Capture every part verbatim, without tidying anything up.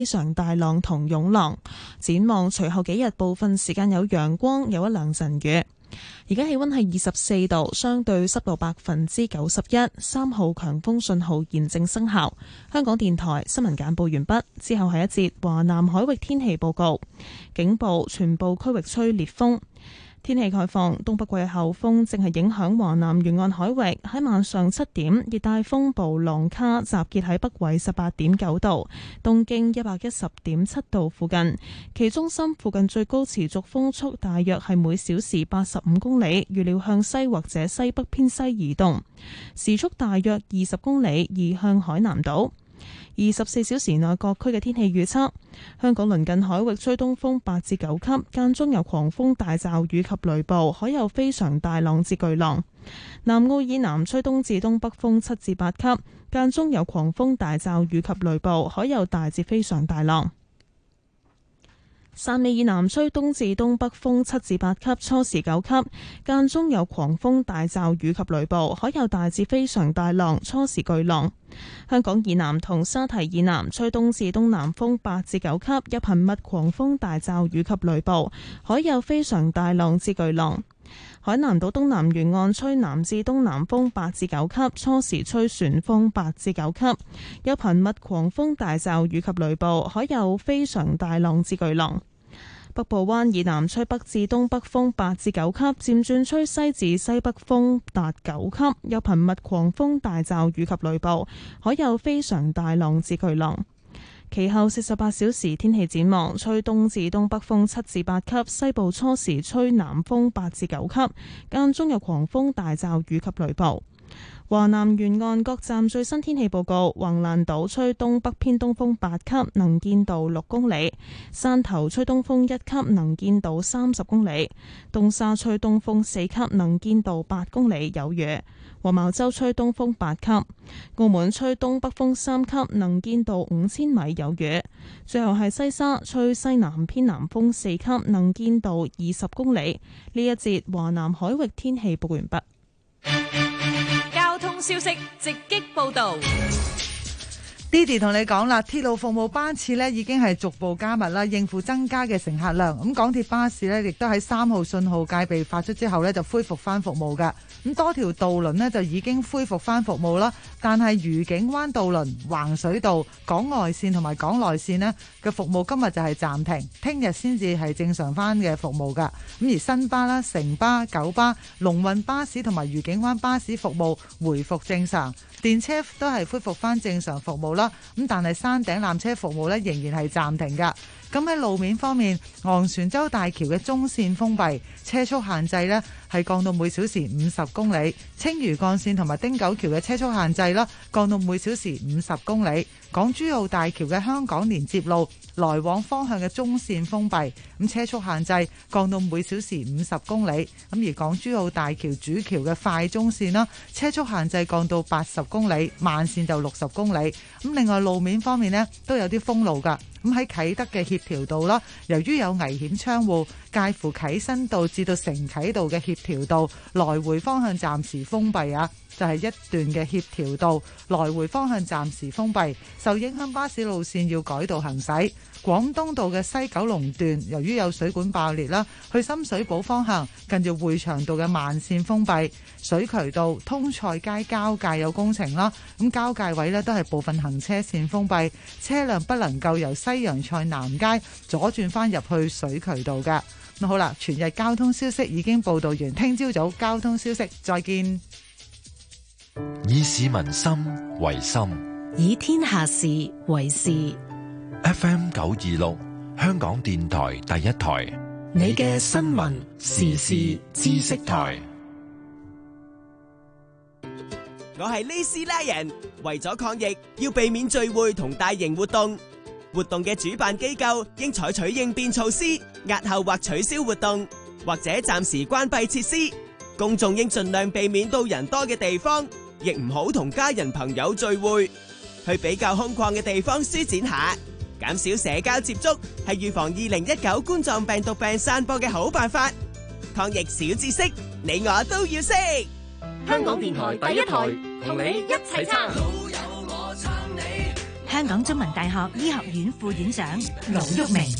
非常大浪同湧浪。展望隨後幾日部分時間有陽光，有一兩陣雨。而家氣溫係二十四度，相對濕度百分之九十一，三號強風信號現正生效。香港電台新聞簡報完畢，之後係一節華南海域天氣報告。警報，全部區域吹烈風。天氣概況，東北季候風正係影響華南沿岸海域。喺晚上七點，熱帶風暴浪卡集結喺北緯十八點九度、東經一百一十點七度附近，其中心附近最高持續風速大約係每小時八十五公里，預料向西或者西北偏西移動，時速大約二十公里，移向海南島。二十四小時內各區嘅天氣預測：香港鄰近海域吹東風八至九級，間中有狂風大驟雨及雷暴，海有非常大浪至巨浪。南澳以南吹東至東北風七至八級，間中有狂風大驟雨及雷暴，海有大至非常大浪。汕尾以南吹東至東北風七至八級，初時九級，間中有狂風大驟雨及雷暴，海有大至非常大浪，初時巨浪。香港以南同沙堤以南吹東至東南風八至九級，有頻密狂風大驟雨及雷暴，海有非常大浪至巨浪。海南島東南沿岸吹南至東南風八至九級，初時吹旋風八至九級，有頻密狂風大驟雨及雷暴，海有非常大浪至巨浪。北部灣以南吹北至東北風八至九級，漸轉吹西至西北風達九級，有頻密狂風大驟雨及雷暴，海有非常大浪至巨浪。其後四十八小時天氣展望，吹東至東北風七至八級，西部初時吹南風八至九級，間中有狂風大驟雨及雷暴。華南沿岸各站最新天氣報告：橫瀾島吹東北偏東風八級，能見度六公里；汕頭吹東風一級，能見度三十公里；東沙吹東風四級，能見度八公里，有雨；黃茅洲吹東風八級；澳門吹東北風三級，能見度五千米，有雨；最後係西沙吹西南偏南風四級，能見度二十公里。呢一節華南海域天氣報完畢。 消息直擊報道。 Didi 同你講啦，鐵路服務班次呢已經係逐步加密啦，應付增加嘅乘客量。咁港鐵巴士呢亦都喺三號信號戒備發出之後呢就恢復翻服務㗎。咁多條渡輪呢就已經恢復翻服務啦，但係愉景灣渡輪、橫水渡、港外線同埋港內線呢嘅服務今日就係暫停，聽日先至係正常翻嘅服務㗎。咁而新巴啦、城巴、九巴、龍運巴士同埋愉景灣巴士服務回復正常，電車都係恢復翻正常服務啦。咁但係山頂纜車服務呢仍然係暫停㗎。咁喺路面方面，昂船洲大橋嘅中線封閉，車速限制呢係降到每小時五十公里；青嶼幹線同埋汀九橋嘅車速限制啦，降到每小時五十公里。港珠澳大橋嘅香港連接路來往方向嘅中線封閉，咁車速限制降到每小時五十公里。咁而港珠澳大橋主橋嘅快中線啦，車速限制降到八十公里，慢線就六十公里。咁另外路面方面呢都有啲封路㗎。咁喺啟德嘅協調道啦，由於有危險窗戶，介乎啟新道至到承啟道嘅協調道來回方向暫時封閉啊，就係、是、一段嘅協調道來回方向暫時封閉，受影響巴士路線要改道行駛。廣東道嘅西九龍段由於有水管爆裂啦，去深水埗方向近住匯祥道嘅慢線封閉。水渠道通菜街交界有工程啦，咁交界位呢都係部分行車線封閉，車輛不能夠由西洋菜南街左轉翻入去水渠道嘅。咁好啦，全日交通消息已經報道完，聽朝早交通消息再見。 以市民心為心， 以天下事為事。 F M 九二六，香港電台第一台， 你嘅新聞時事知識台。 我係呢斯拉人，為咗抗疫，要避免聚會同大型活動。活動嘅主辦機構應採取應變措施，押後或取消活動，或者暫時關閉設施。公眾應盡量避免到人多嘅地方，亦唔好同家人朋友聚會。去比較空曠嘅地方舒展下，減少社交接觸，係預防二零一九冠狀病毒病散播嘅好辦法。抗疫小知識，你我都要識。 香港電台第一台，同你一齊撐。 香香港中文大學醫學院副院長盧煜明。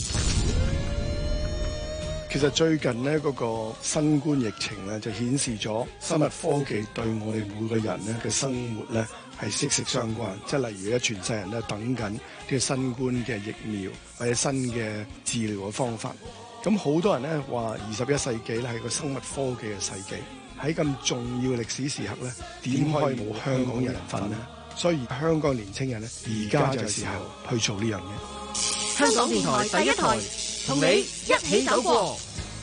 其實最近呢嗰個新冠疫情咧，就顯示咗生物科技對我哋每個人咧嘅生活咧係息息相關。即係例如而家全世人咧等緊呢個新冠嘅疫苗或者新嘅治療嘅方法。咁好多人咧話二十一世紀咧係個生物科技嘅世紀。喺咁重要嘅歷史時刻咧，點可以冇香港人份呢？所以香港年青人咧，而家就係時候去做呢樣嘢。 香港電台第一台，同你一起走過。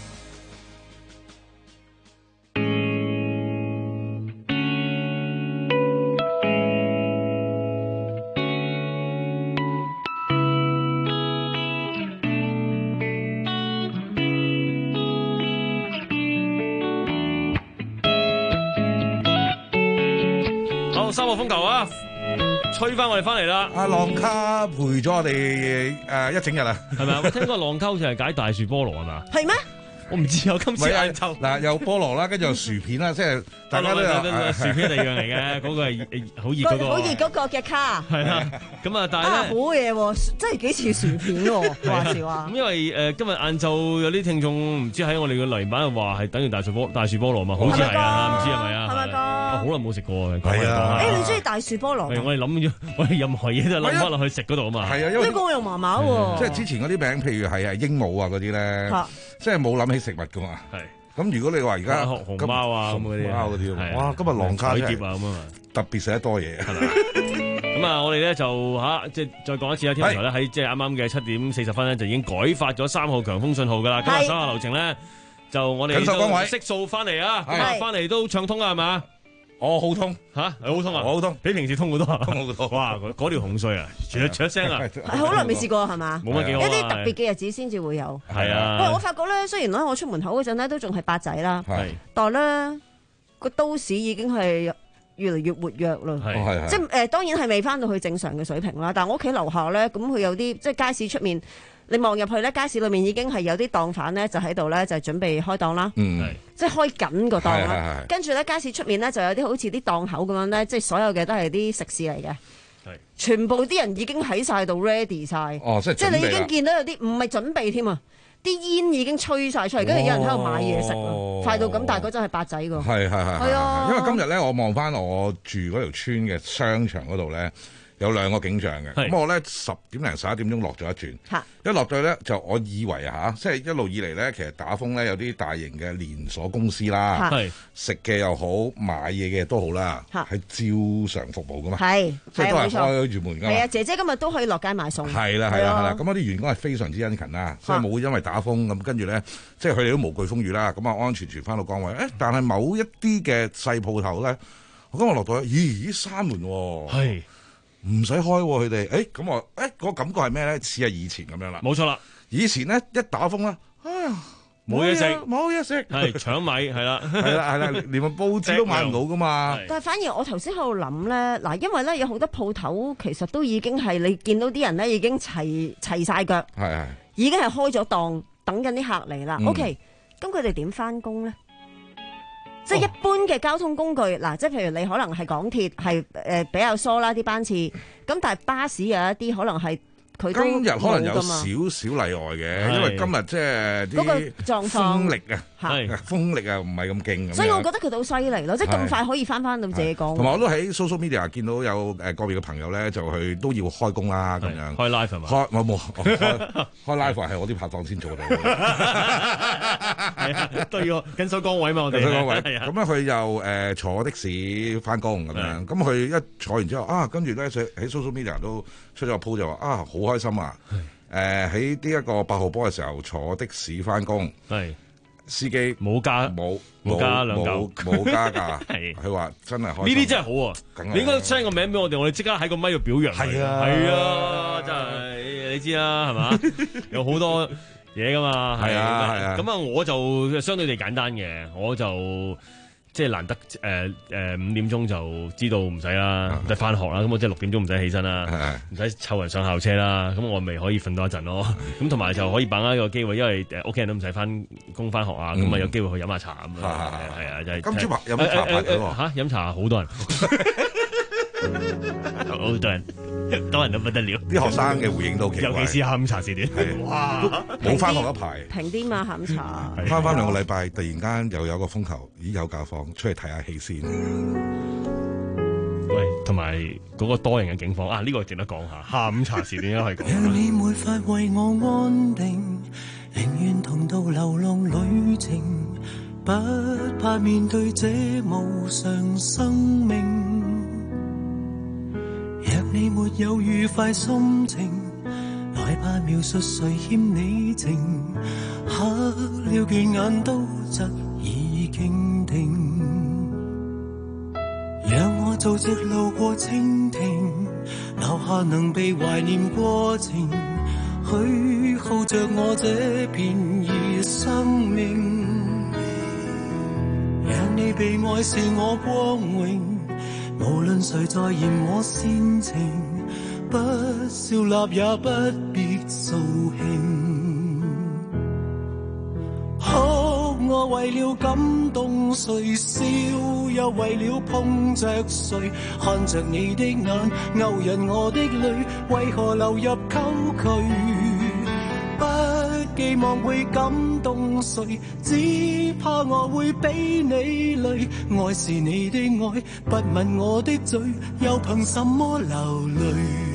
好，三號風球啊！吹翻我哋翻嚟啦！ 阿浪卡陪咗我哋誒一整日啊， 係咪啊？我聽過浪卡好似係解大樹菠蘿係嘛？ 係咩？ 我唔知啊，今次晏晝嗱有菠蘿啦，跟住有薯片啦，即係大家都有薯片係一樣嚟嘅，嗰個係好熱嗰個。 好熱嗰個嘅卡。 係啦，咁啊，但係咧， 好嘢喎，真係幾似薯片喎，話時話。 咁因為誒今日晏晝有啲聽眾唔知喺我哋嘅留言板話係等於大樹菠大樹菠蘿嘛，好似係啊，唔知係咪啊？ 係咪㗎？ 好耐冇食過啊！ 係啊， 誒你中意大樹菠蘿？ 係我哋諗咗，我哋任何嘢都諗翻落去食嗰度啊嘛。 係啊，因為呢個又麻麻喎。 即係之前嗰啲餅，譬如係係鸚鵡啊嗰啲咧，即係冇諗起食物噶嘛。 係。 咁如果你話而家熊貓啊咁嗰啲， 貓嗰啲，哇！今日浪卡海蝶啊咁啊， 特別食得多嘢。係咪？ 咁啊，我哋咧就嚇即係再講一次啦，天文台咧喺即係啱啱嘅七點四十分咧就已經改發咗三號強風信號噶啦。今日手下留情咧，就我哋緊守崗位， 悉數翻嚟啊！咁啊，翻嚟都暢通啊，係嘛？ 我好通嚇，好通啊！ 我好通， 比平時通好多， 通好多。 哇！嗰條紅隧啊，啜啜聲啊， 係好耐未試過係嘛？ 冇乜幾好啊！ 一啲特別嘅日子先至會有。 係啊。 喂，我發覺咧，雖然咧我出門口嗰陣咧都仲係八仔啦， 係， 但係咧個都市已經係越嚟越活躍啦。 係， 即係誒，當然係未翻到去正常嘅水平啦。但係我屋企樓下咧，咁佢有啲即係街市出面。你望入去咧，街市裏面已經係有啲檔販咧，就喺度咧，就準備開檔啦。 嗯， 即係開緊個檔啦。跟住咧，街市出面咧就有啲好似啲檔口咁樣咧，即係所有嘅都係啲食肆嚟嘅。係，全部啲人已經喺晒度 ready 晒。 哦，即係即係你已經見到有啲唔係準備添啊，啲煙已經吹晒出嚟，跟住有人喺度買嘢食咯，快到咁，但係嗰陣係八仔㗎。 係係係係啊， 因為今日咧，我望翻我住嗰條村嘅商場嗰度咧。有兩個景象嘅，咁我咧十點零十一點鐘落咗一轉，一落咗咧就我以為啊嚇，即係一路以嚟咧，其實打風咧有啲大型嘅連鎖公司啦，食嘅又好，買嘢嘅都好啦，係照常服務噶嘛， 係即係都係開住門㗎嘛。 係啊，姐姐今日都可以落街買餸。 係啦係啦係啦，咁我啲員工係非常之殷勤啦，即係冇因為打風咁跟住咧，即係佢哋都無懼風雨啦，咁啊安安全全翻到崗位。誒，但係某一啲嘅細鋪頭咧，我今日落到去，咦咦閂門喎。係。唔使開佢哋，誒咁我誒嗰個感覺係咩咧？似係以前咁樣啦。 冇錯啦， 以前咧一打風咧，哎呀冇嘢食， 冇嘢食， 係搶米係啦， 係啦係啦，連個報紙都買唔到噶嘛。 但係反而我頭先喺度諗咧，嗱，因為咧有好多鋪頭其實都已經係你見到啲人咧已經齊齊曬腳， 係係已經係開咗檔等緊啲客嚟啦。OK，咁佢哋點翻工咧？即係一般嘅交通工具，嗱、哦，即係譬如你可能係港鐵，係誒、呃、比較疏啦啲班次，咁但係巴士有一啲可能係佢都今日可能有少少例外嘅，因為今日即係啲嗰個狀況風力啊， 係風力啊，唔係咁勁。 所以我覺得佢哋好犀利咯，即係咁快可以翻翻到自己講。 同埋我都喺 social media 見到有誒個別嘅朋友咧，就去都要開工啦咁樣。 開 live 係嘛？ 開我冇開開 live 係我啲拍檔先做到。 係啊，都要緊守崗位嘛，我哋。 緊守崗位。咁咧佢又誒坐的士翻工咁樣，咁佢一坐完之後啊，跟住咧喺 social media 都出咗個 po 就話啊好開心啊！誒喺呢一個八號波嘅時候坐的士翻工，係司機冇加冇冇加兩嚿冇加價，係佢話真係開心。呢啲真係好啊！你應該 send 個名俾我哋，我哋即刻喺個咪度表揚。係啊係啊，真係你知啦係嘛？有好多嘢噶嘛。係啊係啊。咁啊我就相對地簡單嘅，我就。即係難得誒誒、呃呃、五點鐘就知道唔使啦，唔使翻學啦，咁我即係六點鐘唔使起身啦，唔使湊人上校車啦，咁我咪可以瞓多一陣咯。咁同埋就可以把握一個機會，因為誒屋企人都唔使翻工翻學啊，咁啊、嗯、有機會去飲下茶咁啊，係啊，就係、是。 今朝飲茶排隊喎嚇， 飲茶好多人。 好多人，多人都不得了。 啲學生嘅回應都奇怪， 尤其是下午茶時段，哇！ 冇翻學一排， 平啲嘛下午茶。 翻翻兩個禮拜，突然間又有個風球，咦有假放，出嚟睇下戲先。 喂，同埋嗰個多人嘅境況啊，呢、這個值得講下。下午茶時段應該係講。 讓你沒法為我安定，寧願同到流浪旅程，不怕面對這無常生命。若你沒有愉快心情，來吧描述誰欠你情，黑了倦眼都側耳傾聽。讓我做直路過蜻蜓，留下能被懷念過程，虛耗着我這片兒生命。讓你被愛是我光榮，無論誰在嫌我煽情，不笑納也不必掃興。我為了感動誰，笑又為了碰着誰，看着你的眼勾引我的淚，為何流入溝渠？不寄望會感動誰，只怕我會俾你累。愛是你的愛，不問我的罪，又憑什麼流淚？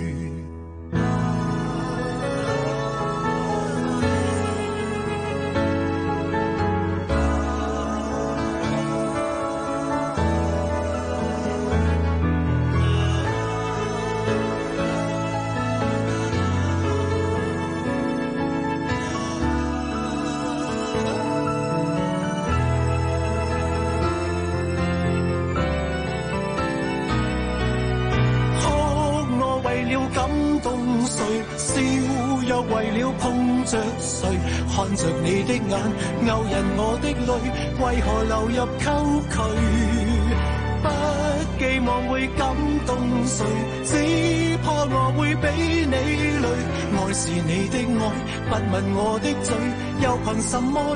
看着你的眼勾引我的淚，為何流入溝渠？不寄望會感動誰，只怕我會俾你累。愛是你的愛，不問我的罪，又憑什麼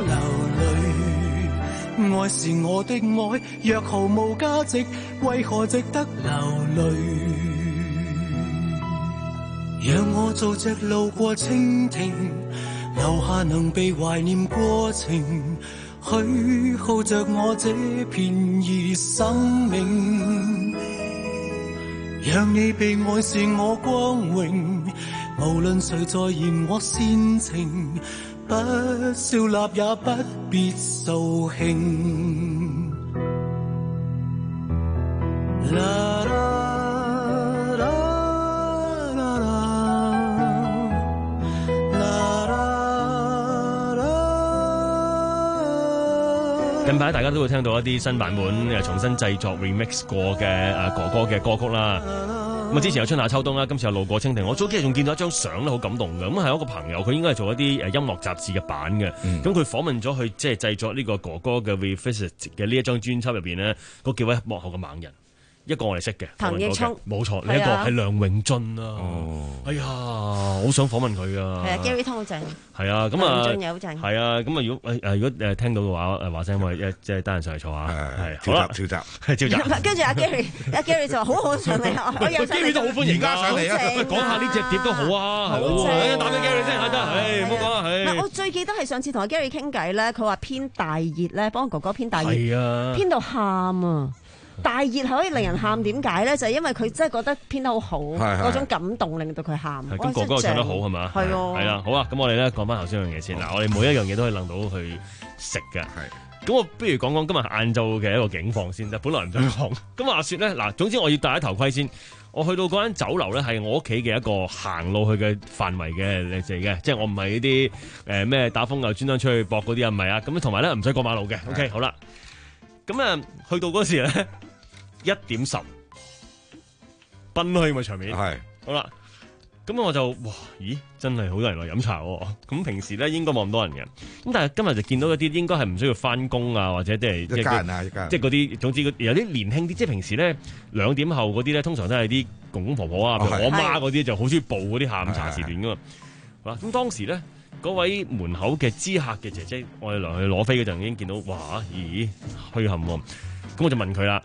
流淚？愛是我的愛，若毫無價值，為何值得流淚？讓我做隻路過蜻蜓，留下能被懷念過程，虛耗着我這片兒生命。讓你被愛是我光榮，無論誰在嫌我煽情，不笑納也不必掃興。啦啦近排大家都會聽到一啲新版本誒重新製作 remix 過嘅誒哥哥嘅歌曲啦。咁啊之前有春夏秋冬啦，今次有路過蜻蜓。我早幾日仲見到一張相咧，好感動嘅。咁係一個朋友，佢應該係做一啲誒音樂雜誌嘅版嘅。咁佢、嗯、訪問咗佢即係製作呢個哥哥嘅 Revisit 嘅呢一張專輯入邊呢，嗰幾位幕後嘅猛人。一個我哋識嘅彭奕聰， 冇錯，另一個係梁永俊啊！哦，哎呀，好想訪問佢啊！ 係啊 ，Gary Tong 好正， 係啊，咁啊， 梁永俊又好正， 係啊，咁啊，如果誒誒，如果誒聽到嘅話，誒話聲我誒即係單人上嚟坐下，係好啦， 召集， 係召集。 跟住阿 Gary，阿 Gary 就話好好上嚟，我有 Gary 都好歡迎，而家上嚟啊！講下呢隻碟都好啊，好啊，打俾 Gary 先嚇得，誒唔好講啦， 誒。我最記得係上次同阿 Gary 傾偈咧，佢話編大熱咧，幫哥哥編大熱， 係啊， 編到喊啊！大熱係可以令人喊，點解咧？就係因為佢真係覺得編得好好，嗰種感動令到佢喊。 咁哥哥又唱得好係嘛？係係啦，好啊！咁我哋咧講翻頭先樣嘢先。嗱，我哋每一樣嘢都可以諗到去食嘅。係。咁我不如講講今日晏晝嘅一個景況先。就本來唔想講。咁話説咧，嗱，總之我要戴一頭盔先。我去到嗰間酒樓咧，係我屋企嘅一個行路去嘅範圍嘅嚟嘅，即係我唔係呢啲誒咩打風又專登出去搏嗰啲啊，唔係啊。咁同埋咧唔使過馬路嘅。OK， 好啦。咁啊，去到嗰時咧。一點十，奔去咪場面係好啦。咁我就哇，咦，真係好多人嚟飲茶喎。咁平時咧應該冇咁多人嘅。咁但係今日就見到一啲應該係唔需要翻工啊，或者即係一家人啊，一家人， 即係嗰啲，總之有啲年輕啲，即係平時咧兩點後嗰啲咧，通常都係啲公公婆婆啊，譬如我媽嗰啲就好中意報嗰啲下午茶時段噶嘛。好啦，咁當時咧嗰位門口嘅知客嘅姐姐，我哋嚟去攞飛嗰陣已經見到，哇，咦，墟冚喎。咁我就問佢啦。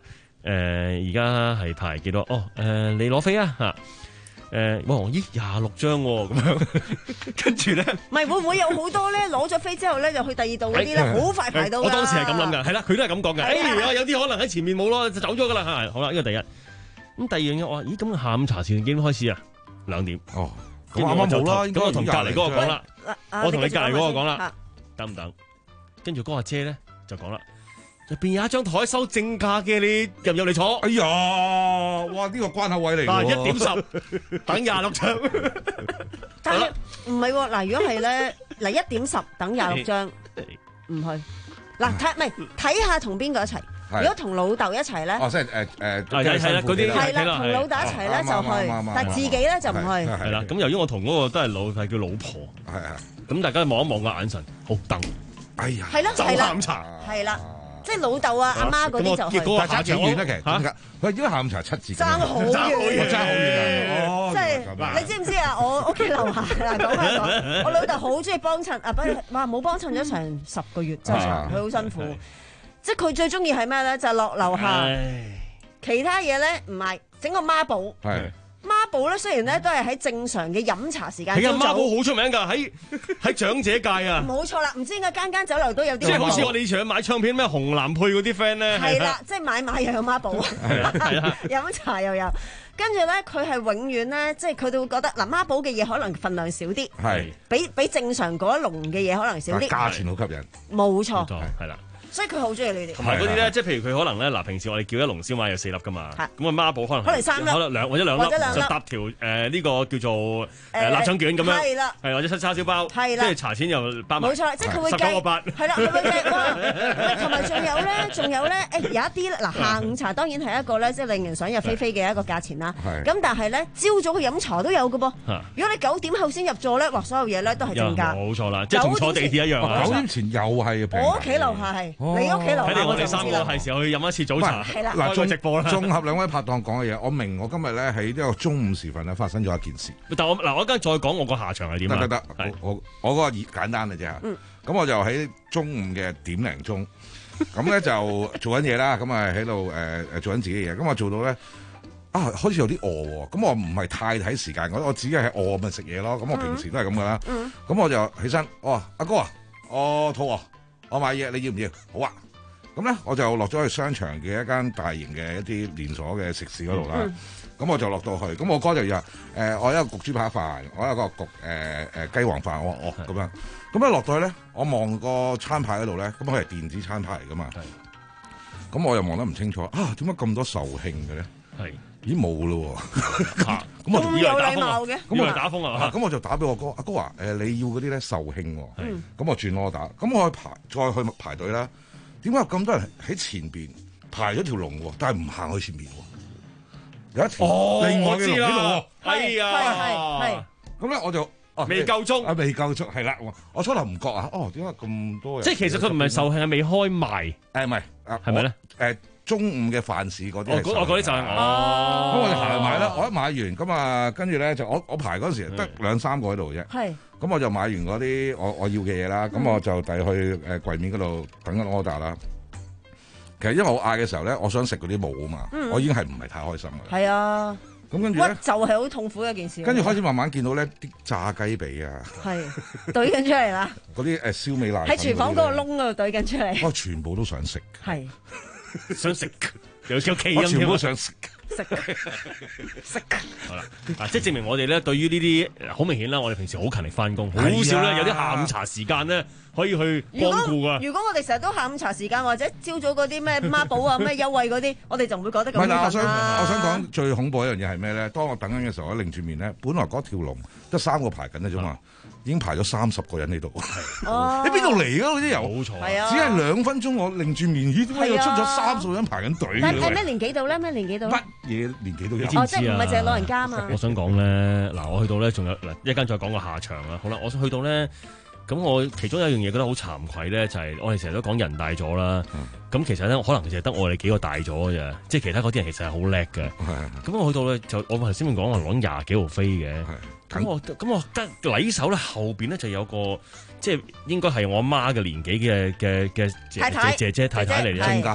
誒而家係排幾多？哦，誒、呃、你攞飛啊嚇！誒，哇！咦，廿六張喎，咁樣，跟住咧， 唔係會唔會有好多咧攞咗飛之後咧就去第二度嗰啲咧，好快排到㗎。 我當時係咁諗㗎，係啦，佢都係咁講嘅。誒，有啲可能喺前面冇咯，就走咗㗎啦嚇。好啦，呢個第一。咁第二樣嘢，我話咦，咁下午茶時段幾點開始啊？兩點。哦，咁啱啱冇啦。咁我同隔離嗰個講啦，我同你隔離嗰個講啦，等唔等？跟住嗰個阿姐咧就講啦。入邊有一張台收正價嘅，你入唔入嚟坐？ 哎呀，哇！呢、這個關口位嚟㗎。 一點十等廿六張。 但係唔係喎，嗱，如果係咧，嗱一點十等廿六張，唔去。嗱睇唔係睇下同邊個一齊。如果同老豆一齊咧， 哦，即係誒誒， 係係啦，嗰啲係啦，同老豆一齊咧就去，但係自己咧就唔去。 係啦，咁由於我同嗰個都係老係叫老婆， 係啊， 咁大家望一望個眼神，好瞪。 哎呀， 係啦，係啦， 下午茶， 係啦。即係老豆啊、阿媽嗰啲就去， 但係差幾遠咧？其實嚇，佢應該下午茶七字， 爭好遠， 爭好遠啊！ 即係你知唔知啊？我屋企樓下嗱講開講，我老豆好中意幫襯啊，不哇冇幫襯咗成十個月，真係佢好辛苦。即係佢最中意係咩咧？就係落樓下，其他嘢咧唔係整個孖寶。孖寶咧，雖然咧都係喺正常嘅飲茶時間， 係啊，孖寶好出名㗎，喺喺長者界啊。 冇錯啦，唔知點解間間酒樓都有啲。 即係好似我哋以前去買唱片咩紅藍配嗰啲 friend 咧。 係啦，即係買買又有孖寶，飲茶又有。跟住咧，佢係永遠咧，即係佢哋會覺得嗱，孖寶嘅嘢可能份量少啲，係比比正常嗰一籠嘅嘢可能少啲。 價錢好吸引。 冇錯， 係啦。 所以佢好中意你哋。 同埋嗰啲咧，即係譬如佢可能咧，嗱，平時我哋叫一籠燒賣有四粒噶嘛，咁啊孖寶可能可能三粒， 可能兩或者兩粒，就搭條誒呢個叫做誒臘腸卷咁樣，係啦，係或者七叉燒包，係啦，跟住茶錢又包埋， 冇錯，即係佢會計十九個八，係啦，佢會計哇，同埋仲有咧，仲有咧，誒有一啲嗱下午茶當然係一個咧，即係令人想入非非嘅一個價錢啦。咁但係咧，朝早去飲茶都有嘅噃。如果你九點後先入座咧，哇，所有嘢咧都係正價。 冇錯啦，即係同坐地鐵一樣啊。 九點前又係平。 我屋企樓下係，你屋企樓下。 我哋三個係時候去飲一次早茶， 嗱，綜直播啦。綜合兩位拍檔講嘅嘢，我明我今日咧喺呢個中午時分咧發生咗一件事。 但我嗱，我而家再講我個下場係點啊？ 得得得，我我嗰個簡單嘅啫。咁我就喺中午嘅點零鐘，咁咧就做緊嘢啦。咁啊喺度誒誒做緊自己嘢。咁我做到咧啊，開始有啲餓喎。咁我唔係太睇時間，我我只係餓咪食嘢咯。咁我平時都係咁噶啦。咁我就起身，我話阿哥啊，我肚餓，我買嘢，你要唔要？好啊。咁咧，我就落咗去商場嘅一間大型嘅一啲連鎖嘅食肆嗰度啦。咁、嗯、我就落到去，咁我哥就話：誒、呃，我有一個焗豬扒飯，我有一個焗誒誒、呃、雞皇飯。我話哦咁樣。咁一落到去咧，我望個餐牌嗰度咧，咁佢係電子餐牌嚟噶嘛。咁我又望得唔清楚，啊，點解咁多壽慶嘅咧？係，咦冇咯喎。咁我以為打風嘅，咁我打風啊。咁我就打俾我哥，阿哥話：誒、呃，你要嗰啲咧壽慶喎。咁、嗯、我轉我打，咁我去排再去排隊啦。點解有咁多人喺前邊排咗條龍喎？但係唔行去前邊喎，有一條另外嘅龍喺度喎。係啊，係係。咁咧我就未夠鐘啊，未夠鐘係啦。我初頭唔覺啊，哦，點解咁多人？ 即係其實佢唔係壽慶，係未開賣。 誒唔係， 係咪咧？ 誒中午嘅飯市嗰啲。我嗰啲就係哦。咁我哋行去買啦。我一買完咁啊，跟住咧就我我排嗰陣時得兩三個喺度啫。係。咁我就買完嗰啲我我要嘅嘢啦，咁、嗯、我就遞去誒櫃面嗰度等緊 order 啦。其實因為我嗌嘅時候咧，我想食嗰啲冇啊嘛，嗯、我已經係唔係太開心嘅。係啊，咁跟住咧就係好痛苦嘅一件事。 跟住開始慢慢見到咧啲炸雞髀啊， 係懟緊出嚟啦。 嗰啲誒燒味辣喺廚房嗰個窿嗰度懟緊出嚟。 我全部都想食， 係想食，有少企音我全部都想食。 食食好啦，啊，即係證明我哋咧，對於呢啲好明顯啦，我哋平時好勤力翻工，好少咧有啲下午茶時間咧可以去光顧噶。 如果我哋成日都下午茶時間或者朝早嗰啲咩孖寶啊、咩優惠嗰啲，我哋就唔會覺得咁興奮啦。 我想我想講最恐怖一樣嘢係咩咧？當我等緊嘅時候，我擰住面咧，本來嗰條龍得三個排緊嘅啫嘛。已經排咗三十個人喺度，你邊度嚟㗎？嗰啲人冇錯，只係兩分鐘，我擰住面，咦？點解又出咗三十個人排緊隊？ 但係咩年紀度咧？咩年紀度？ 乜嘢年紀度？ 你知唔知啊？ 即係唔係淨係老人家嘛？ 我想講咧，嗱，我去到咧，仲有嗱，一陣再講個下場啦。好啦，我去到咧，咁我其中有一樣嘢覺得好慚愧咧，就係我哋成日都講人大咗啦。咁、嗯、其實咧，可能其實得我哋幾個大咗嘅啫，即係其他嗰啲人其實係好叻嘅。咁我去到咧，就我頭先咪講話攞廿幾號飛嘅。咁我咁我跟禮手咧，後邊咧就有個即係應該係我媽嘅年紀嘅嘅嘅姐姐姐太太嚟嘅， 正價去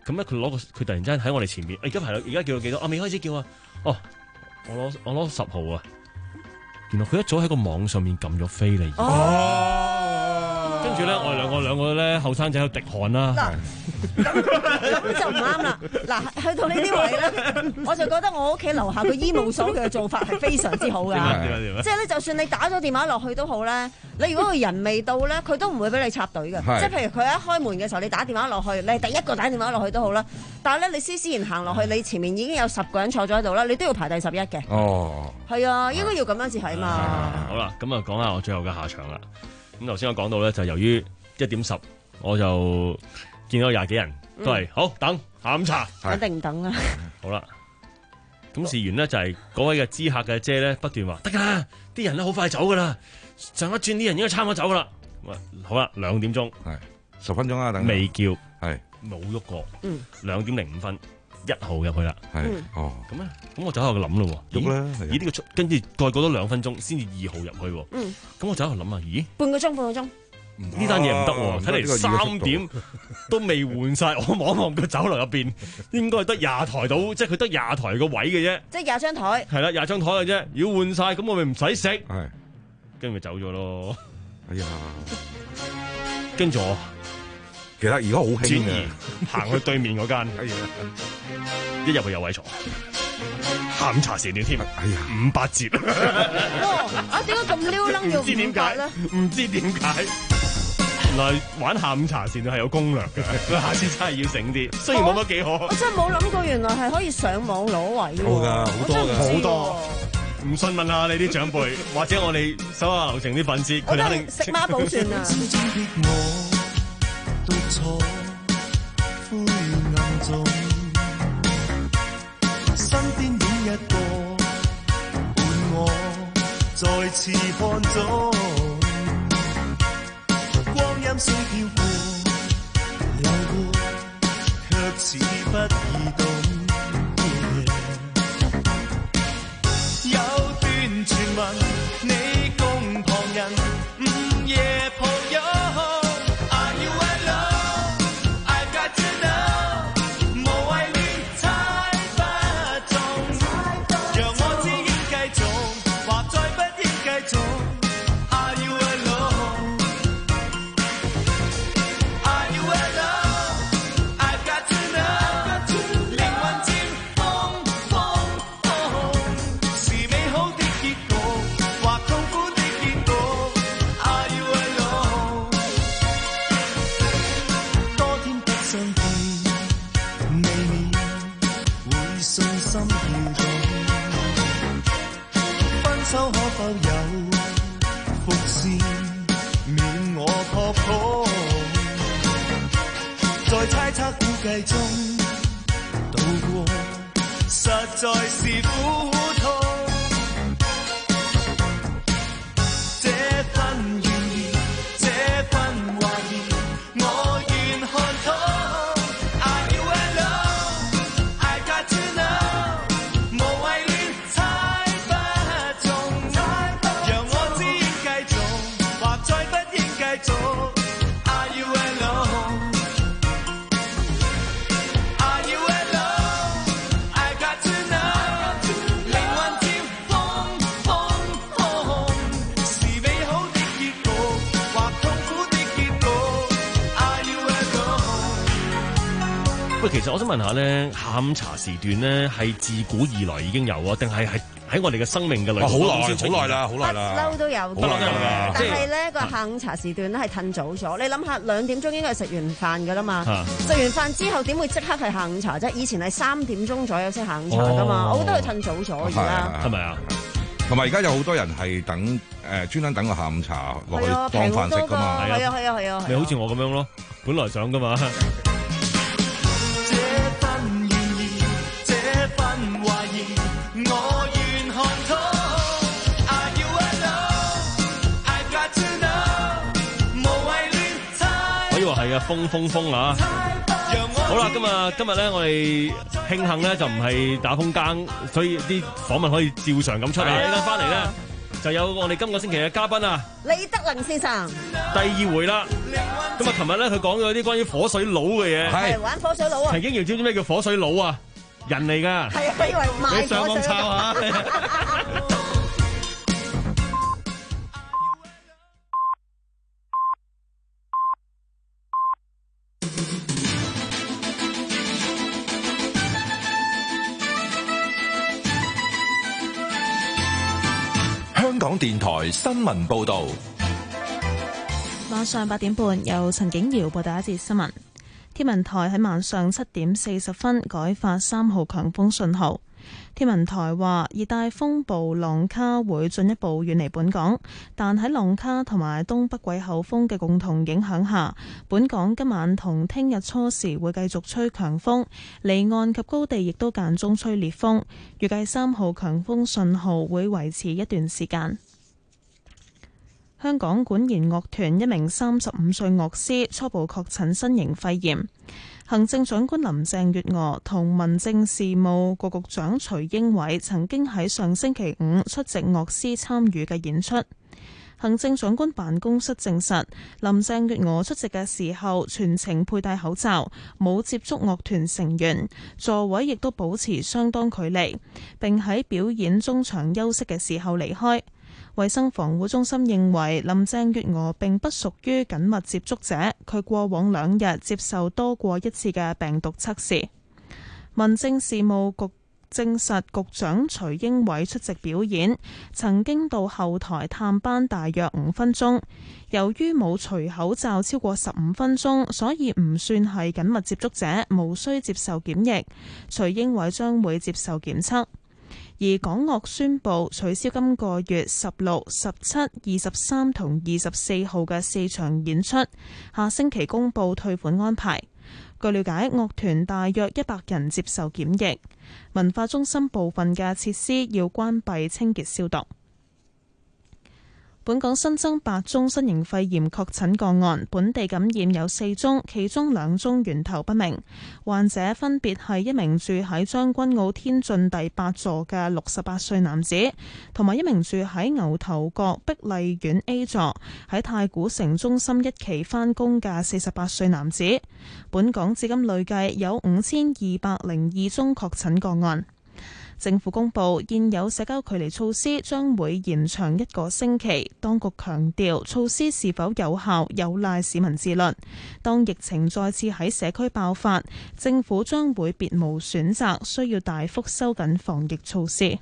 咁咧佢攞個佢突然之間喺我哋前面，而家排到而家叫到幾多？我未開始叫啊！哦，我攞我攞十號啊！原來佢一早喺個網上面撳咗飛嚟。哦，跟住咧，我哋兩個兩個咧後生仔喺度滴汗啦。 嗱，咁就唔啱啦。嗱，去到呢啲位咧，我就覺得我屋企樓下個醫務所嘅做法係非常之好噶。即係咧，就算你打咗電話落去都好咧，你如果個人未到咧，佢都唔會俾你插隊嘅。即係譬如佢一開門嘅時候，你打電話落去，你係第一個打電話落去都好啦。但係咧，你斯斯然行落去，你前面已經有十個人坐咗喺度啦，你都要排第十一嘅。哦，係啊，應該要咁樣至係嘛。 好啦，咁啊講下我最後嘅下場啦。咁頭先我講到咧，就由於一點十，我就見到廿幾人都係、嗯、好等下午茶， 肯定唔等啊。 好啦，咁事緣呢，就係嗰位嘅知客嘅姐咧不斷話得噶啦，啲人咧好快走噶啦，上一轉啲人應該差唔多走噶啦。好啦，兩點鐘係十分鐘啊，等未叫係冇喐過， 嗯， 兩點零五分。一號入去啦， 係哦， 咁啊，咁我就喺度諗咯， 喐啦， 咦呢個出，跟住再過多兩分鐘先至二號入去， 嗯， 咁我就喺度諗啊，咦， 半個鐘，半個鐘， 呢單嘢唔得，睇嚟三點都未換晒，我望一望個酒樓入邊，應該係得廿台到，即係佢得廿台個位嘅啫， 即係廿張台， 係啦，廿張台嘅啫，如果換晒，咁我咪唔使食， 係， 跟住咪走咗咯， 哎呀， 跟住我。 其實而家好興嘅，行去對面嗰間，一入去有位坐，下午茶時段添， 哎呀， 五八折。 哇！啊，點解咁撩楞要五八咧？ 唔知點解，原來玩下午茶時段係有攻略嘅，下次真係要整啲。雖然冇乜幾好， 我真係冇諗過，原來係可以上網攞位喎。 好噶，好多噶， 好多。唔信問下你啲長輩，或者我哋手下留情啲粉絲，佢哋肯定食孖寶算啊。 獨坐灰暗中，身邊另一個伴我再次看中，光陰雖飄過流過，卻似不移動。有段傳聞，你共旁人午夜抱擁。計中度過，實在是苦痛。這份願意，這份懷疑，我願看透。Are you alone? I got to know。無謂亂猜不中，讓我知應繼續，或再不應繼續。Are you alone？ 喂，其實我想問下咧，下午茶時段咧係自古以來已經有啊，定係係喺我哋嘅生命嘅裏邊？ 好耐，好耐啦，好耐啦， 不嬲都有嘅。但係咧個下午茶時段咧係褪早咗。你諗下，兩點鐘應該係食完飯㗎啦嘛。食完飯之後點會即刻係下午茶啫？以前係三點鐘左右先下午茶㗎嘛。我覺得佢褪早咗而家。 係咪啊？ 同埋而家有好多人係等誒專登等個下午茶落去當飯食㗎嘛。 係啊係啊係啊！ 你好似我咁樣咯，本來想㗎嘛。係啊，風風風啊！好啦，今日今日咧，我哋慶幸咧就唔係打風更，所以啲訪問可以照常咁出嚟。翻嚟咧， 就有我哋今個星期嘅嘉賓啊， 李德能先生， 第二回啦。咁啊，琴日咧佢講咗啲關於火水佬嘅嘢， 係玩火水佬啊。 陳經堯知唔知咩叫火水佬啊？人嚟㗎， 係啊，以為賣你上網抄下。 香港電台新聞報導， 晚上八點半由陳景瑤報道一節新聞。天文台喺晚上七點四十分改發三號強風信號。天文台話，熱帶風暴浪卡會進一步遠離本港，但喺浪卡同埋東北季候風嘅共同影響下，本港今晚同聽日初時會繼續吹強風，離岸及高地亦都間中吹烈風。預計三號強風信號會維持一段時間。香港管弦樂團一名三十五歲樂師初步確診新型肺炎。行政長官林鄭月娥同民政事務局局長徐英偉曾經喺上星期五出席樂師參與嘅演出。行政長官辦公室證實，林鄭月娥出席嘅時候全程佩戴口罩，冇接觸樂團成員，座位亦都保持相當距離，並喺表演中場休息嘅時候離開。衛生防護中心認為林鄭月娥並不屬於緊密接觸者，佢過往兩日接受多過一次嘅病毒測試。民政事務局證實，局長徐英偉出席表演，曾經到後台探班大約五分鐘。由於冇除口罩超過十五分鐘，所以唔算係緊密接觸者，無需接受檢疫。徐英偉將會接受檢測。而港樂宣布取消今個月十六、十七、二十三同二十四號嘅四場演出，下星期公布退款安排。據了解，樂團大約一百人接受檢疫，文化中心部分嘅設施要關閉清潔消毒。本港新增八宗新型肺炎確診個案，本地感染有四宗，其中兩宗源頭不明。患者分別係一名住喺將軍澳天晉第八座嘅六十八歲男子，同埋一名住喺牛頭角碧麗苑 A 座喺太古城中心一期返工嘅四十八歲男子。本港至今累計有五千二百零二宗確診個案。政府公布現有社交距離措施將會延長一個星期，當局強調措施是否有效有賴市民自律。當疫情再次喺社區爆發，政府將會別無選擇，需要大幅收緊防疫措施。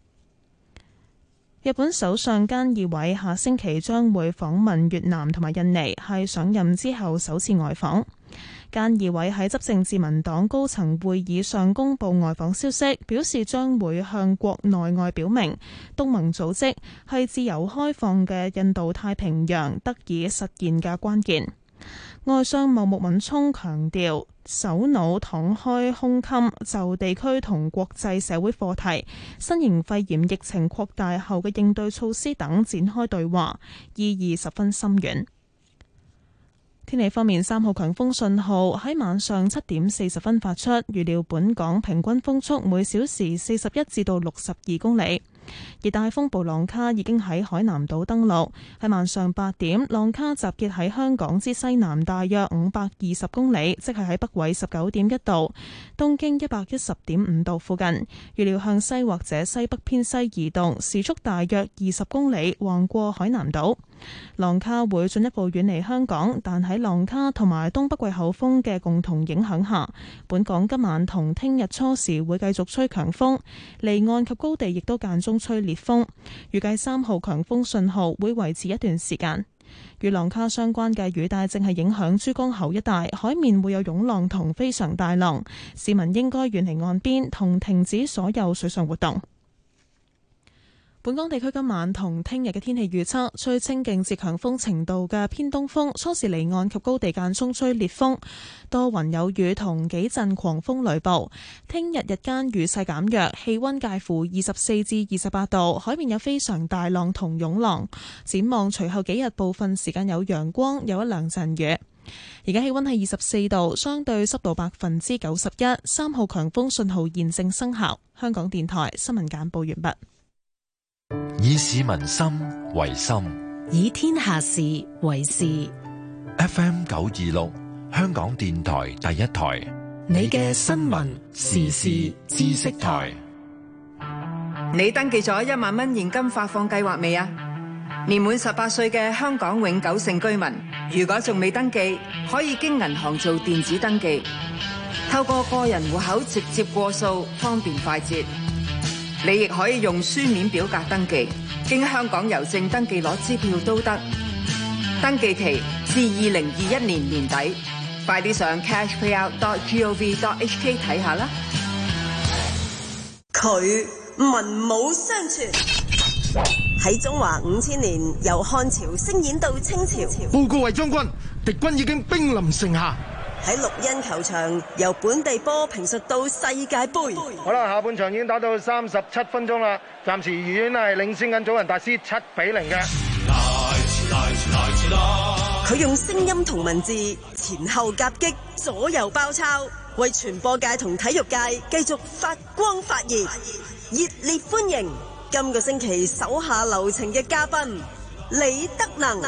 日本首相菅義偉下星期將會訪問越南同埋印尼，係上任之後首次外訪。菅義偉喺執政自民黨高層會議上公布外訪消息，表示將會向國內外表明東盟組織係自由開放嘅印度太平洋得以實現嘅關鍵。外相茂木敏充強調，首腦敞開胸襟就地區同國際社會課題、新型肺炎疫情擴大後嘅應對措施等展開對話，意義十分深遠。天氣方面，三號強風信號喺晚上七點四十分發出，預料本港平均風速每小時四十一至到六十二公里。熱帶風暴浪卡已經喺海南島登陸，喺晚上八點，浪卡集結喺香港之西南大約五百二十公里，即係喺北緯十九點一度、東經一百一十點五度附近。預料向西或者西北偏西移動，時速大約二十公里，橫過海南島。浪卡會進一步遠離香港，但喺浪卡同埋東北季候風嘅共同影響下，本港今晚同聽日初時會繼續吹強風，離岸及高地亦都間中吹烈風。預計三號強風信號會維持一段時間。與浪卡相關嘅雨帶正係影響珠江口一帶，海面會有湧浪同非常大浪，市民應該遠離岸邊同停止所有水上活動。本港地區今晚同聽日嘅天氣預測，吹清勁至強風程度嘅偏東風，初時離岸及高地間中吹烈風，多雲有雨同幾陣狂風雷暴。聽日日間雨勢減弱，氣溫介乎二十四至二十八度，海面有非常大浪同湧浪。展望隨後幾日部分時間有陽光，有一兩陣雨。而家氣溫係二十四度，相對濕度百分之九十一，三號強風信號現正生效。香港電台新聞簡報完畢。 以市民心為心， 以天下事為事。 F M 九二六，香港電台第一台， 你嘅新聞時事知識台。 你登記咗一萬蚊現金發放計劃未啊？年滿十八歲嘅香港永久性居民，如果仲未登記，可以經銀行做電子登記，透過個人戶口直接過數，方便快捷。你亦可以用書面表格登記，經香港郵政登記攞支票都得。登記期至二零二一年年底，快啲上 cashpayout dot gov dot hk 睇下啦。 佢文武雙全，喺中華五千年由漢朝聲演到清朝。 報告衛將軍，敵軍已經兵臨城下。 喺綠茵球場由本地波評述到世界盃。 好啦，下半場已經打到三十七分鐘啦，暫時愉園係領先緊祖雲達斯七比零嘅。 佢用聲音同文字前後夾擊，左右包抄，為傳播界同體育界繼續發光發熱。熱烈歡迎今個星期手下留情嘅嘉賓李德能。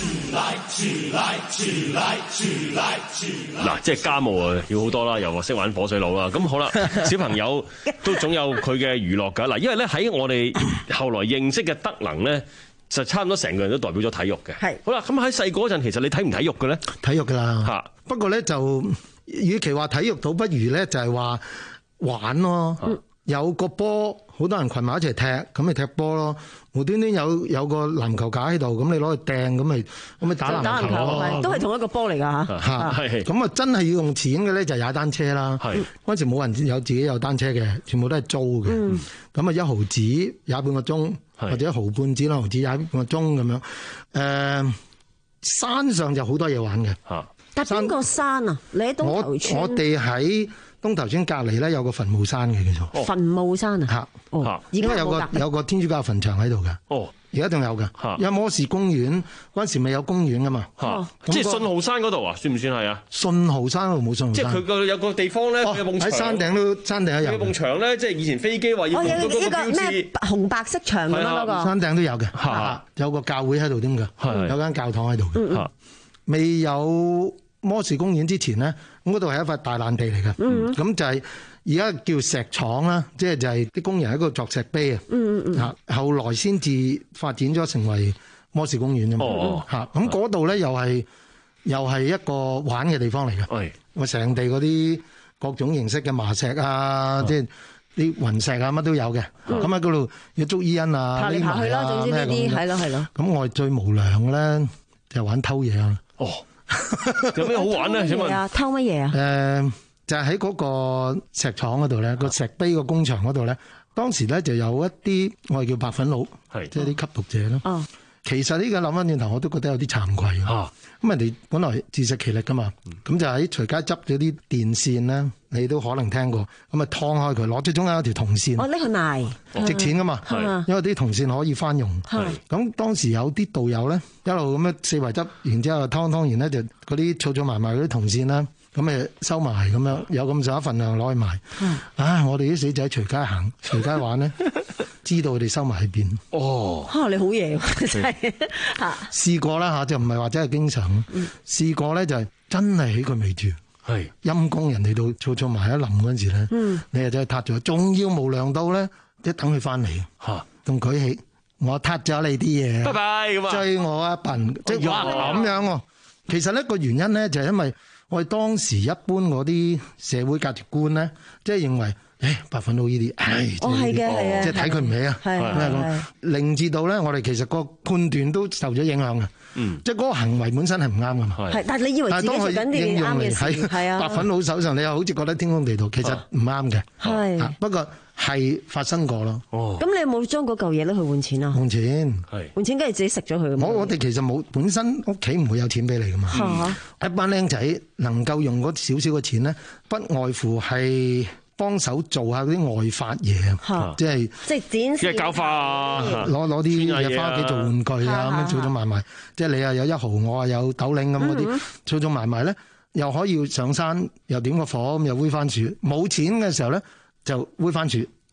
嗱，即係家務啊，要好多啦，又話識玩火水佬啦。咁好啦，小朋友都總有佢嘅娛樂㗎。嗱，因為咧喺我哋後來認識嘅德能咧，就差唔多成個人都代表咗體育嘅。係。好啦，咁喺細個嗰陣，其實你睇唔體育嘅咧？ 體育㗎啦。嚇。不過咧就，與其話體育倒不如咧就係話玩咯。嗯。有個波，好多人群埋一齊踢，咁咪踢波咯。無端端有有個籃球架喺度，咁你攞去掟，咁咪咁咪打籃球咯。 都係同一個波嚟㗎嚇。 嚇，咁啊真係要用錢嘅咧，就踩單車啦。係嗰陣時冇人有自己有單車嘅，全部都係租嘅。咁、嗯、啊一毫子踩半個鐘，或者一毫半子兩毫子踩半個鐘咁樣。誒、呃，山上就好多嘢玩嘅。嚇， 但邊個山啊？你喺東頭村。我我哋喺東頭村隔離咧有個墳墓山嘅叫做。 墳墓山啊？嚇！ 哦，而家有個有個天主教墳場喺度嘅。哦，而家仲有嘅。有摩士公園嗰陣時未有公園噶嘛？ 嚇！即係信號山嗰度啊？算唔算係啊？ 信號山嗰度冇信號山。 即係佢個有個地方咧，有埲牆。 喺山頂都山頂有。有埲牆咧，即係以前飛機話要嗰個嗰個標誌。紅白色牆咁樣嗰個。 山頂都有嘅。嚇！有個教會喺度添㗎。有間教堂喺度嘅。嚇！未有摩士公園之前咧，咁嗰度係一塊大爛地嚟嘅。嗯。咁就係。而家叫石廠啦，即係就係啲工人喺度作石碑啊。嗯嗯嗯。嚇，後來先至發展咗成為摩士公園啫嘛。哦。嚇，咁嗰度咧又係又係一個玩嘅地方嚟嘅。係。咁成地嗰啲各種形式嘅麻石啊，即係啲雲石啊，乜都有嘅。咁喺嗰度要捉伊人啊，匿埋啊，總之呢啲係咯係咯。咁我哋最無良嘅咧就係玩偷嘢啊。哦。 有咩好玩咧？請問。 啊，偷乜嘢啊？ 誒。就喺、是、嗰個石廠嗰度咧，個石碑個工場嗰度咧，當時咧就有一啲我哋叫白粉佬，即係啲吸毒者咯。哦，其實呢個諗翻轉頭，我都覺得有啲慚愧。哦，咁人哋本來自食其力噶嘛，咁、嗯、就喺隨街執咗啲電線咧，你都可能聽過。咁啊，劏開佢，攞咗中間有條銅線。 哦，呢個賣值錢噶嘛，因為啲銅線可以翻用。咁當時有啲道友咧，一路咁樣四圍執，然之後劏劏完咧，就嗰啲儲儲埋埋嗰啲銅線啦。咁咪收埋咁樣，有咁上下份量攞去賣。嗯、啊！我哋啲死仔隨街行、隨街玩咧，知道佢哋收埋喺邊。哦，嚇你好嘢喎！真係嚇。試過啦嚇，就唔係話真係經常。嗯、試過咧就係真係起佢未住。係陰公人哋到儲儲埋一冧嗰陣時咧，嗯、你又真係撻咗，仲要無良到咧，一等佢翻嚟嚇，仲舉起我撻咗你啲嘢，拜拜咁啊，追我一笨，即係話咁樣喎。其實呢個原因咧就係因為。我哋當時一般嗰啲社會價值觀咧，即係認為，誒白粉佬呢啲，唉， 哦係嘅係啊， 即係睇佢唔起啊，係咁，令至到咧，我哋其實個判斷都受咗影響嘅，嗯，即係嗰個行為本身係唔啱噶嘛，係，但係你以為自己做緊啲啱嘅事，係啊，白粉佬手上你又好似覺得天公地道，其實唔啱嘅，係，不過係發生過咯。哦，咁你有冇將嗰嚿嘢咧去換錢啊？換錢係換錢，跟住自己食咗佢。我我哋其實冇本身屋企唔會有錢俾你噶嘛。一班僆仔能夠用嗰少少嘅錢咧，不外乎係幫手做下嗰啲外發嘢，即係即係剪即係膠花啊，攞攞啲嘢翻屋企做玩具啊，咁樣做咗埋埋。即係你啊有一毫，我啊有斗零咁嗰啲，做咗埋埋咧，又可以上山，又點個火咁，又煨番薯。冇錢嘅時候咧，就煨番薯。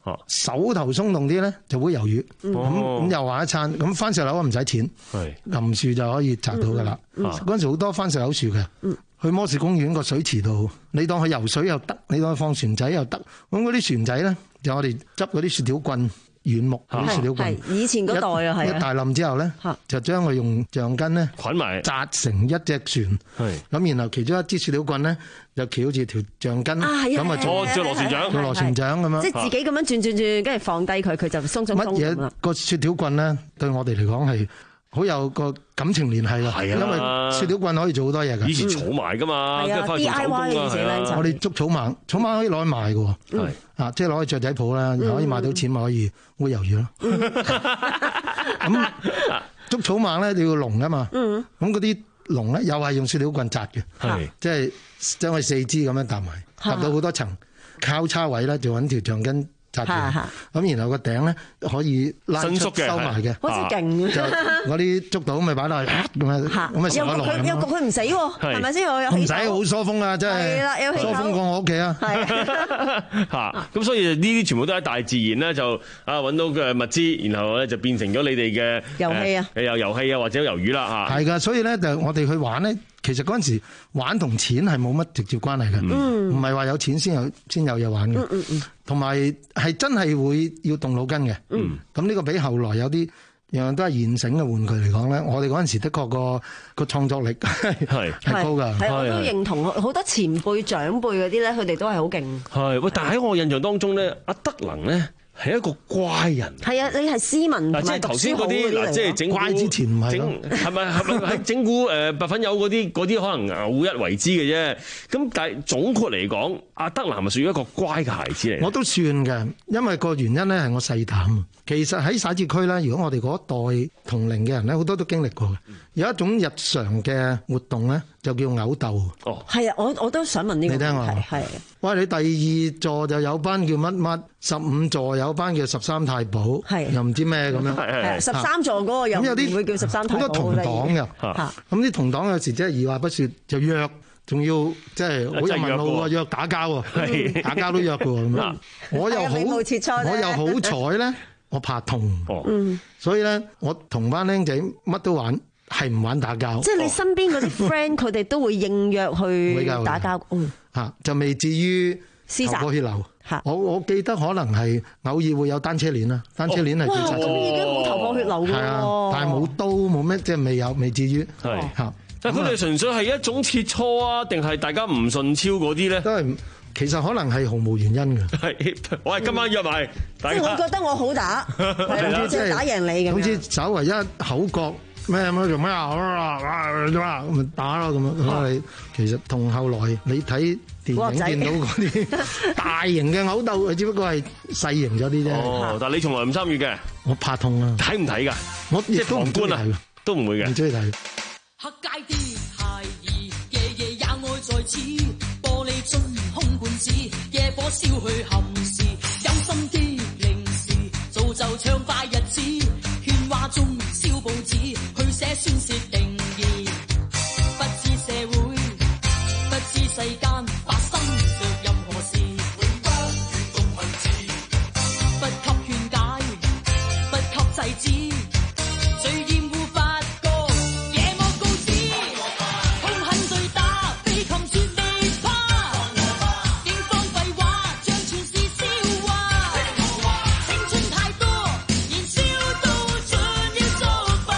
手頭鬆動啲咧就會魷魚。咁咁又話一餐，咁番石榴唔使錢，林樹就可以摘到噶啦。嗰陣時好多番石榴樹嘅。去摩士公園個水池度，你當去游水又得，你當去放船仔又得。咁嗰啲船仔咧，就我哋執嗰啲雪條棍、軟木嗰啲雪條棍。 以前嗰代啊，係一大冧之後咧，就將佢用橡筋咧捆埋，紮成一隻船。咁然後其中一支雪條棍咧，就翹住條橡筋，咁啊做做螺旋槳， 做螺旋槳咁樣。 即係自己咁樣轉轉轉，跟住放低佢，佢就鬆鬆鬆。 乜嘢個雪條棍咧，對我哋嚟講係好有個感情聯繫㗎，因為雪條棍可以做好多嘢㗎。 以前儲埋㗎嘛， 係啊，D I Y 嘅時咧， 我哋捉草蜢，草蜢可以攞去賣㗎喎，啊，即係攞去雀仔鋪啦，可以賣到錢咪可以煨魷魚咯。咁捉草蜢咧，你要籠啊嘛，咁嗰啲籠咧又係用雪條棍紮嘅，即係將佢四肢咁樣搭埋，搭到好多層，交叉位咧就揾條橡筋紮住，咁然後個頂咧可以拉出收埋嘅， 好似勁就嗰啲捉到咪擺落去咁啊，咁啊成個籠咁。 又焗佢唔死喎，係咪先？ 唔使好疏風啊，真係疏風過我屋企啊。 嚇，咁所以呢啲全部都喺大自然咧，就啊揾到嘅物資，然後咧就變成咗你哋嘅遊戲啊， 誒又遊戲啊，或者魷魚啦嚇。 係㗎，所以咧就我哋去玩咧。其實嗰陣時玩同錢係冇乜直接關係嘅，唔係話有錢先有先有嘢玩嘅，同埋係真係會要動腦筋嘅。咁、嗯、呢個比後來有啲樣樣都係現成嘅玩具嚟講咧，我哋嗰陣時的確個個創作力係係高㗎。 係我都認同，好多前輩長輩嗰啲咧，佢哋都係好勁。 係喂，但係喺我印象當中咧，阿德能咧。係一個乖人， 係啊！你係斯文同埋讀書好嗰啲嚟。 即係整乖之前唔係咯， 係咪係咪喺整蠱誒白粉友嗰啲嗰啲可能偶一為之嘅啫。咁但係總括嚟講，阿德能係咪屬於一個乖嘅孩子嚟？ 我都算嘅，因為個原因咧係我細膽。其實喺徙置區咧，如果我哋嗰一代同齡嘅人咧，好多都經歷過嘅。有一種日常嘅活動咧，就叫偶鬥。 哦， 係啊，我我都想問呢個問題。 你聽我係。 喂，你第二座就有班叫乜乜，十五座有班叫十三太保，又唔知咩咁樣。 係十三座嗰個又有啲會叫十三太保。 好多同黨嘅，咁啲同黨有時即係二話不說就約，仲要即係好有問路喎，約打交喎，打交都約嘅喎咁樣。我又好，我又好彩咧，我怕痛，所以咧我同班僆仔乜都玩。係唔玩打交？ 即係你身邊嗰啲 friend，佢哋都會應約去打交。嗯， 嚇就未至於頭破血流。我我記得可能係偶爾會有單車鏈啦，單車鏈係最殺。 咁已經好頭破血流㗎喎。係啊， 但係冇刀冇咩，即係未有，未至於。 係嚇。但係佢哋純粹係一種切磋啊，定係大家唔順超嗰啲咧？ 都係其實可能係毫無原因嘅。 係，我係今晚約埋。 即係我覺得我好打，係即係打贏你咁。 總之稍為一口角。咩咁做咩啊？咁咪打咯咁樣。咁你其實同後來你睇電影見到嗰啲大型嘅毆鬥，只不過係細型咗啲啫。 哦，但係你從來唔參與嘅。 我怕痛啊！ 睇唔睇㗎？ 我亦都唔觀啊， 都唔會嘅。 唔中意睇。 黑街啲孩兒，夜夜也愛在此，玻璃樽空罐子，夜火燒去冚時，有心機零時，造就暢快日子，喧嘩中燒報紙。寫宣泄定義，不知社會，不知世間發生着任何事，永不願動文字，不給勸解，不給制止，最厭惡發覺野莫告知，痛恨最打，被擒說未怕，警方廢話，像全是笑話，青春太多，燃燒到盡要作罷。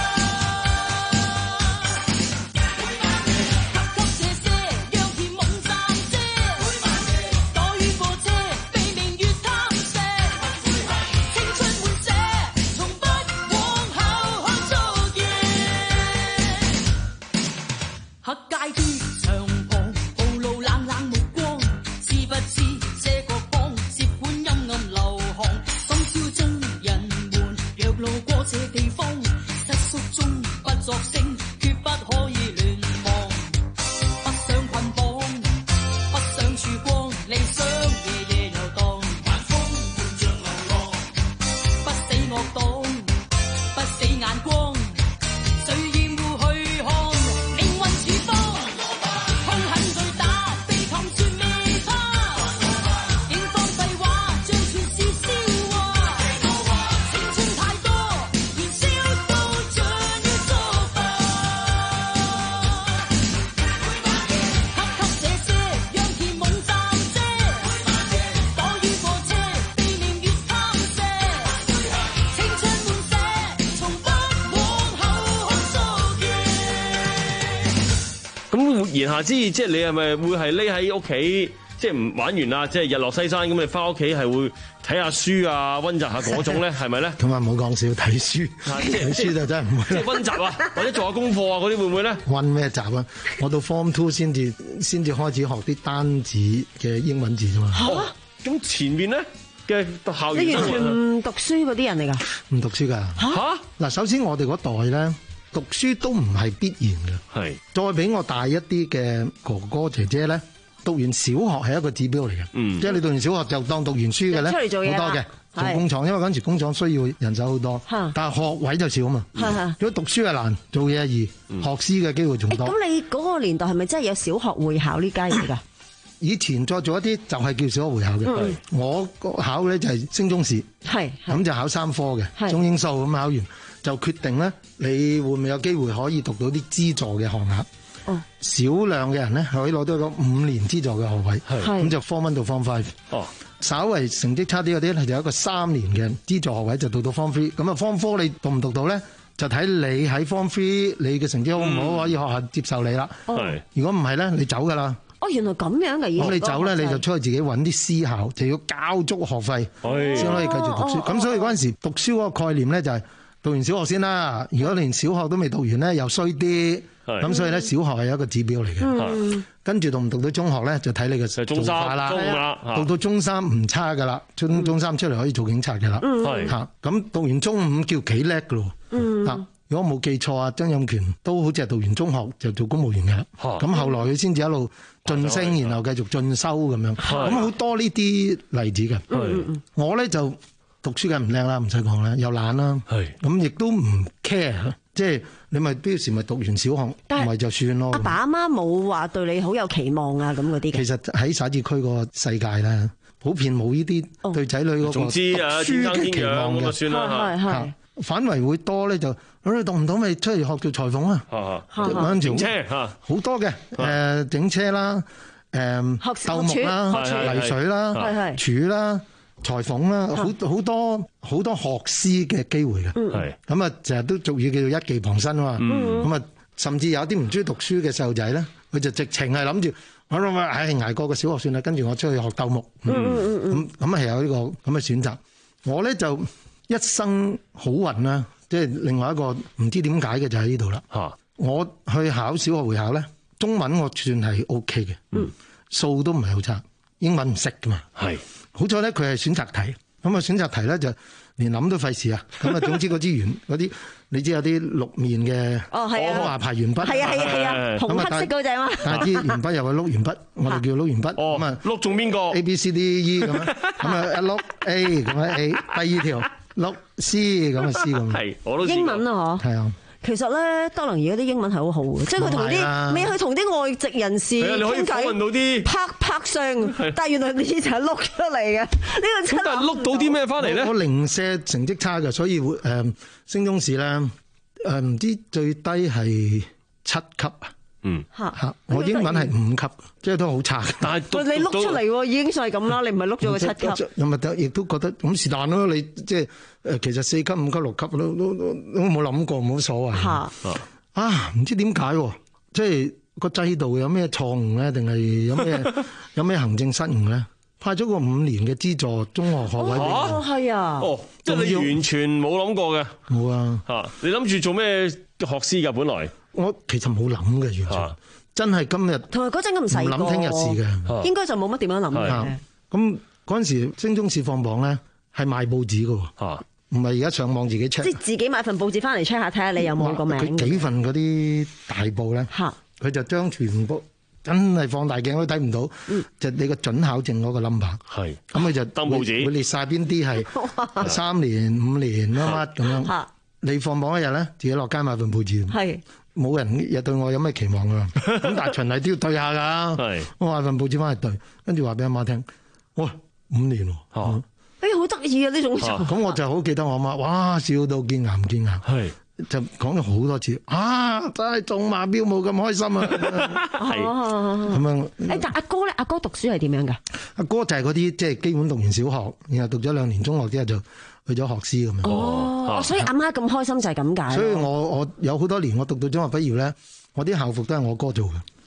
咁言下之意，即係你係咪會係匿喺屋企？即係唔玩完啦，即係日落西山咁，你翻屋企係會睇下書啊，溫習下嗰種咧，係咪咧？ 咁啊，唔好講笑，睇書，睇書就真係唔會。 即係溫習啊，或者做下功課啊，嗰啲會唔會咧？ 溫咩習啊？我到 Form Two 先至先至開始學啲單字嘅英文字啫嘛。 嚇！咁前面咧嘅校園， 你完全唔讀書嗰啲人嚟㗎？ 唔讀書㗎。嚇！嗱，首先我哋嗰代咧，讀書都唔係必然嘅。係。再俾我大一啲嘅哥哥姐姐咧。讀完小學係一個指標嚟嘅，嗯、即係你讀完小學就當讀完書嘅咧，好多嘅做工廠，因為嗰陣時工廠需要人手好多，但係學位就少啊嘛。如果讀書係難，做嘢係易，嗯、學師嘅機會仲多。咁、欸、你嗰個年代係咪真係有小學會考呢家嘢㗎？ 以前再做一啲就係叫小學會考嘅，嗯、我考咧就係升中試，咁就考三科嘅中英數咁考完就決定咧，你會唔會有機會可以讀到啲資助嘅學額？哦，少量嘅人咧可以攞到個五年資助嘅學位，咁就 Form One 到 Form Five。哦，稍為成績差啲嗰啲咧就有一個三年嘅資助學位，就到到 Form Three。咁啊 Form Four 你讀唔讀到咧，就睇你喺 Form Three 你嘅成績好唔好，嗯、可以學校接受你啦。係，如果唔係咧，你走噶啦。 哦，原來咁樣嘅。 咁你走咧，你就出去自己揾啲私校，就要交足學費先可以繼續讀書。咁、哦、所以嗰陣時讀書嗰個概念咧就係讀完小學先啦。如果連小學都未讀完咧，又衰啲。咁所以咧，小學係一個指標嚟嘅。嗯、跟住讀唔讀到中學咧，就睇你嘅做法啦。中讀到中三唔差噶啦，中中三出嚟可以做警察嘅啦。嚇、嗯，咁讀完中五叫幾叻噶咯。嗯、如果冇記錯啊，曾蔭權都好似係讀完中學就做公務員嘅。咁、嗯、後來佢先至一路晉升，然後繼續進修咁樣。咁好多呢啲例子嘅。嗯、我咧就讀書梗係唔靚啦，唔使講啦，又懶啦。咁亦都唔 care。即係你咪嗰時咪讀完小學，唔係就算咯。阿爸阿媽冇話對你好有期望啊，咁嗰啲嘅。 其實喺徙置區個世界咧，普遍冇呢啲對仔女嗰個讀書嘅期望嘅。算啦嚇，反為會多咧就，誒讀唔到咪出去學做裁縫啊，整車好多嘅誒整車啦，誒鬥木啦、泥水啦、廚啦。裁縫啦，好好多好多學師嘅機會嘅，係咁啊，成日都俗語叫做一技傍身啊嘛，咁啊、嗯，甚至有啲唔中意讀書嘅細路仔咧，佢就直情係諗住，我諗啊，唉，捱過個小學算啦，跟住我出去學鬥木，咁咁啊係有呢個咁嘅選擇。我咧就一生好運啦，即係另外一個唔知點解嘅就喺呢度啦。嚇，我去考小學會考咧，中文我算係 O K 嘅，嗯，數都唔係好差，英文唔識噶嘛，係。好彩咧，佢係選擇題，咁啊選擇題咧就連諗都費事啊！咁啊，總之嗰支圓嗰啲，你知有啲六面嘅，哦係啊，話排圓筆，係啊係啊係啊，紅黑色嗰隻嘛，但係支圓筆又係碌圓筆，我哋叫碌圓筆，咁啊碌中邊個 A B C D E 咁樣，咁啊一碌 A 咁啊 A，第二條碌 C 咁啊 C 咁，係我都英文啊嗬，係啊。其實咧，德能而家啲英文係好好嘅，即係佢同啲未去同啲外籍人士傾偈，拍拍聲，但係原來你就係碌出嚟嘅，呢個真係。 但係碌到啲咩翻嚟咧？ 我零舍成績差嘅，所以會誒升中試咧誒唔知最低係七級啊。嗯嚇，我英文係五級，即係都好差。但係你碌出嚟已經算係咁啦，你唔係碌咗個七級。 又咪亦都覺得咁是但咯？你即係誒，其實四級、五級、六級都都都都冇諗過，冇所謂。嚇啊！唔知點解喎？即係個制度有咩錯誤咧？定係有咩有咩行政失誤咧？派咗個五年嘅資助中學學位俾我。 哦，係啊。 哦，即係你完全冇諗過嘅。 冇啊。 嚇！你諗住做咩學師㗎？本來？ 我其實冇諗嘅，完全、啊、真係今日同埋嗰陣咁細個， 唔諗聽日事嘅， 應該就冇乜點樣諗嘅。 咁嗰陣時升中試放榜咧，係賣報紙嘅，唔係而家上網自己 check。 即係自己買份報紙翻嚟 check 下，睇下你有冇個名。 佢幾份嗰啲大報咧，佢、啊、就將全部真係放大鏡都睇唔到，嗯、就你個準考證嗰個 number。係咁佢就登報紙， 會列晒邊啲係三年、五年乜乜咁樣。啊、你放榜一日咧，自己落街買份報紙。係。冇人又對我有咩期望㗎，咁但係循例都要對下㗎。我買份報紙翻嚟對，跟住話俾阿媽聽，哇五年喎， 嗯、哎呀好得意啊呢種。 咁我就好記得我阿媽，哇笑到見牙唔見牙，就講咗好多次，啊真係中馬標冇咁開心啊。係咁樣。誒但阿哥咧，阿哥讀書係點樣㗎？ 阿哥就係嗰啲即係基本讀完小學，然後讀咗兩年中學之後就去咗學師咁樣。 哦，所以阿媽咁開心就係咁解。 所以我我有好多年我讀到中學畢業咧，我啲校服都係我哥做嘅。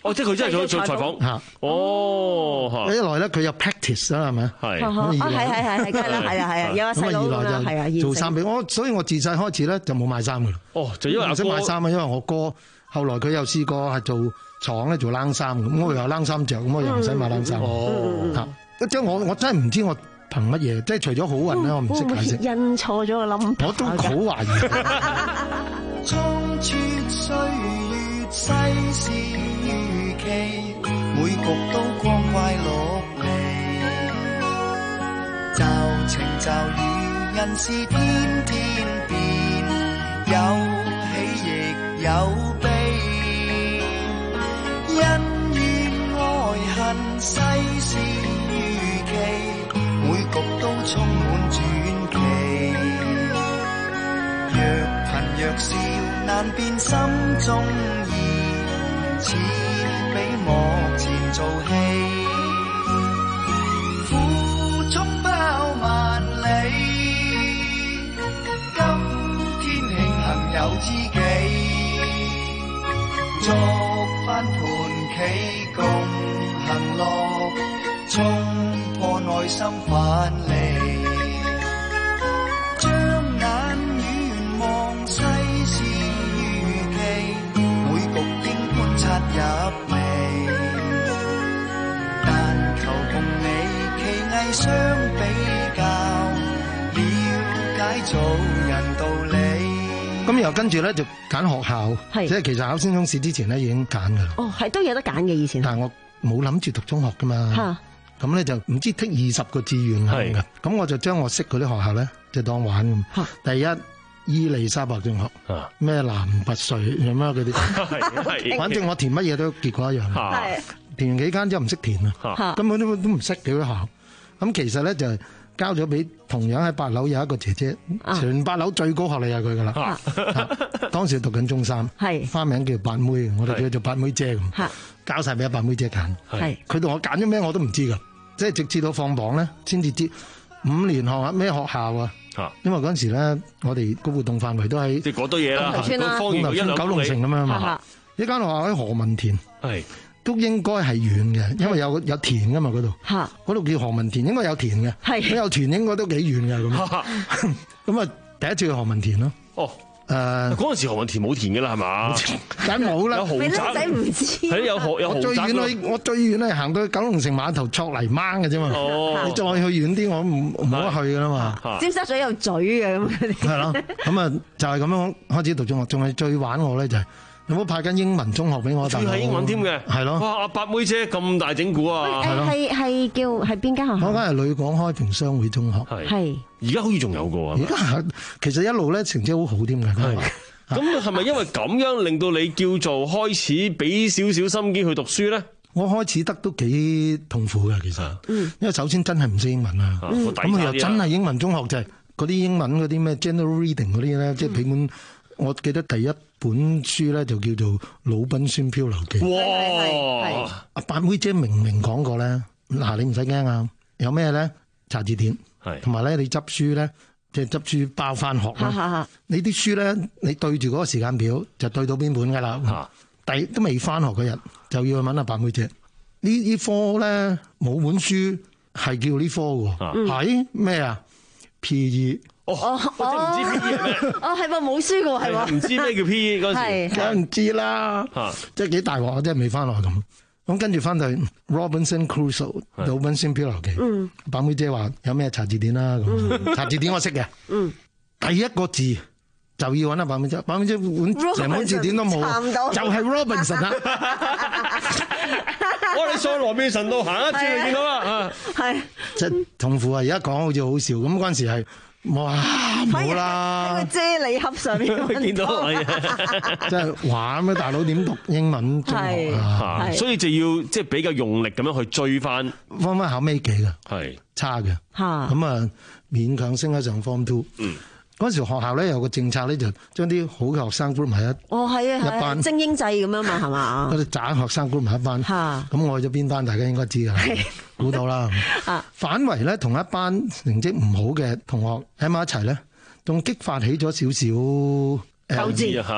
哦，即係佢真係做做採訪嚇。 哦， 一來咧佢有 practice 啦，係咪？ 係。 啊係係係係，梗係啦，係啊係啊，有個細佬咁啦，係啊， 做衫俾我，所以我自細開始咧就冇買衫㗎啦。 哦，就因為唔識買衫啊，因為我哥後來佢又試過係做廠咧做冷衫咁，我又有冷衫着，咁我又唔使買冷衫。 哦， 嚇，即係我我真係唔知我憑乜嘢，即係除咗好運咧，我唔識解釋。 印錯咗個冧， 我都好懷疑。 衝穿歲月世事如棋，每局都光怪陸離。驟晴驟雨，人事天天變，有喜亦有悲。恩怨愛恨，世事如棋，每局都充滿傳奇。若貧若笑，難辨心中意，似比幕前做戲。苦中包萬里，今天慶幸有知己，作翻盤棋共行樂，衝破內心藩籬。將眼遠望世事如棋，每局應觀察入微，但求共你棋藝相比較，了解做人道理。 咁又跟住咧就揀學校，即係其實考先中試之前咧已經揀㗎啦。 哦，係都有得揀嘅以前。 但係我冇諗住讀中學㗎嘛。咁咧就唔知剔二十個志願係嘅。咁我就將我識嗰啲學校咧就當玩咁。第一伊利沙伯中學，咩南拔萃咁樣嗰啲，反正我填乜嘢都結果一樣。填完幾間之後唔識填啊，根本都都唔識幾多學校。咁其實咧就係交咗俾同樣喺八樓有一個姐姐，全八樓最高學歷係佢噶啦。當時讀緊中三，花名叫八妹，我哋叫佢做八妹姐咁，交晒俾阿八妹姐揀。佢同我揀咗咩我都唔知噶，即係直至到放榜咧先至知五年學校咩學校啊。因為嗰陣時咧，我哋個活動範圍都喺即係嗰堆嘢啦， 方圓一兩九龍城咁樣嘛。一間學校喺何文田。都應該係遠嘅，因為有有田噶嘛嗰度，嗰度叫何文田，應該有田嘅。咁有田應該都幾遠嘅咁。咁啊，第一次去何文田咯。哦，誒，嗰陣時何文田冇田嘅啦，係嘛？ 梗冇啦， 有豪宅。 仔唔知。 係有學有豪宅。 我最遠去，我最遠咧行到去九龍城碼頭戳泥掹嘅啫嘛。哦。你再去遠啲，我唔冇得去噶啦嘛。 尖沙咀有嘴嘅咁嗰啲。 係咯，咁啊就係咁樣開始讀中學，仲係最玩我咧就係。有冇派緊英文中學俾我？ 仲要係英文添嘅， 係咯。 哇！阿八妹姐咁大整蠱啊！ 係係叫係邊間學校？ 嗰間係旅港開平商會中學。 係。 而家好似仲有個啊！ 而家其實一路咧成績好好添嘅。係。 咁係咪因為咁樣令到你叫做開始俾少少心機去讀書咧？ 我開始得都幾痛苦嘅，其實。嗯。因為首先真係唔識英文啊。咁佢又真係英文中學就係嗰啲英文嗰啲咩 general reading 嗰啲咧，即係俾本。我記得第一本書咧就叫做《魯賓孫漂流記》。哇！阿八妹姐明明講過咧，嗱你唔使驚啊，有咩咧查字典，同埋咧你執書咧即係執書包翻學啦。你啲書咧你對住嗰個時間表就對到邊本噶啦。第都未翻學嗰日就要去問阿八妹姐。呢呢科咧冇本書係叫呢科喎，係咩啊 P E。 哦，我真唔知 P E 係咩？ 哦，係喎，冇書㗎係喎。 唔知咩叫 P E 嗰時， 梗係唔知啦。即係幾大鑊，我真係未翻落咁。咁跟住翻到 Robinson Crusoe 魯賓孫漂流記。嗯。八妹姐話有咩查字典啦咁，查字典我識嘅。嗯。第一個字就要揾阿八妹姐，八妹姐本成本字典都冇，就係 Robinson 啦。 我哋上羅便臣道行一轉就見到啦。 係。 即係痛苦啊！而家講好似好笑，咁嗰陣時係。哇！冇啦， 喺個啫喱盒上面見到， 即係玩咩？大佬點讀英文中學啊？ 所以就要即係比較用力咁樣去追翻， 方翻考尾幾嘅， 係差嘅。咁啊，勉強升得上 Form Two。嗯，嗰時學校咧有個政策咧，就將啲好嘅學生 group 埋一哦係啊係啊精英制咁樣嘛係嘛？ 嗰啲渣學生 group 埋一班。嚇！咁我去咗邊班？大家應該知㗎。估到啦，反為咧同一班成績唔好嘅同學喺埋一齊咧，仲激發起咗少少鬥志嚇，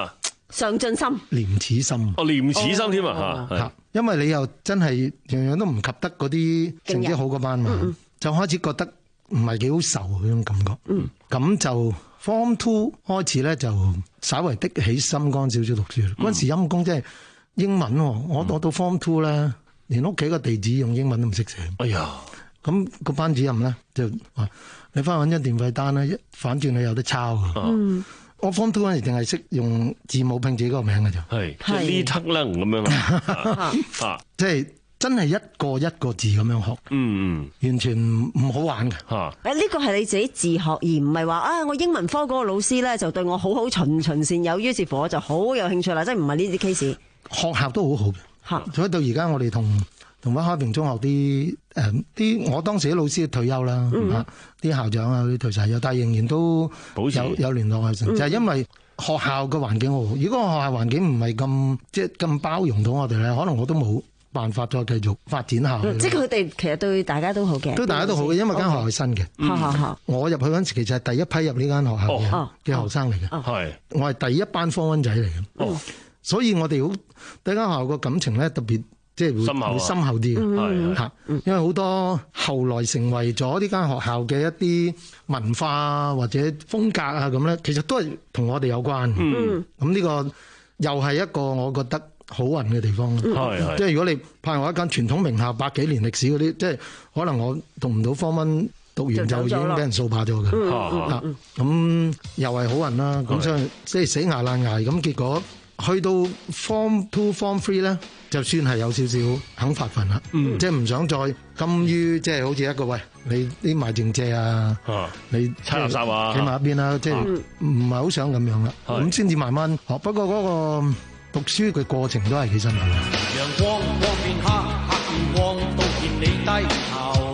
上進心、 廉恥心。 哦，廉恥心添啊嚇， 嚇，因為你又真係樣樣都唔及得嗰啲成績好嗰班嘛， 嗯嗯就開始覺得唔係幾好受嗰種感覺。 嗯， 咁就 Form Two 開始咧，就稍微的起心肝少少讀書。嗰陣時陰公真係英文喎，我我到 Form Two 咧，連屋企個地址用英文都唔識寫。 哎呀！ 咁個班主任咧就話：你翻去揾張電費單啦，反轉你有得抄嘅。 嗯， 我 Form Two 嗰陣淨係識用字母拼自己個名嘅啫。 係，即係呢輯啦咁樣啦。啊， 即係真係一個一個字咁樣學。 嗯嗯， 完全唔好玩嘅。 嚇！ 誒呢個係你自己自學，而唔係話啊我英文科嗰個老師咧就對我好好循循善誘，於是乎我就好有興趣啦。即係唔係呢啲 case？ 學校都好好嘅。 嚇！ 所以到而家我哋同同翻開平中學啲誒啲，我當時啲老師退休啦，嚇啲校長啊啲退晒休，但係仍然都保持有有聯絡嘅成，就係因為學校嘅環境好好。如果學校環境唔係咁即係咁包容到我哋咧，可能我都冇辦法再繼續發展下去。 即係佢哋其實對大家都好嘅， 都大家都好嘅，因為間學校係新嘅。我入去嗰陣時其實係第一批入呢間學校嘅嘅學生嚟嘅，係我係第一班科溫仔嚟嘅，所以我哋好對間學校個感情咧特別。即係會會深厚啲嘅，嚇，因為好多後來成為咗呢間學校嘅一啲文化啊或者風格啊咁咧，其實都係同我哋有關。嗯，咁呢個又係一個我覺得好運嘅地方。係，即係如果你派我一間傳統名校百幾年歷史嗰啲，即係可能我讀唔到科文，讀完就已經俾人掃把咗嘅。嚇，咁又係好運啦。咁所以即係死牙爛牙咁，結果去到 Form Two、Form Three 咧。就算係有少少肯發奮啦，嗯、即係唔想再甘於即係好似一個喂你啲賣剩蔗啊，啊你拆垃圾啊， 企埋一邊啦，即係唔係好想咁樣啦，咁先至慢慢學。不過嗰個讀書嘅過程都係幾辛苦。 陽光光變黑，黑變光，都見你低頭。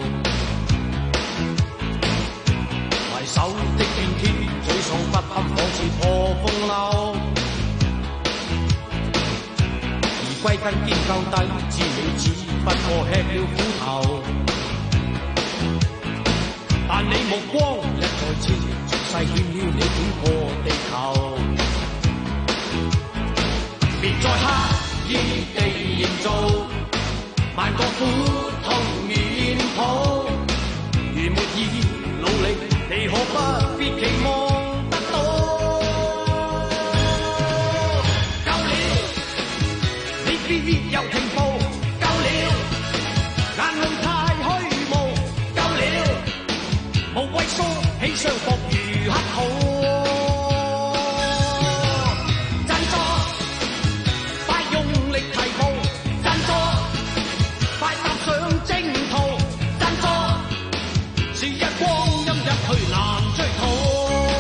埋手的片天，沮喪不堪，仿似破風褸。歸根結究底，知你只不過吃了苦頭。但你目光一再切，俗世欠了你整個地球。別再刻意地營造萬個苦痛面譜，如沒意努力，你可不必期望得到。必有停步，夠了，眼淚太虛無，夠了，無謂梳起雙膊如乞討。振作，快用力提步，振作，快踏上征途，振作，是日光陰一去難追討。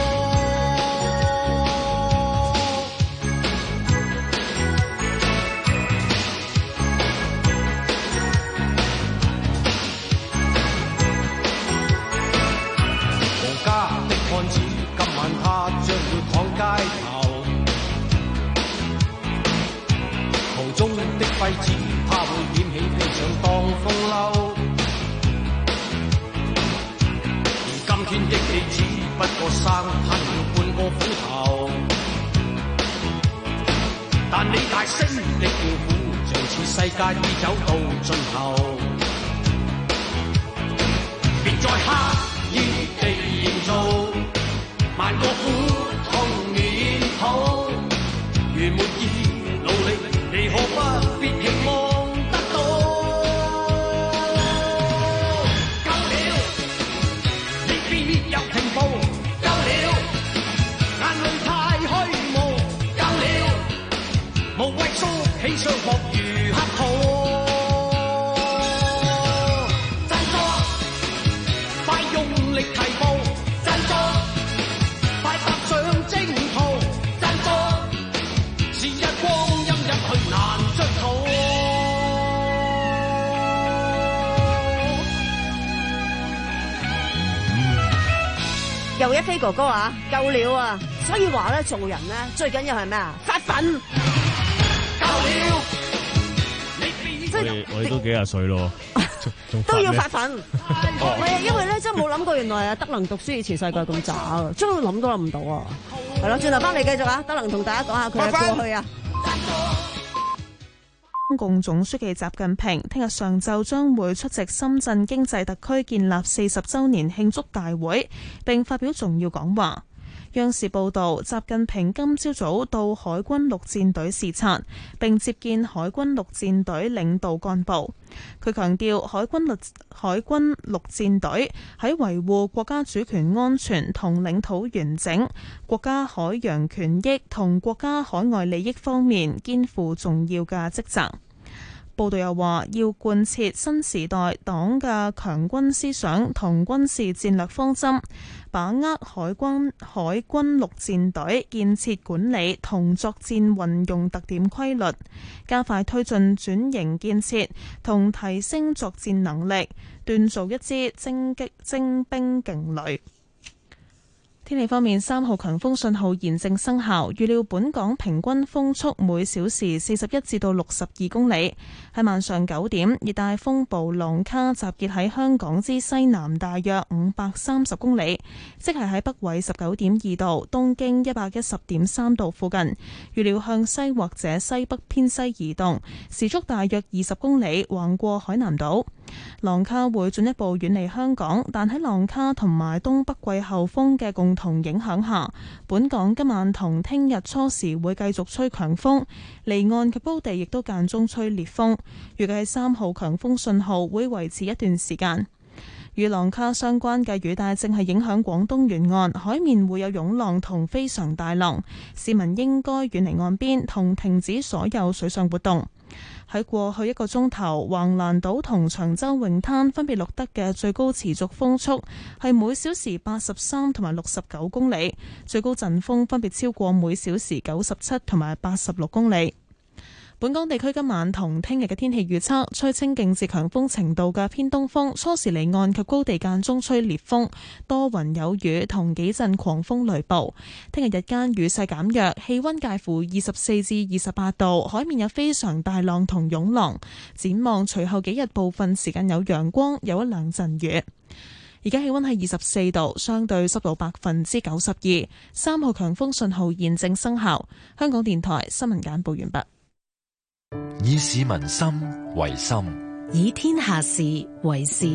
街頭途中的廢紙，他會點起披上當風褸。而今天的你只不過生吞了半個斧頭，但你大聲的叫苦，像似世界已走到盡頭。別再刻意地營造萬個苦痛面譜，如沒意努力，你可不必期望得到。夠了，你必有停步，夠了，眼淚太虛無，夠了，無謂梳起雙膊如乞討。振作，快用力提步，振作。快踏上征途，振作，是日光陰一去難追討。 又一飛哥哥啊，夠了啊！所以話咧，做人咧最緊要係咩啊？發奮。夠了。 我哋我哋都幾廿歲咯， 都要發奮。唔係啊，因為咧真係冇諗過，原來啊德能讀書以前世界咁渣啊，真係諗都諗唔到啊。係咯，轉頭翻嚟繼續啊，德能同大家講下佢嘅過去啊。 中共總書記習近平聽日上晝將會出席深圳經濟特區建立四十週年慶祝大會，並發表重要講話。央視報導，習近平今朝早到海軍陸戰隊視察，並接見海軍陸戰隊領導幹部。佢強調，海軍陸海軍陸戰隊喺維護國家主權安全同領土完整、國家海洋權益同國家海外利益方面肩負重要嘅職責。報道又話，要貫徹新時代黨嘅強軍思想同軍事戰略方針，把握海軍海軍陸戰隊建設管理同作戰運用特點規律，加快推進轉型建設同提升作戰能力，鍛造一支精擊精兵勁旅。天氣方面，三號強風信號現正生效，預料本港平均風速每小時四十一至到六十二公里。喺晚上九點，熱帶風暴浪卡集結喺香港之西南大約五百三十公里，即係喺北緯十九點二度、東經一百一十點三度附近。預料向西或者西北偏西移動，時速大約二十公里，橫過海南島。浪卡會進一步遠離香港，但喺浪卡同埋東北季候風嘅共同影響下，本港今晚同聽日初時會繼續吹強風，離岸及高地亦都間中吹烈風。預計三號強風信號會維持一段時間。與浪卡相關嘅雨帶正係影響廣東沿岸，海面會有湧浪同非常大浪，市民應該遠離岸邊同停止所有水上活動。喺過去一個鐘頭，橫瀾島同長洲泳灘分別錄得嘅最高持續風速係每小時八十三同埋六十九公里，最高陣風分別超過每小時九十七同埋八十六公里。本港地區今晚同聽日嘅天氣預測，吹清勁至強風程度嘅偏東風，初時離岸及高地間中吹烈風，多雲有雨同幾陣狂風雷暴。聽日日間雨勢減弱，氣溫介乎二十四至二十八度，海面有非常大浪同湧浪。展望隨後幾日部分時間有陽光，有一兩陣雨。而家氣溫係二十四度，相對濕度百分之九十二，三號強風信號現正生效。香港電台新聞簡報完畢。 以市民心為心， 以天下事為事。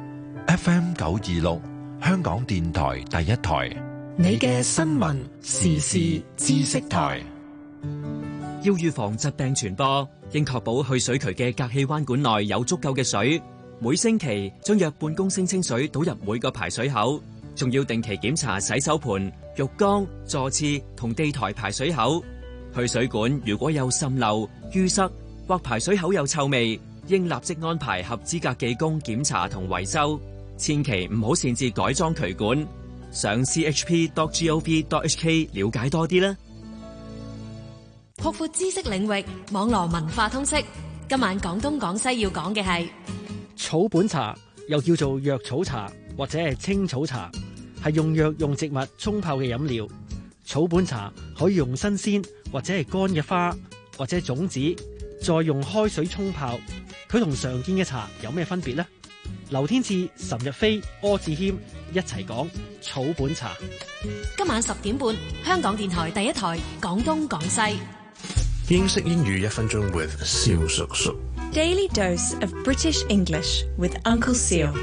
F M 九二六，香港電台第一台， 你嘅新聞時事知識台。 要預防疾病傳播，應確保去水渠嘅隔氣彎管內有足夠嘅水。每星期將約半公升清水倒入每個排水口，仲要定期檢查洗手盆、浴缸、座廁同地台排水口。去水管如果有滲漏、淤塞或排水口有臭味，應立即安排合資格技工檢查同維修，千祈唔好擅自改裝渠管。上 c h p dot gov dot h k 了解多啲啦。 擴闊知識領域，網絡文化通識。今晚廣東廣西要講嘅係草本茶，又叫做藥草茶或者係青草茶，係用藥用植物沖泡嘅飲料。草本茶可以用新鮮或者係乾嘅花或者種子，再用開水沖泡。佢同常見嘅茶有咩分別呢？劉天賜、岑日飛、柯志謙一齊講草本茶。 今晚十點半，香港電台第一台廣東廣西。 英式英語一分鐘 with 蕭叔叔。 Daily dose of British English with Uncle Seal。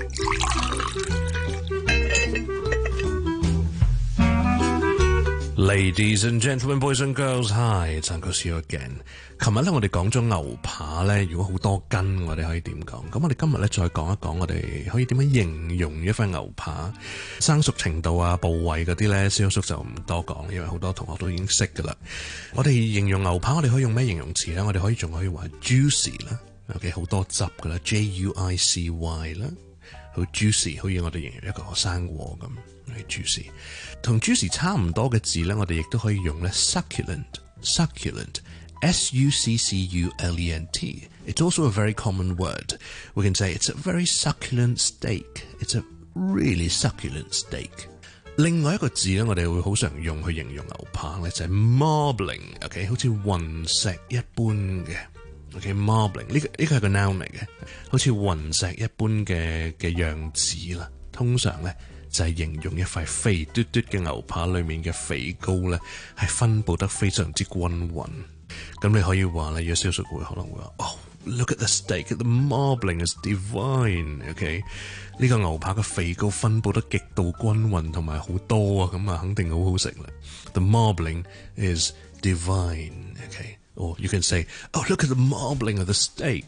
Ladies and gentlemen, boys and girls, hi, it's Uncle Seal again。琴日咧，我哋講咗牛扒咧，如果好多筋，我哋可以點講？咁我哋今日咧再講一講，我哋可以點樣形容一塊牛扒生熟程度啊、部位嗰啲咧，蕭叔就唔多講，因為好多同學都已經識噶啦。我哋形容牛扒，我哋可以用咩形容詞咧？我哋可以仲可以話 juicy 啦 ，OK， 好多汁噶啦 ，J U I C Y 啦，好 juicy， 好似我哋形容一個生果咁。juicy 同 juicy 差唔多嘅字咧，我哋亦都可以用咧 succulent，succulent，S U C C U L E N T。It's also a very common word. We can say it's a very succulent steak. It's a really succulent steak. 另外一個字咧，我哋會好常用去形容牛扒咧，就係 marbling，OK， 好似雲石一般嘅。 OK，marbling 呢個呢個係個 noun 嚟嘅，好似雲石一般嘅嘅樣子啦。通常咧就係形容一塊肥嘟嘟嘅牛扒裏面嘅肥膏咧係分佈得非常之均勻。咁你可以話咧，有少數會可能會話哦。Look at the steak. The marbling is divine. OK， 呢個牛扒嘅肥膏分佈得極度均勻同埋好多啊，咁啊肯定好好食啦。The marbling is divine. OK， or you can say, oh look at the marbling of the steak。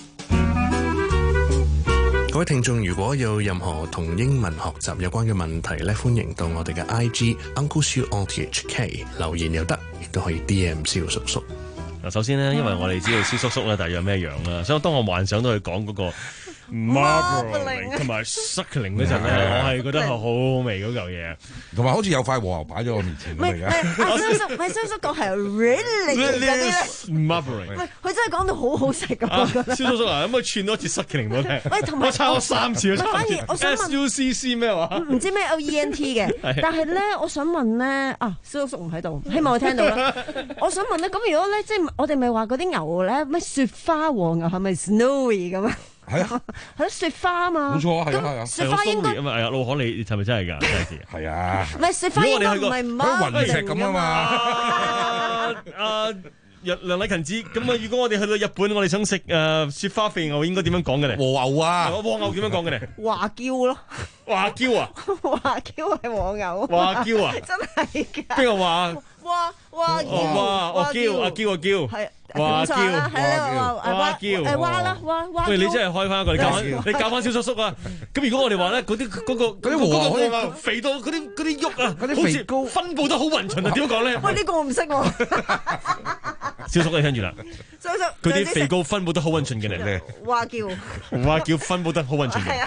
各位聽眾，如果有任何同英文學習有關嘅問題咧，歡迎到我哋嘅 I G Uncle Siu R T H K 留言又得，亦都可以 D M 蕭叔叔。 嗱，首先咧，因為我哋知道蕭叔叔咧大約咩樣啦，所以當我幻想到佢講嗰個 marbling 同埋 suckling 嗰陣咧，我係覺得係好好味嗰嚿嘢， 同埋好似有塊和牛擺咗我面前咁嚟嘅。阿蕭叔，咪蕭叔講係 really 嗰啲咧 marbling， 喂，佢真係講到好好食咁。 蕭叔叔啊，可唔可以串多次 suckling 俾我聽？ 喂，同埋我抄咗三次， 反而我想問 S U C C 咩話？ 唔知咩 O E N T 嘅，但係咧，我想問咧，啊，蕭叔叔唔喺度，希望佢聽到啦。我想問咧，咁如果咧，即係我哋咪話嗰啲牛咧，咩雪花和牛係咪 snowy 咁啊？ 係啊， 係咯，雪花啊嘛， 冇錯啊，係啊係啊， 雪花應該啊嘛，係啊，老可你係咪真係㗎？ 係啊， 唔係雪花應該唔係唔啱雲石咁啊嘛。 啊，梁梁禮勤子，咁啊，如果我哋去到日本，我哋想食誒雪花肥牛，應該點樣講嘅咧？ 和牛啊， 和牛點樣講嘅咧？ 華嬌咯， 華嬌啊， 華嬌係和牛， 華嬌啊， 真係㗎。 邊個話？ 哇哇哇！我嬌，阿嬌，阿嬌， 係哇嬌， 係啦， 哇嬌， 誒蛙啦，蛙蛙。 喂，你真係開翻一個，你教翻，你教翻蕭叔叔啊！咁如果我哋話咧，嗰啲嗰個嗰啲和牛啊，肥到嗰啲嗰啲喐啊， 嗰啲肥膏分佈得好勻循啊！點講咧？ 喂，呢個我唔識喎。 蕭叔你聽住啦， 蕭叔， 嗰啲肥膏分佈得好勻循嘅咧， 蛙嬌， 蛙嬌分佈得好勻循嘅，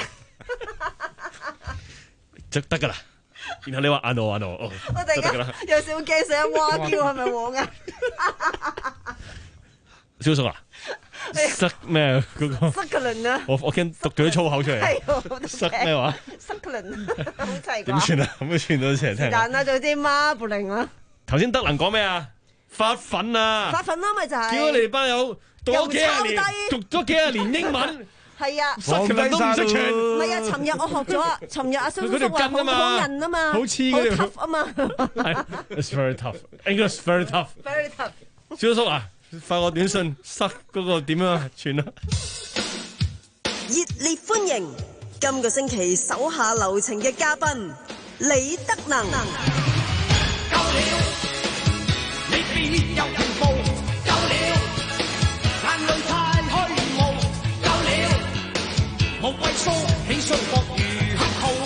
就得㗎啦。然後你話阿諾阿諾，哦， 我突然間有少驚死，蛙嬌係咪黃啊？ 蕭叔啊，塞咩嗰個？ 塞克倫啊！ 我我驚讀咗啲粗口出嚟。塞咩話？ 塞克倫，好齊啩。 點算啊？咁樣算到成聽。 但係做啲 marbling 啊！ 頭先德能講咩啊？發奮啊！ 發奮咯，咪就係。 叫我哋班友讀咗幾廿年，讀咗幾廿年英文。 係啊， 塞克倫都唔識唱。 唔係啊，尋日我學咗啊，尋日阿蕭叔叔話好好人啊嘛， 好黐嘅， 好 tough 啊嘛。 係 ，It's very tough. English very tough. Very tough. 蕭叔啊，發個短信，塞嗰個點樣串啊？ 熱烈歡迎今個星期手下留情嘅嘉賓李德能。 夠了，你別有平步，夠了，眼淚太虛無，夠了，無謂梳起雙膊如黑兔，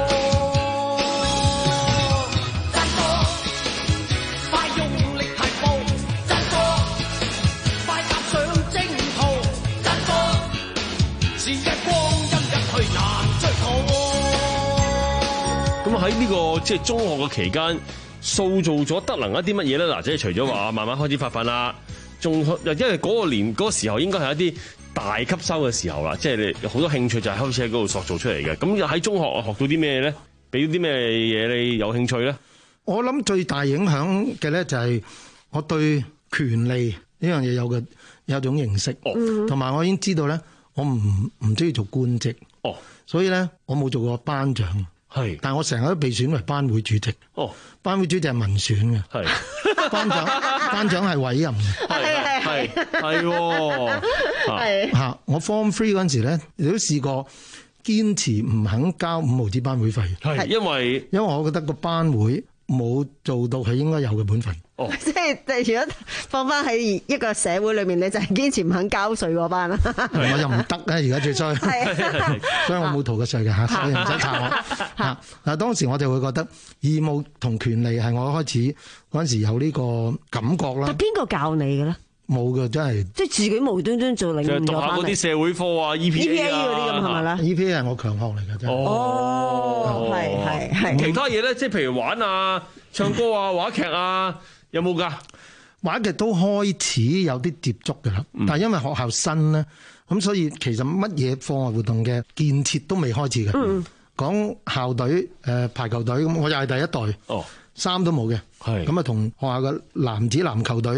真多，快用力提步，真多，快踏上征途，真多，時日光陰一去難追討。 咁喺呢個即係中學嘅期間，塑造咗德能一啲乜嘢咧？嗱，即係除咗話慢慢開始發奮啦，仲因為嗰個年嗰個時候應該係一啲大吸收嘅時候啦，即係你好多興趣就係開始喺嗰度塑造出嚟嘅。咁喺中學學到啲咩咧？俾啲咩嘢你有興趣咧？ 我諗最大影響嘅咧就係我對權利呢樣嘢有個有一種認識，同埋、哦、我已經知道咧，我唔唔中意做官職， 哦， 所以咧我冇做過班長。係，但係我成日都被選為班會主席。哦，班會主席係民選嘅。係，班長班長係委任嘅。 係係係係。係嚇！我 Form Three 嗰陣時咧，亦都試過堅持唔肯交五毫子班會費。 係，因為因為我覺得個班會冇做到佢應該有嘅本分。 哦，即係如果放翻喺一個社會裏面，你就係堅持唔肯交稅嗰班啦。 我又唔得咧，而家最衰，所以我冇逃過稅嘅嚇，所以唔使查我嚇。嗱，當時我就會覺得義務同權利係我開始嗰陣時有呢個感覺啦。 但邊個教你嘅咧？ 冇嘅，真係即係自己無端端做領悟咗班嚟。讀下嗰啲社會科啊 ，E P A 嗰啲咁係咪啦 ？E P A 係我強項嚟嘅真係。 哦，係係係。 其他嘢咧，即係譬如玩啊、唱歌啊、話劇啊。有冇㗎？ 話劇都開始有啲接觸㗎啦，嗯、但係因為學校新咧，咁所以其實乜嘢課外活動嘅建設都未開始嘅。嗯、講校隊誒、呃、排球隊咁，我又係第一代。哦，衫都冇嘅。係咁啊，同學校嘅男子籃球隊啦，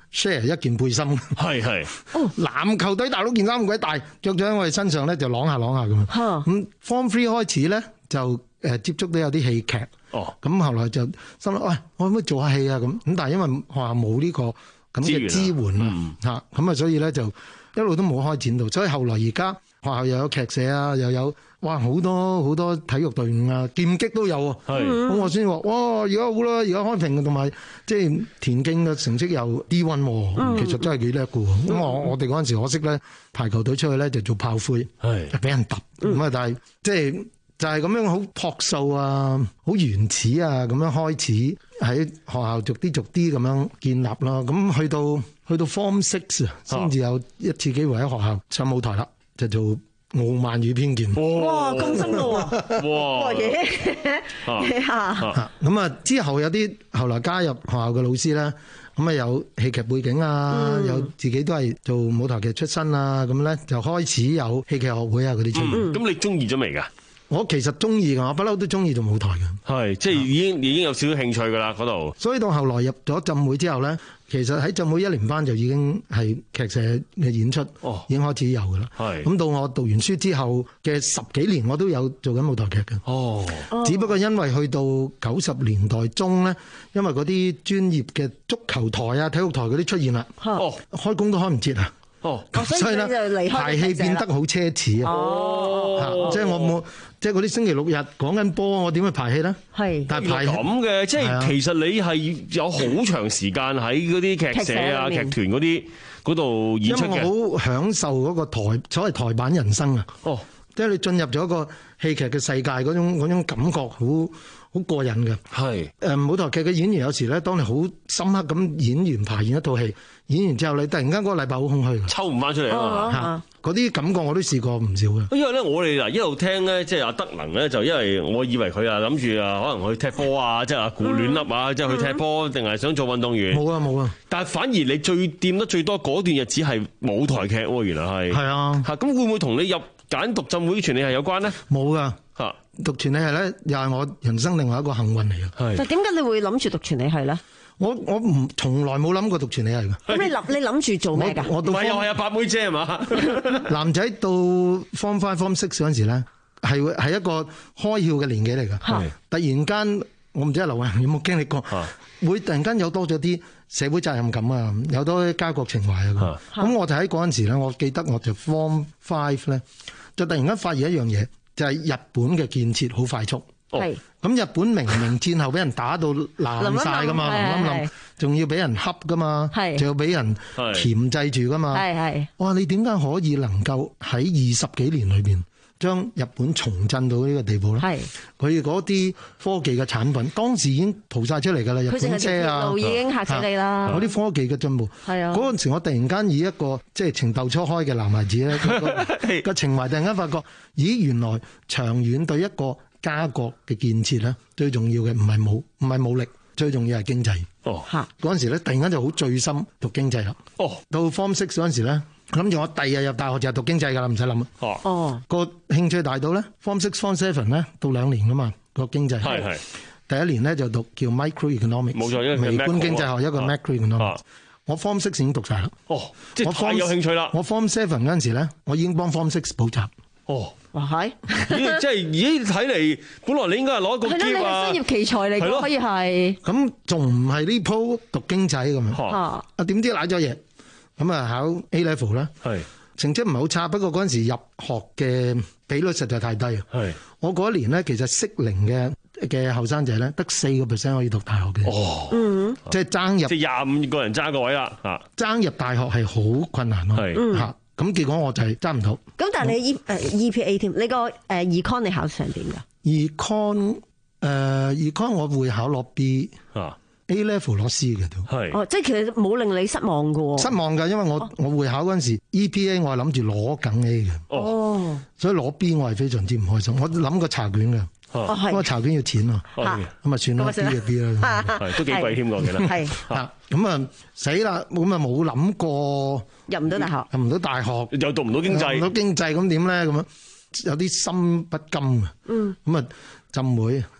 share 一件背心， 係係。 哦，籃球隊大佬件衫咁鬼大，着咗喺我哋身上咧就啷下啷下咁樣。咁 Form Three 開始咧就誒接觸到有啲戲劇。哦。咁後來就心諗，喂，我可唔可以做下戲啊？咁咁但係因為學校冇呢個咁嘅支援啊，嚇咁啊，所以咧就一路都冇開展到。所以後來而家學校又有劇社啊，又有哇好多好多體育隊伍啊，劍擊都有啊。係。咁我先話，哇！而家好啦，而家開平同埋即係田徑嘅成績又 D 一喎，其實真係幾叻嘅喎。咁我我哋嗰陣時可惜咧，排球隊出去咧就做炮灰，係俾人揼咁啊！但係即係就係咁樣好樸素啊，好原始啊，咁樣開始喺學校逐啲逐啲咁樣建立咯。咁去到去到 Form Six 啊，先至有一次機會喺學校上舞台啦，就做傲慢與偏見。 哇，咁深奧啊！哇嘢嚇咁啊！之後有啲後來加入學校嘅老師咧，咁啊有戲劇背景啊，嗯、有自己都係做舞台劇出身啊，咁咧就開始有戲劇學會啊嗰啲出現。 咁、嗯、你中意咗未㗎？ 我其實中意㗎，我不嬲都中意做舞台嘅。 係，即係已經已經有少少興趣㗎啦嗰度。 所以到後來入咗浸會之後咧，其實喺浸會一年班就已經係劇社嘅演出，哦、已經開始有㗎啦。係。咁到我讀完書之後嘅十幾年，我都有做緊舞台劇嘅。哦。只不過因為去到九十年代中咧，因為嗰啲專業嘅足球台啊、體育台嗰啲出現啦，哦，開工都開唔切啊。哦，所以咧排戲變得好奢侈啊！哦，即係我冇，即係嗰啲星期六日講緊波，我點去排戲咧？係，但係排咁嘅，即係其實你係有好長時間喺嗰啲劇社啊、劇團嗰啲嗰度演出嘅。因為我好享受嗰個台所謂台版人生啊！哦，即係你進入咗一個戲劇嘅世界，嗰種嗰種感覺好好過癮嘅。係誒舞台劇嘅演員有時咧，當你好深刻咁演完排完一套戲。演完之後，你突然間嗰個禮拜好空虛， 抽唔翻出嚟啊嘛！ 嗰啲感覺我都試過唔少嘅。 因為咧，我哋嗱一路聽咧，即係阿德能咧，就因為我以為佢啊諗住啊，可能去踢波啊，即係啊顧亂粒啊，即係去踢波，定係想做運動員？冇啊冇啊！ 但係反而你最掂得最多嗰段日子係舞台劇喎，原來係。係啊！ 嚇咁會唔會同你入揀讀浸會傳理系有關咧？ 冇噶嚇，讀傳理系咧又係我人生另外一個幸運嚟嘅。 係。但係點解你會諗住讀傳理系咧？ 我我唔從來冇諗過讀傳理系嘅。 咁你諗你諗住做咩㗎？ 我到唔係又係阿八妹姐係嘛？ 男仔到 Form Five Form Six 嗰陣時咧，係係一個開竅嘅年紀嚟㗎。突然間，我唔知阿劉偉恒有冇經歷過，會突然間有多咗啲社會責任感啊，有多啲家國情懷啊。咁我就喺嗰陣時咧，我記得我就 Form Five 咧，就突然間發現一樣嘢，就係日本嘅建設好快速。係咁，日本明明戰後俾人打到爛晒噶嘛，冧冧冧，仲要俾人恰噶嘛，仲要俾人鉗制住噶嘛。係係，哇！你點解可以能夠喺二十幾年裏邊將日本重振到呢個地步咧？係佢嗰啲科技嘅產品，當時已經蒲晒出嚟噶啦，日本車啊， 路已經嚇死你啦。 嗰啲科技嘅進步，係啊。嗰陣時我突然間以一個即係情竇初開嘅男孩子咧，個情懷突然間發覺，咦，原來長遠對一個家國嘅建設咧，最重要嘅唔係武唔係武力，最重要係經濟。哦，嚇嗰陣時咧，突然間就好醉心讀經濟啦。哦，到 Form Six 嗰陣時咧，諗住我第日入大學就係讀經濟㗎啦，唔使諗。哦，哦，個興趣大到咧 ，Form Six Form Seven 咧，到兩年㗎嘛個經濟。係係。第一年咧就讀叫 Microeconomics，冇錯，一個微觀經濟學，一個 Macroeconomics。我 Form Six 已經讀晒啦。哦，即係太有興趣啦。我 Form Seven 嗰陣時咧，我已經幫 Form Six 補習。哦。哇係，咦即係咦睇嚟，本來你應該係攞一個係咯，你係商業奇才嚟嘅，可以係。 咁仲唔係呢鋪讀經濟咁樣？啊點知賴咗嘢，咁啊考 A level 啦，係成績唔係好差，不過嗰陣時入學嘅比率實在太低。係我嗰一年咧，其實適齡嘅嘅後生仔咧，得四個 percent 可以讀大學嘅。哦，嗯，即係爭入， 即係廿五個人爭個位啦。啊， 爭入大學係好困難咯。係嚇。咁結果我就係揸唔到。 咁但係你 E 誒 E P A 添，你個誒 Econ 你考成點㗎 ？Econ 誒 Econ 我會考落 B 啊 A level 攞 C 嘅都係。哦，即係其實冇令你失望㗎喎。 失望㗎，因為我我會考嗰陣時 E P A 我係諗住攞緊 A 嘅。哦。所以攞 B 我係非常之唔開心，我諗過查卷嘅。哦，係。不過查卷要錢啊。咁啊算啦 ，B 就 B 啦。 係都幾貴添，我記得。係。 嚇咁啊死啦！咁啊冇諗過。 入唔到大學， 入唔到大學， 又讀唔到經濟， 讀唔到經濟咁點咧？咁樣有啲心不甘啊！嗯，咁啊浸會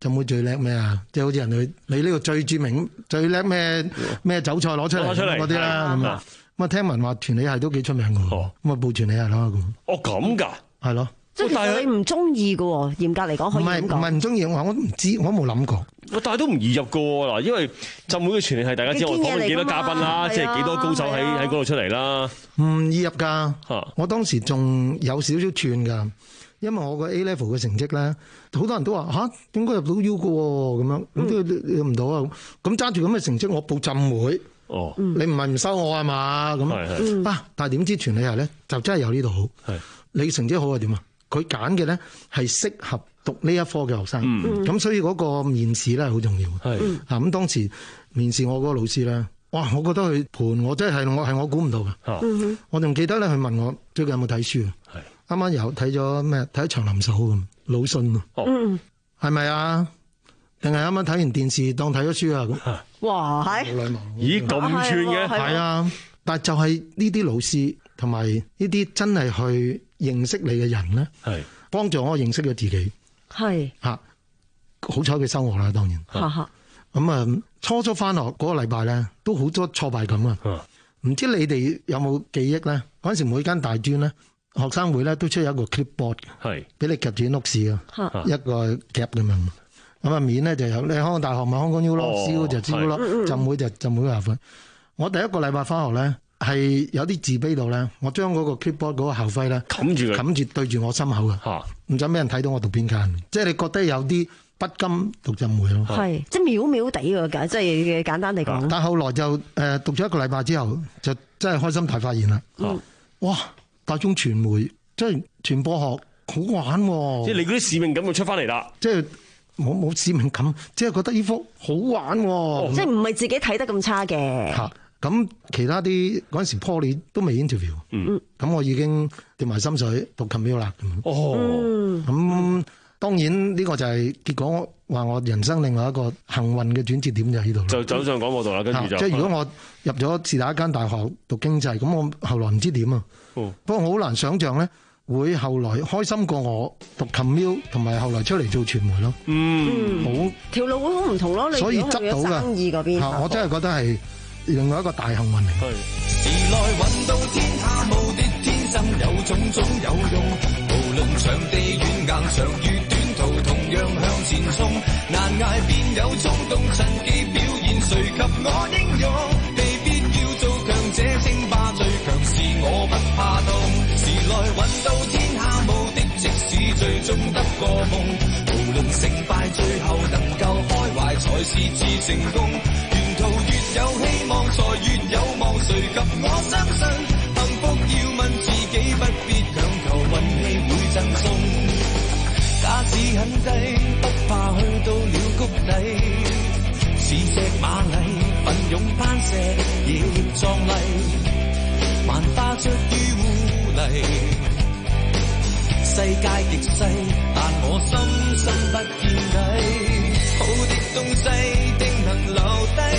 浸會最叻咩啊？即係好似人哋你呢個最著名最叻咩咩酒菜攞出嚟嗰啲啦咁啊！咁啊聽聞話傳理係都幾出名嘅，咁啊報傳理係咯咁。 哦咁㗎， 係咯。 即係其實你唔中意嘅喎，嚴格嚟講可以咁講。 唔係唔中意，我我都唔知，我冇諗過。 但係都唔易入嘅喎嗱，因為浸會嘅傳理係大家知我訪問幾多嘉賓啦，即係幾多高手喺喺嗰度出嚟啦。 唔易入㗎，我當時仲有少少串㗎。因為我個 A level 嘅成績咧，好多人都話吓應該入到 U 嘅喎，咁樣咁都入唔到啊！咁揸住咁嘅成績，我報浸會，哦，你唔係唔收我係嘛？咁啊，但係點知傳理係咧就真係有呢度好。你成績好係點啊？佢揀嘅咧係適合讀呢一科嘅學生，咁、嗯、所以嗰個面試咧係好重要。係啊，咁當時面試我嗰個老師咧，哇！我覺得佢盤我真係我係我估唔到嘅。嗯、我仲記得咧，佢問我最近有冇睇書啊？啱啱有睇咗咩？睇長林手咁魯迅啊，嗯，係咪啊？定係啱啱睇完電視當睇咗書啊？咁哇，係好禮貌， 咦咁串嘅？ 係啊，但係就係呢啲老師同埋呢啲真係去認識你嘅人咧，係幫助我認識咗自己，係吓，好彩佢收我啦，當然，吓咁啊，初初翻學嗰個禮拜咧，都好多挫敗感啊，唔知你哋有冇記憶咧？嗰陣時每間大專咧。學生會咧都出有一個 clipboard 嘅，俾你夾住啲 notes 啊，一個夾咁樣。咁啊面咧就有你香港大學咪香港 U 咯，燒就燒咯，浸會就浸會嘅校徽。我第一個禮拜翻學咧係有啲自卑到咧，我將嗰個 clipboard 嗰個校徽咧冚住佢，冚住對住我心口嘅，唔想俾人睇到我讀邊間。即係你覺得有啲不甘讀浸會咯， 係即係渺渺地㗎，即係簡單嚟講。 但係後來就誒讀咗一個禮拜之後，就真係開心大發現啦。哇！大眾傳媒即係傳播學好玩喎， 即係你嗰啲使命感就出翻嚟啦。 即係冇冇使命感，即係覺得呢幅好玩喎。 哦、即係唔係自己睇得咁差嘅。 嚇咁其他啲嗰陣時 Poly 都未 interview，嗯，咁我已經跌埋心水讀 Camille 啦。哦，咁、嗯、當然呢個就係結果，話我人生另外一個幸運嘅轉折點就喺呢度，就走上廣播道啦。跟住就即係如果我入咗是哪一間大學讀經濟，咁我後來唔知點啊。哦、不過我好難想像咧，會後來開心過我讀 Camille 同埋後來出嚟做傳媒咯。嗯，好條路會好唔同咯。你所以執到嘅生意嗰邊， 我真係覺得係另外一個大幸運嚟。 時來運到天下無敵，天生有種種有用，無論場地遠硬長與短途，同樣向前衝，難捱便有衝動，趁機表現，誰及我英勇？未必要做強者稱霸，最強是我不怕痛。時來運到天下無敵，即使最終得個夢，無論成敗，最後能夠開懷才是至成功。沿途越有希望，才越有望，誰及我相信幸福要問自己，不必強求運氣會贈送。假使很低，不怕去到了谷底，是隻螞蟻奮勇攀石亦壯麗，萬花出於污泥。世界極細，但我深深不見底。好的東西定能留低，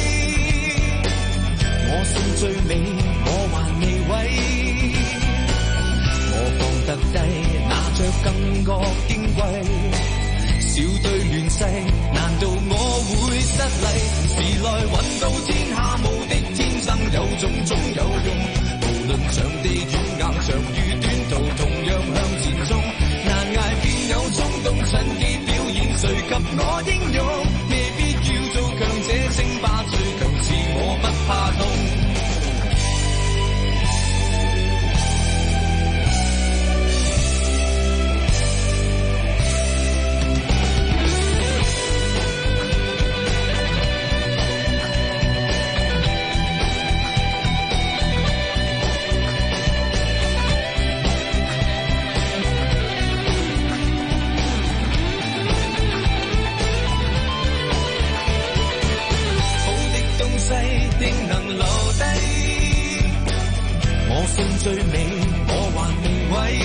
我算最美，我還未毀。我放得低，拿着更覺矜貴。小隊亂世，難道我會失禮？時來運到天下無敵，天生有種種有用。無論場地遠硬長與短途，同樣向前衝。難捱便有衝動，趁機表演，誰及我英勇？未必要做強者稱霸，最強是我不怕痛。最美我還未毀，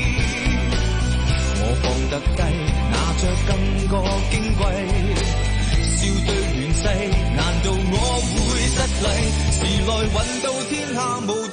我放得低，拿着更覺矜貴。笑對亂世，難道我會失禮？時來運到天下無敵，天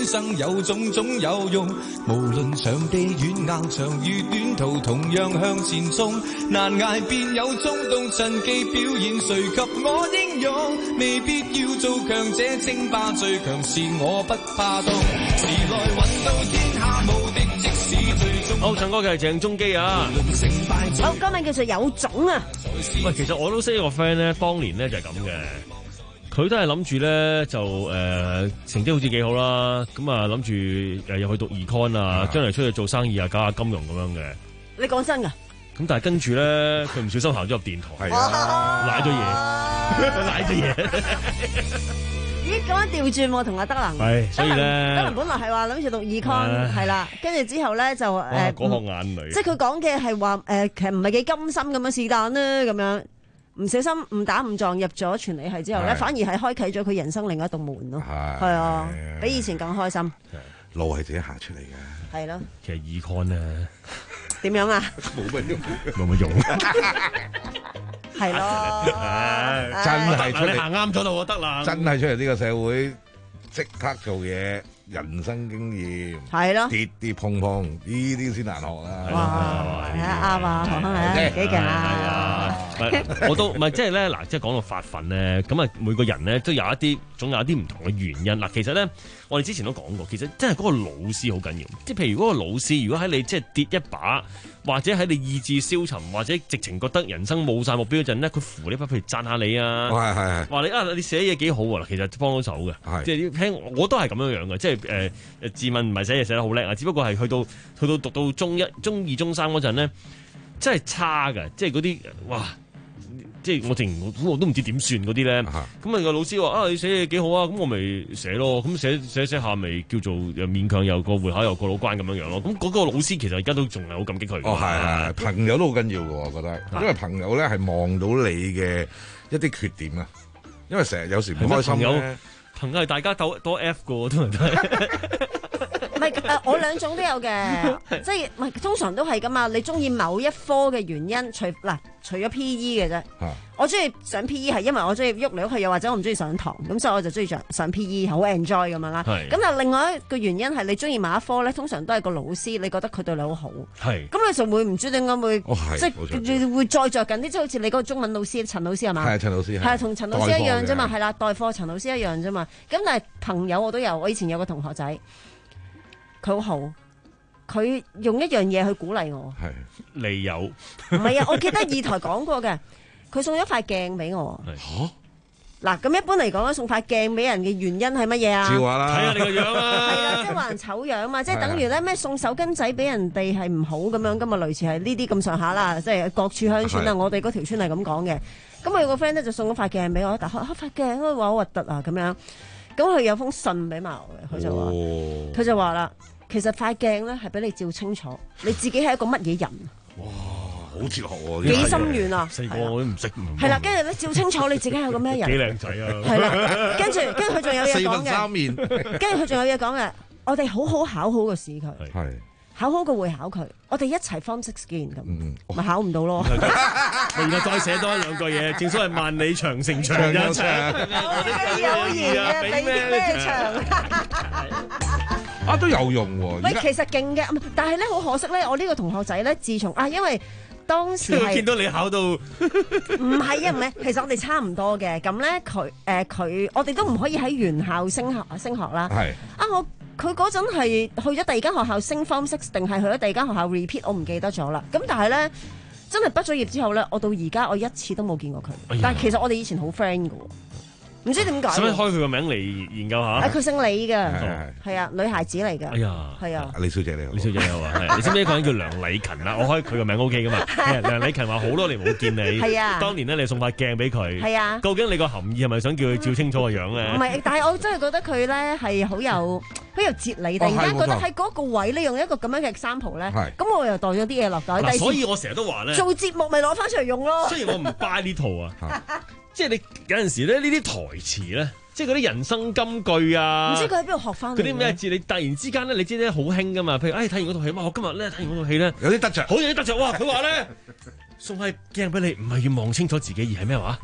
生有種種有用，無論場地遠硬長與短途，同樣向前衝。難捱便有衝動，趁機表演，誰及我英勇？未必要做強者稱霸，最強是我不怕凍。時來運到天下無敵，即使最終。 好，唱歌嘅係鄭中基啊。 好，歌名叫做有種啊。 喂，其實我都識一個 friend 咧，當年咧就係咁嘅。佢都係諗住咧就誒、呃、成績好似幾好啦，咁啊諗住誒入去讀 econ 啊，將來出去做生意啊，搞下金融咁樣嘅。 你講真㗎？ 咁但係跟住咧，佢唔小心行咗入電台，賴咗嘢，賴咗嘢。 咦，咁樣調轉喎，同阿德能。 係，所以咧， 德能本來係話諗住讀 econ 係啦，跟住之後咧就誒， 嗰顆眼淚。即係佢講嘅係話誒，其實唔係幾甘心咁樣，是但啦咁樣。唔小心誤打誤撞入咗傳理系之後咧，反而係開啟咗佢人生另一道門咯。係啊，比以前更開心。 路係自己行出嚟嘅。 係咯。 其實 econ 咧點樣啊？ 冇乜用， 冇乜用。 係咯。 真係出嚟行啱咗路就得啦。 真係出嚟呢個社會，即刻做嘢。人生經驗係咯， 跌跌碰碰呢啲先難學啦。 哇，係啊，啱啊，學生係幾勁啊！ 我都唔係即係咧嗱，即係講到發奮咧，咁啊每個人咧都有一啲，總有一啲唔同嘅原因嗱。其實咧，我哋之前都講過，其實真係嗰個老師好緊要。即係譬如嗰個老師，如果喺你即係跌一把，或者喺你意志消沉，或者直情覺得人生冇晒目標嗰陣咧，佢扶你一把，譬如讚下你啊， 係係係， 話你啊，你寫嘢幾好啊，其實幫到手嘅，即係聽我都係咁樣樣嘅，即係誒誒自問唔係寫嘢寫得好叻啊，只不過係去到去到讀到中一、中二、中三嗰陣咧，真係差嘅，即係嗰啲哇！即係我淨我都唔知點算嗰啲咧，咁啊個老師話啊你寫嘢幾好啊，咁我咪寫咯，咁寫寫寫下咪叫做勉強有個會考有過到關咁樣樣咯。咁嗰個老師其實而家都仲係好感激佢。 哦係係，朋友都好緊要嘅，我覺得，因為朋友咧係望到你嘅一啲缺點啊，因為成日有時唔開心咧。 朋友係大家鬥多 F 嘅，通常都係。 唔係誒，我兩種都有嘅，即係唔係通常都係噶嘛？你中意某一科嘅原因，除嗱除咗 P E 嘅啫。我中意上 P E 係因為我中意喐嚟喐去，又或者我唔中意上堂，咁所以我就中意上上 P E， 好 enjoy 咁樣啦。咁但係另外一個原因係你中意某一科咧，通常都係個老師，你覺得佢對你好好。係。咁你就會唔知點解會即係會再着緊啲，即係好似你嗰個中文老師陳老師係嘛？係陳老師。 係同陳老師一樣啫嘛，係啦，代課陳老師一樣啫嘛。咁但係朋友我都有，我以前有個同學仔。佢好好，佢用一樣嘢去鼓勵我。 係利友， 唔係啊！我記得二台講過嘅，佢送咗塊鏡俾我。 嚇！ 嗱，咁一般嚟講咧，送塊鏡俾人嘅原因係乜嘢啊？ 照下啦， 睇下你個樣啊。 係啦，即係話人醜樣嘛，即係等於咧咩送手巾仔俾人哋係唔好咁樣，咁啊類似係呢啲咁上下啦，即係各處鄉村啊。我哋嗰條村係咁講嘅。咁我有個 friend 咧就送咗塊鏡俾我，但係塊鏡都話好核突啊咁樣。咁佢有封信俾埋我嘅，佢就話，佢、哦、就話啦，其實塊鏡咧係俾你照清楚，你自己係一個乜嘢人。 哇，好哲學喎！ 幾深遠啊！ 細個我都唔識。 係啦，跟住咧照清楚你自己係個咩人。 幾靚仔啊！ 係啦，跟住跟住佢仲有嘢講嘅。四分三面。 跟住佢仲有嘢講嘅，我哋好好考好個試佢。係。考好個會考佢，我哋一齊 form six 見咁，咪考唔到咯。 然後再寫多一兩句嘢，正所謂萬里長城長又長。 友誼啊，俾啲咩長？ 啊，都有用喎。 喂，其實勁嘅，但係咧好可惜咧，我呢個同學仔咧，自從啊，因為當時係見到你考到，唔係啊，唔係，其實我哋差唔多嘅。咁咧，佢誒佢，我哋都唔可以喺原校升學升學啦。係啊，我。佢嗰陣係去咗第二間學校升 Form Six，定係去咗第二間學校 repeat，我唔記得咗啦。咁但係咧，真係畢咗業之後咧，我到而家我一次都冇見過佢。哎、呀但係其實我哋以前好 friend 㗎喎。唔知點解？使唔使開佢個名嚟研究下？啊，佢姓李㗎，係啊，女孩子嚟㗎。哎呀，係啊， 李小姐你好， 李小姐你好啊！你知唔知一個人叫梁禮勤啊？我開佢個名 O K 㗎嘛？梁禮勤話好多年冇見你，係啊，當年咧你送塊鏡俾佢，係啊，究竟你個含義係咪想叫佢照清楚個樣咧？唔係，但係我真係覺得佢咧係好有好有哲理，突然間覺得喺嗰個位咧用一個咁樣嘅 example 咧，咁我又袋咗啲嘢落袋。 所以我成日都話咧， 做節目咪攞翻出嚟用咯。 雖然我唔 buy 呢套啊。即係你有陣時咧，呢啲台詞咧，即係嗰啲人生金句啊， 唔知佢喺邊度學翻嚟？ 嗰啲咩字？你突然之間咧，你知咧好興噶嘛？譬如，哎，睇完嗰套戲，哇！我今日咧睇完嗰套戲咧， 有啲得着， 好有啲得着。哇！佢話咧送塊鏡俾你，唔係要望清楚自己，而係咩話？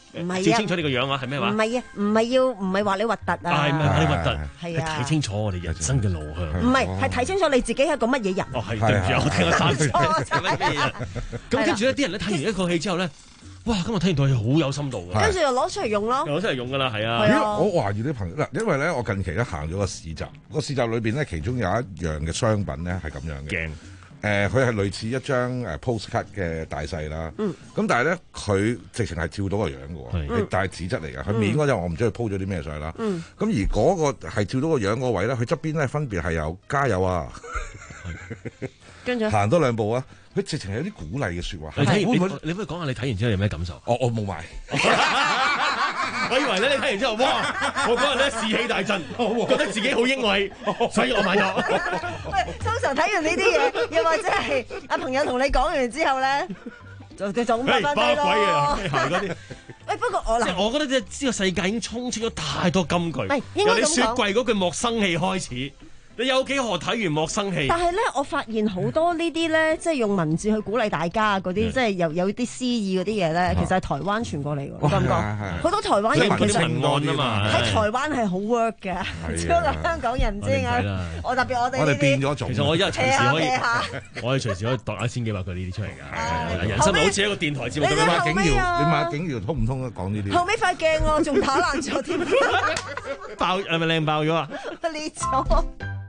唔係啊， 照清楚你個樣啊，係咩話？ 唔係啊，唔係要唔係話你核突啊？ 係咪話你核突？ 係啊， 睇清楚我哋人生嘅路向。 唔係，係睇清楚你自己係個乜嘢人。 哦，係對唔住，我聽咗三次。咁跟住咧，啲人咧睇完一個戲之後咧，哇！今日睇完套戲好有深度嘅， 跟住就攞出嚟用咯， 攞出嚟用噶啦，係啊。 我懷疑啲朋友嗱，因為咧我近期咧行咗個市集，個市集裏邊咧其中有一樣嘅商品咧係咁樣嘅。 鏡。 誒，佢係類似一張誒 postcard 嘅大細啦。 嗯。 咁但係咧，佢直情係照到個樣嘅喎，係但係紙質嚟嘅。佢面嗰陣我唔知佢鋪咗啲咩上去啦。嗯。咁而嗰個係照到個樣嗰個位咧，佢側邊咧分別係有加油啊， 跟住行多兩步啊。佢直情係有啲鼓勵嘅説話。 你睇完，你可以講下你睇完之後有咩感受？ 我我冇買。 我以為咧，你睇完之後，哇！我嗰日咧士氣大振，覺得自己好英偉，所以我買咗。 喂，通常睇完呢啲嘢，又或者係阿朋友同你講完之後咧，就就咁翻翻低咯。 鬼啊！嗰啲。 喂，不過我嗱， 我覺得呢個世界已經充斥咗太多金句， 由你雪櫃嗰句莫生氣開始。你有幾何睇完莫生氣？ 但係咧，我發現好多呢啲咧，即係用文字去鼓勵大家嗰啲，即係有有啲詩意嗰啲嘢咧，其實係台灣傳過嚟㗎，你覺唔覺？好多台灣人其實文案啊嘛， 喺台灣係好 work 嘅，只不過香港人唔知點解。我特別我哋我哋變咗種。 其實我一日隨時可以，我哋隨時可以度一千幾百句呢啲出嚟㗎。人生好似一個電台節目咁。 你問景瑤，你問景瑤通唔通講呢啲？ 後尾塊鏡我仲打爛咗添。 爆係咪靚爆咗啊？ 裂咗。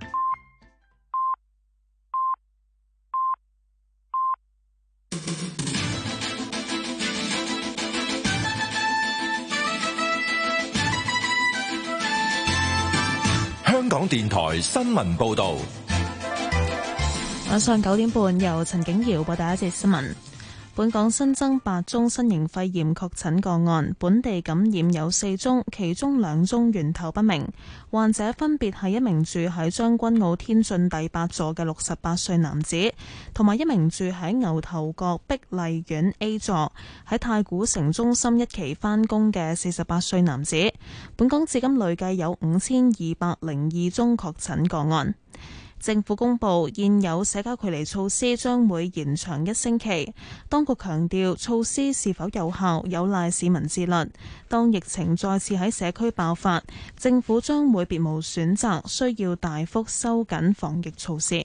香港電台新聞報導， 晚上九點半由陳景瑤報第一節新聞。本港新增八宗新型肺炎確診個案，本地感染有四宗，其中兩宗源頭不明。患者分別係一名住喺將軍澳天晉第八座嘅六十八歲男子，同埋一名住喺牛頭角碧麗苑 A 座喺太古城中心一期返工嘅四十八歲男子。本港至今累計有五千二百零二宗確診個案。政府公布現有社交距離措施將會延長一星期。當局強調措施是否有效，有賴市民自律。當疫情再次喺社區爆發，政府將會別無選擇，需要大幅收緊防疫措施。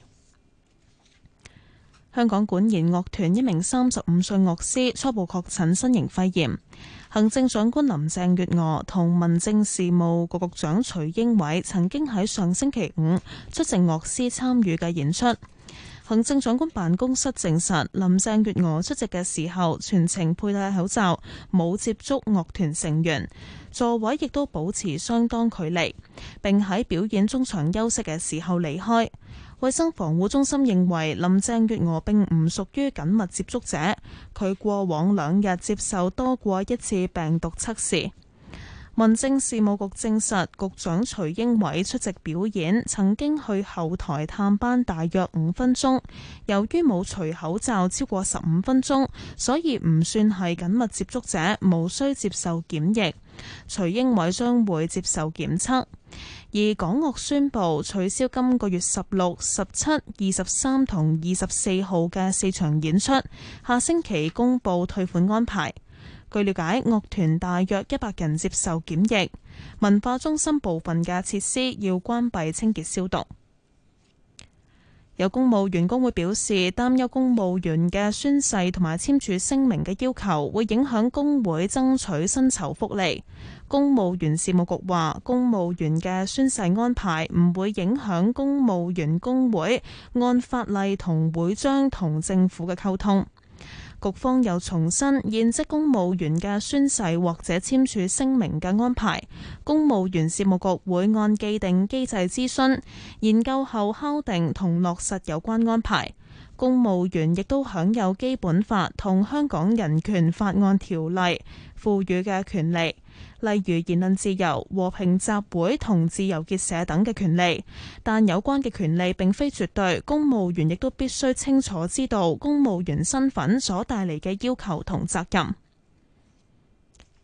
香港管弦樂團一名三十五歲樂師初步確診新型肺炎。行政長官林鄭月娥同民政事務局局長徐英偉曾經喺上星期五出席樂師參與嘅演出。行政長官辦公室證實，林鄭月娥出席嘅時候全程佩戴口罩，冇接觸樂團成員，座位亦都保持相當距離，並喺表演中場休息嘅時候離開。衛生防護中心認為林鄭月娥並唔屬於緊密接觸者，佢過往兩日接受多過一次病毒測試。民政事務局證實，局長徐英偉出席表演，曾經去後台探班大約五分鐘，由於冇除口罩超過十五分鐘，所以唔算係緊密接觸者，無需接受檢疫。徐英偉將會接受檢測。而港樂宣布取消今個月十六、十七、二十三同二十四號嘅四場演出，下星期公布退款安排。據了解，樂團大約一百人接受檢疫，文化中心部分嘅設施要關閉清潔消毒。有公務員工會表示，擔憂公務員嘅宣誓同埋簽署聲明嘅要求會影響工會爭取薪酬福利。公務員事務局話，公務員嘅宣誓安排唔會影響公務員工會按法例同會章同政府嘅溝通。局方又重申，現職公務員嘅宣誓或者簽署聲明嘅安排，公務員事務局會按既定機制諮詢、研究後敲定同落實有關安排。公務員亦都享有基本法同香港人權法案條例賦予嘅權利，例如言論自由、和平集會同自由結社等嘅權利。但有關嘅權利並非絕對，公務員亦都必須清楚知道公務員身份所帶嚟嘅要求同責任。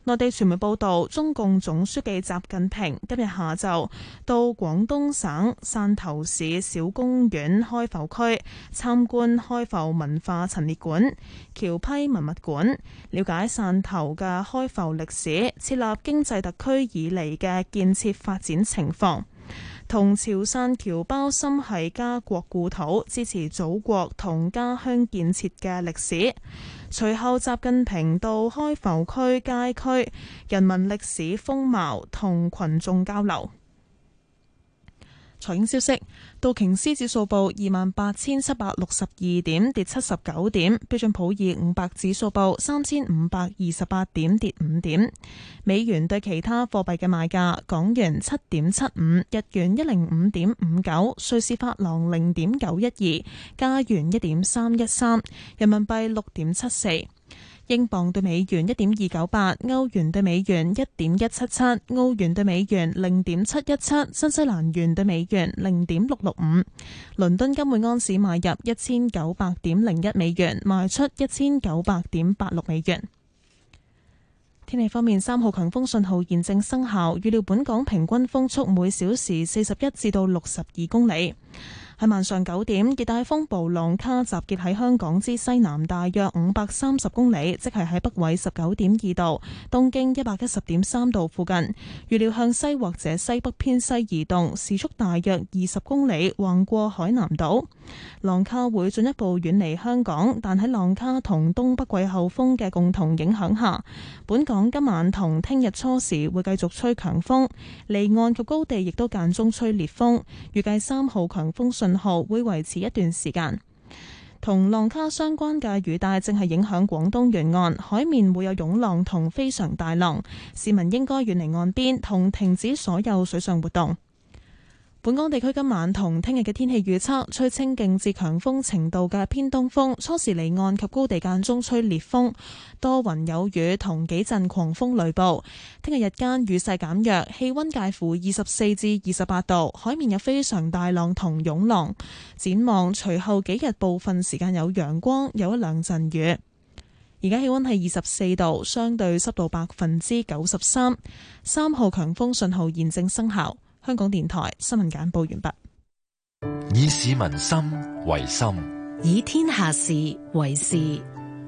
內地傳媒報道，中共總書記習近平今日下晝到廣東省汕頭市小公園開埠區參觀開埠文化陳列館、僑批文物館，了解汕頭嘅開埠歷史、設立經濟特區以嚟嘅建設發展情況，同潮汕僑胞心繫家國故土、支持祖國同家鄉建設嘅歷史。隨後，習近平到開埠區街區人民歷史風貌同群眾交流。財經消息，道瓊斯指數報二萬八千七百六十二點，跌七十九點；標準普爾五百指數報三千五百二十八點，跌五點。美元對其他貨幣嘅賣價：港元七點七五，日元一零五點五九，瑞士法郎零點九一二，加元一點三一三，人民幣六點七四。英鎊對美元一點二九八，歐元對美元一點一七七，澳元對美元零點七一七，新西蘭元對美元零點六六五。倫敦金每安士買入一千九百點零一美元，賣出一千九百點八六美元。天氣方面，三號強風信號現正生效，預料本港平均風速每小時四十一至到六十二公里。喺晚上九點，熱帶風暴浪卡集結喺香港之西南大約五百三十公里，即係喺北緯十九點二度、東經一百一十點三度附近。預料向西或者西北偏西移動，時速大約二十公里，橫過海南島。浪卡會進一步遠離香港，但喺浪卡同東北季候風嘅共同影響下，本港今晚同聽日初時會繼續吹強風，離岸及高地亦都間中吹烈風。預計三號強風信號會維持一段時間。同浪卡相關嘅雨帶正係影響廣東沿岸，海面會有湧浪同非常大浪，市民應該遠離岸邊同停止所有水上活動。本港地區今晚同聽日嘅天氣預測，吹清勁至強風程度嘅偏東風，初時離岸及高地間中吹烈風，多雲有雨同幾陣狂風雷暴。聽日日間雨勢減弱，氣溫介乎二十四至二十八度，海面有非常大浪同湧浪。展望隨後幾日部分時間有陽光，有一兩陣雨。而家氣溫係二十四度，相對濕度百分之九十三，三號強風信號現正生效。香港電台新聞簡報完畢。 以市民心為心， 以天下事為事。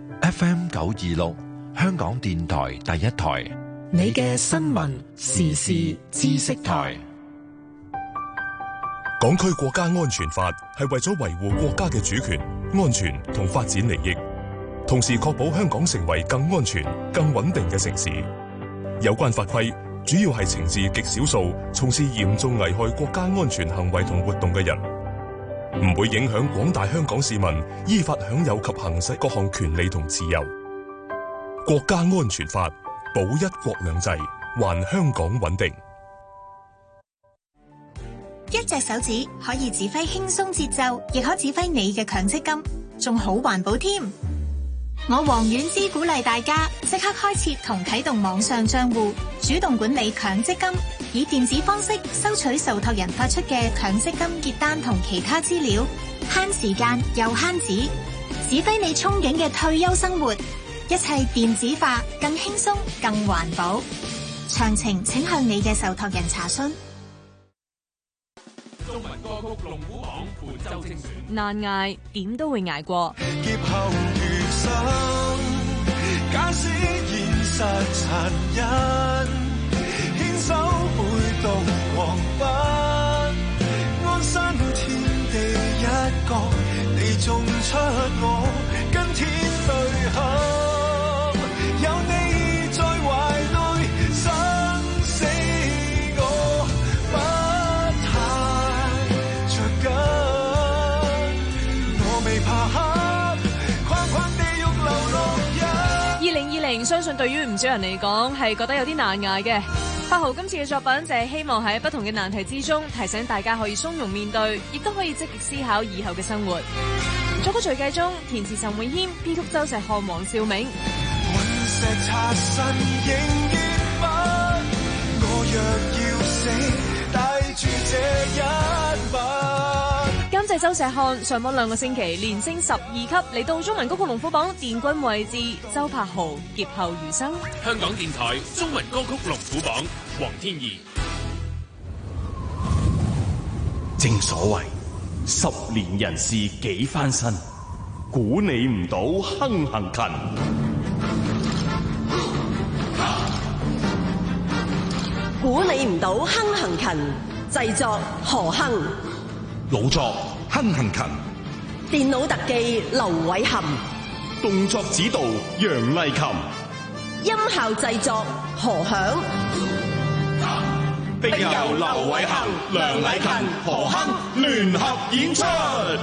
F M 九二六，香港電台第一台， 你嘅新聞時事知識台。 港區國家安全法係為咗維護國家嘅主權、安全同發展利益，同時確保香港成為更安全、更穩定嘅城市。有關法規主要係懲治極少數從事嚴重危害國家安全行為同活動嘅人，唔會影響廣大香港市民依法享有及行使各項權利同自由。國家安全法保一國兩制，還香港穩定。 一隻手指可以指揮輕鬆節奏，亦可指揮你嘅強積金，仲好環保添。我黃婉之鼓勵大家即刻開設同啟動網上賬戶，主動管理強積金，以電子方式收取受託人發出嘅強積金結單同其他資料，慳時間又慳紙，指揮你憧憬嘅退休生活，一切電子化，更輕鬆更環保。詳情請向你嘅受託人查詢。 中文歌曲龍虎榜伴奏精選， 難捱點都會捱過。 劫後餘生，假使現實殘忍，牽手背動黃昏，安身天地一角，你種出我跟天對合，有你在懷內，生死我不太着緊，我未怕黑，框框地獄流落人。 二零二零相信對於唔少人嚟講係覺得有啲難捱嘅。八號今次嘅作品就係希望喺不同嘅難題之中提醒大家可以鬆容面對，亦都可以積極思考以後嘅生活。作曲徐繼忠，填詞陳詠謙，編曲周石漢、黃兆銘。 隕石擦身仍然不，我若要死，帶住這一吻。 監謝周石漢上榜兩個星期，連升十二級，嚟到中文歌曲龍虎榜殿軍位置。周柏豪劫後餘生。 香港電台中文歌曲龍虎榜，黃天怡。 正所謂十年人事幾番新，估你唔到亨行勤。 估你唔到亨行勤，製作何亨， 老作亨行勤， 電腦特技劉偉含， 動作指導楊麗琴， 音效製作何響， 並由劉偉含、梁麗勤、何亨聯合演出。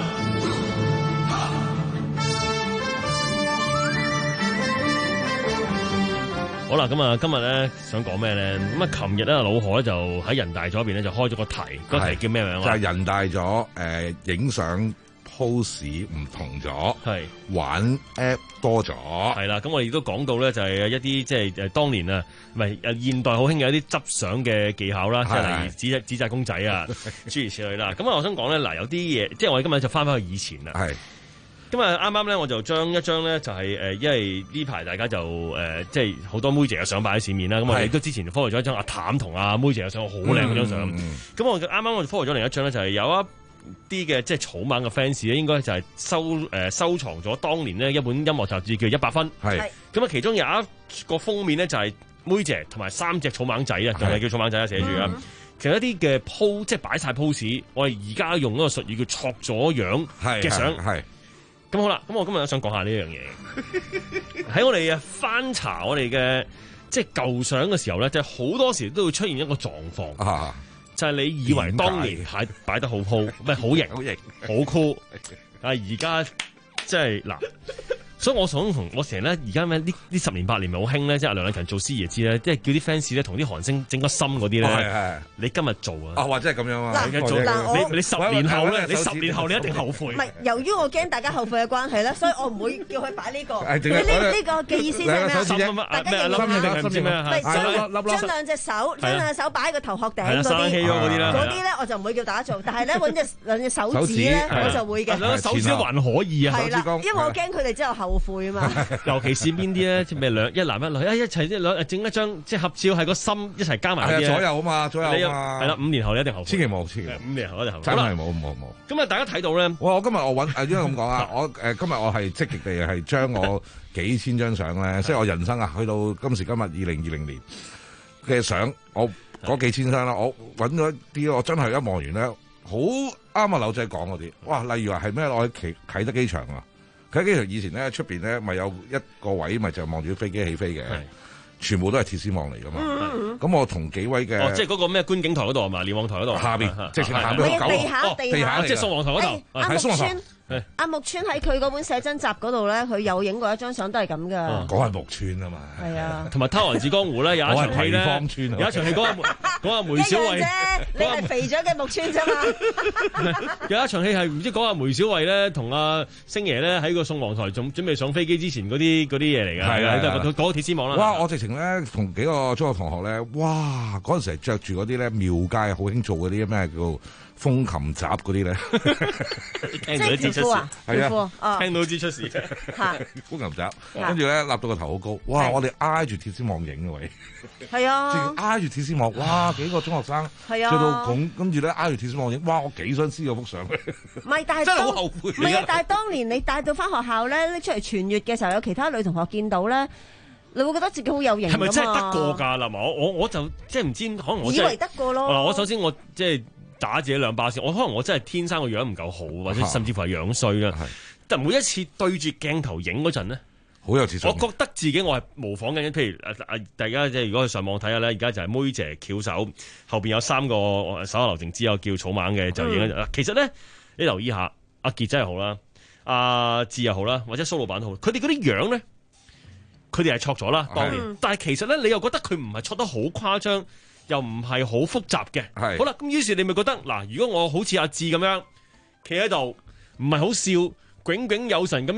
好啦，咁啊，今日咧想講咩咧？咁啊，琴日咧老何咧就喺人大咗邊咧就開咗個題，個題叫咩名啊？ 就係、是、人大咗誒，影、呃、相 pose 唔同咗，係玩 app 多咗，係啦。咁我哋亦都講到咧，就係一啲即係誒當年啊，唔係誒現代好興嘅一啲執相嘅技巧啦，即係例如紙紙紮公仔啊，諸如此類啦。咁啊，我想講咧，嗱有啲嘢，即係我哋今日就翻返去以前啦。係。咁啊，啱啱咧我就將一張咧就係誒，因為呢排大家就誒，即係好多妹姐嘅相擺喺市面啦。咁我哋都之前 follow 咗一張阿譚同阿妹姐嘅相，好靚嗰張相。咁、嗯嗯、我啱啱我哋 follow 咗另一張咧，就係有一啲嘅即係草蜢嘅 fans 咧，應該就係收誒、呃、收藏咗當年呢一本音樂雜誌叫一百分。係。咁啊，其中有一個封面咧就係妹姐同埋三隻草蜢仔啊，就係叫草蜢仔啊，寫住啊。其實一啲嘅 pose 即係擺晒 pose，我哋而家用嗰個術語叫錯咗樣嘅相。係。咁好啦，咁我今日想講下呢樣嘢。喺我哋啊翻查我哋嘅即係舊相嘅時候咧，即係好多時都會出現一個狀況，啊、就係你以為當年擺擺得好鋪，唔係好型，好型，好酷，但係而家即係嗱。所以我想同我成日咧，而家咩呢呢十年八年咪好興咧，即係梁麗勤做師爺知咧，即係叫啲 fans 咧同啲韓星整個心嗰啲咧。係係。你今日做啊？啊，或者係咁樣啊？你做，你你十年後咧，你十年後你一定後悔。唔係， 由於我驚大家後悔嘅關係咧，所以我唔會叫佢擺呢個。呢呢個嘅意思係咩啊？大家認同下。唔係將將兩隻手，將兩隻手擺喺個頭殼頂嗰啲。嗰啲啦。嗰啲咧我就唔會叫大家做，但係咧揾隻兩隻手指咧，我就會嘅。 兩隻手指還可以啊。 係啦，因為我驚佢哋之後後。後悔啊嘛， 尤其是邊啲咧，即係咩兩一男一女啊，一齊即係兩整一張即係合照，係個心一齊加埋啲左右啊嘛，左右啊嘛， 係啦，五年後你一定後悔， 千祈冇，千祈五年後一定後悔， 真係冇冇冇。 咁啊，大家睇到咧， 我我今日我揾誒，應該咁講啊，我誒今日我係積極地係將我幾千張相咧，即係我人生啊，去到今時今日二零二零年嘅相，我嗰幾千張啦，我揾咗啲，我真係一望完咧，好啱啊，劉仔講嗰啲，哇，例如話係咩？我喺啟啟德機場啊。佢喺機場以前咧，出邊咧咪有一個位，咪就望住飛機起飛嘅，全部都係鐵絲網嚟噶嘛。咁、嗯、我同幾位嘅， 哦，即係嗰個咩觀景台嗰度係嘛？瞭望台嗰度下邊，直情行到九號， 地下地下， 即係宋皇台嗰度， 喺宋皇台。阿木村喺佢嗰本寫真集嗰度咧，佢有影過一張相，都係咁噶。 嗰係木村啊嘛。係啊。 同埋《偷閒至江湖》咧有一場戲咧，有一場戲講阿講阿梅小惠， 你係肥咗嘅木村啫嘛。 有一場戲係唔知講阿梅小惠咧，同阿星爺咧喺個宋皇台仲準備上飛機之前嗰啲嗰啲嘢嚟㗎。係啊，都係嗰個鐵絲網啦。 哇！我直情咧同幾個中學同學咧，哇！嗰陣時係著住嗰啲咧廟街好興做嗰啲咩叫風琴集嗰啲咧， 聽到都知出事， 係啊， 聽到都知出事。 風琴集，跟住咧立到個頭好高，哇！我哋挨住鐵絲網影嘅喂， 係啊， 挨住鐵絲網，哇！幾個中學生，係啊，做到咁，跟住咧挨住鐵絲網影，哇！我幾想撕嗰幅相。 唔係，但係真係好後悔。 唔係啊，但係當年你帶到翻學校咧，拎出嚟傳閱嘅時候，有其他女同學見到咧。你會覺得自己好有型㗎嘛？ 係咪真係得過㗎啦？我我我就即係唔知，可能我以為得過咯。 嗱，我首先我即係打自己兩巴先。我可能我真係天生個樣唔夠好，或者甚至乎係樣衰啦。但每一次對住鏡頭影嗰陣咧， 好有自信。 我覺得自己我係模仿緊，譬如誒大家即係如果去上網睇下咧，而家就係妹姐翹手，後邊有三個手下留情之友叫草蜢嘅就影。嗯、其實咧，你留意下，阿傑真係好啦，阿志又好啦，或者蘇老闆都好，佢哋嗰啲樣咧。佢哋係錯咗啦，當年，嗯、但係其實咧，你又覺得佢唔係錯得好誇張，又唔係好複雜嘅。係好啦，咁於是你咪覺得嗱，如果我好似阿志咁樣企喺度，唔係好笑，炯炯有神咁樣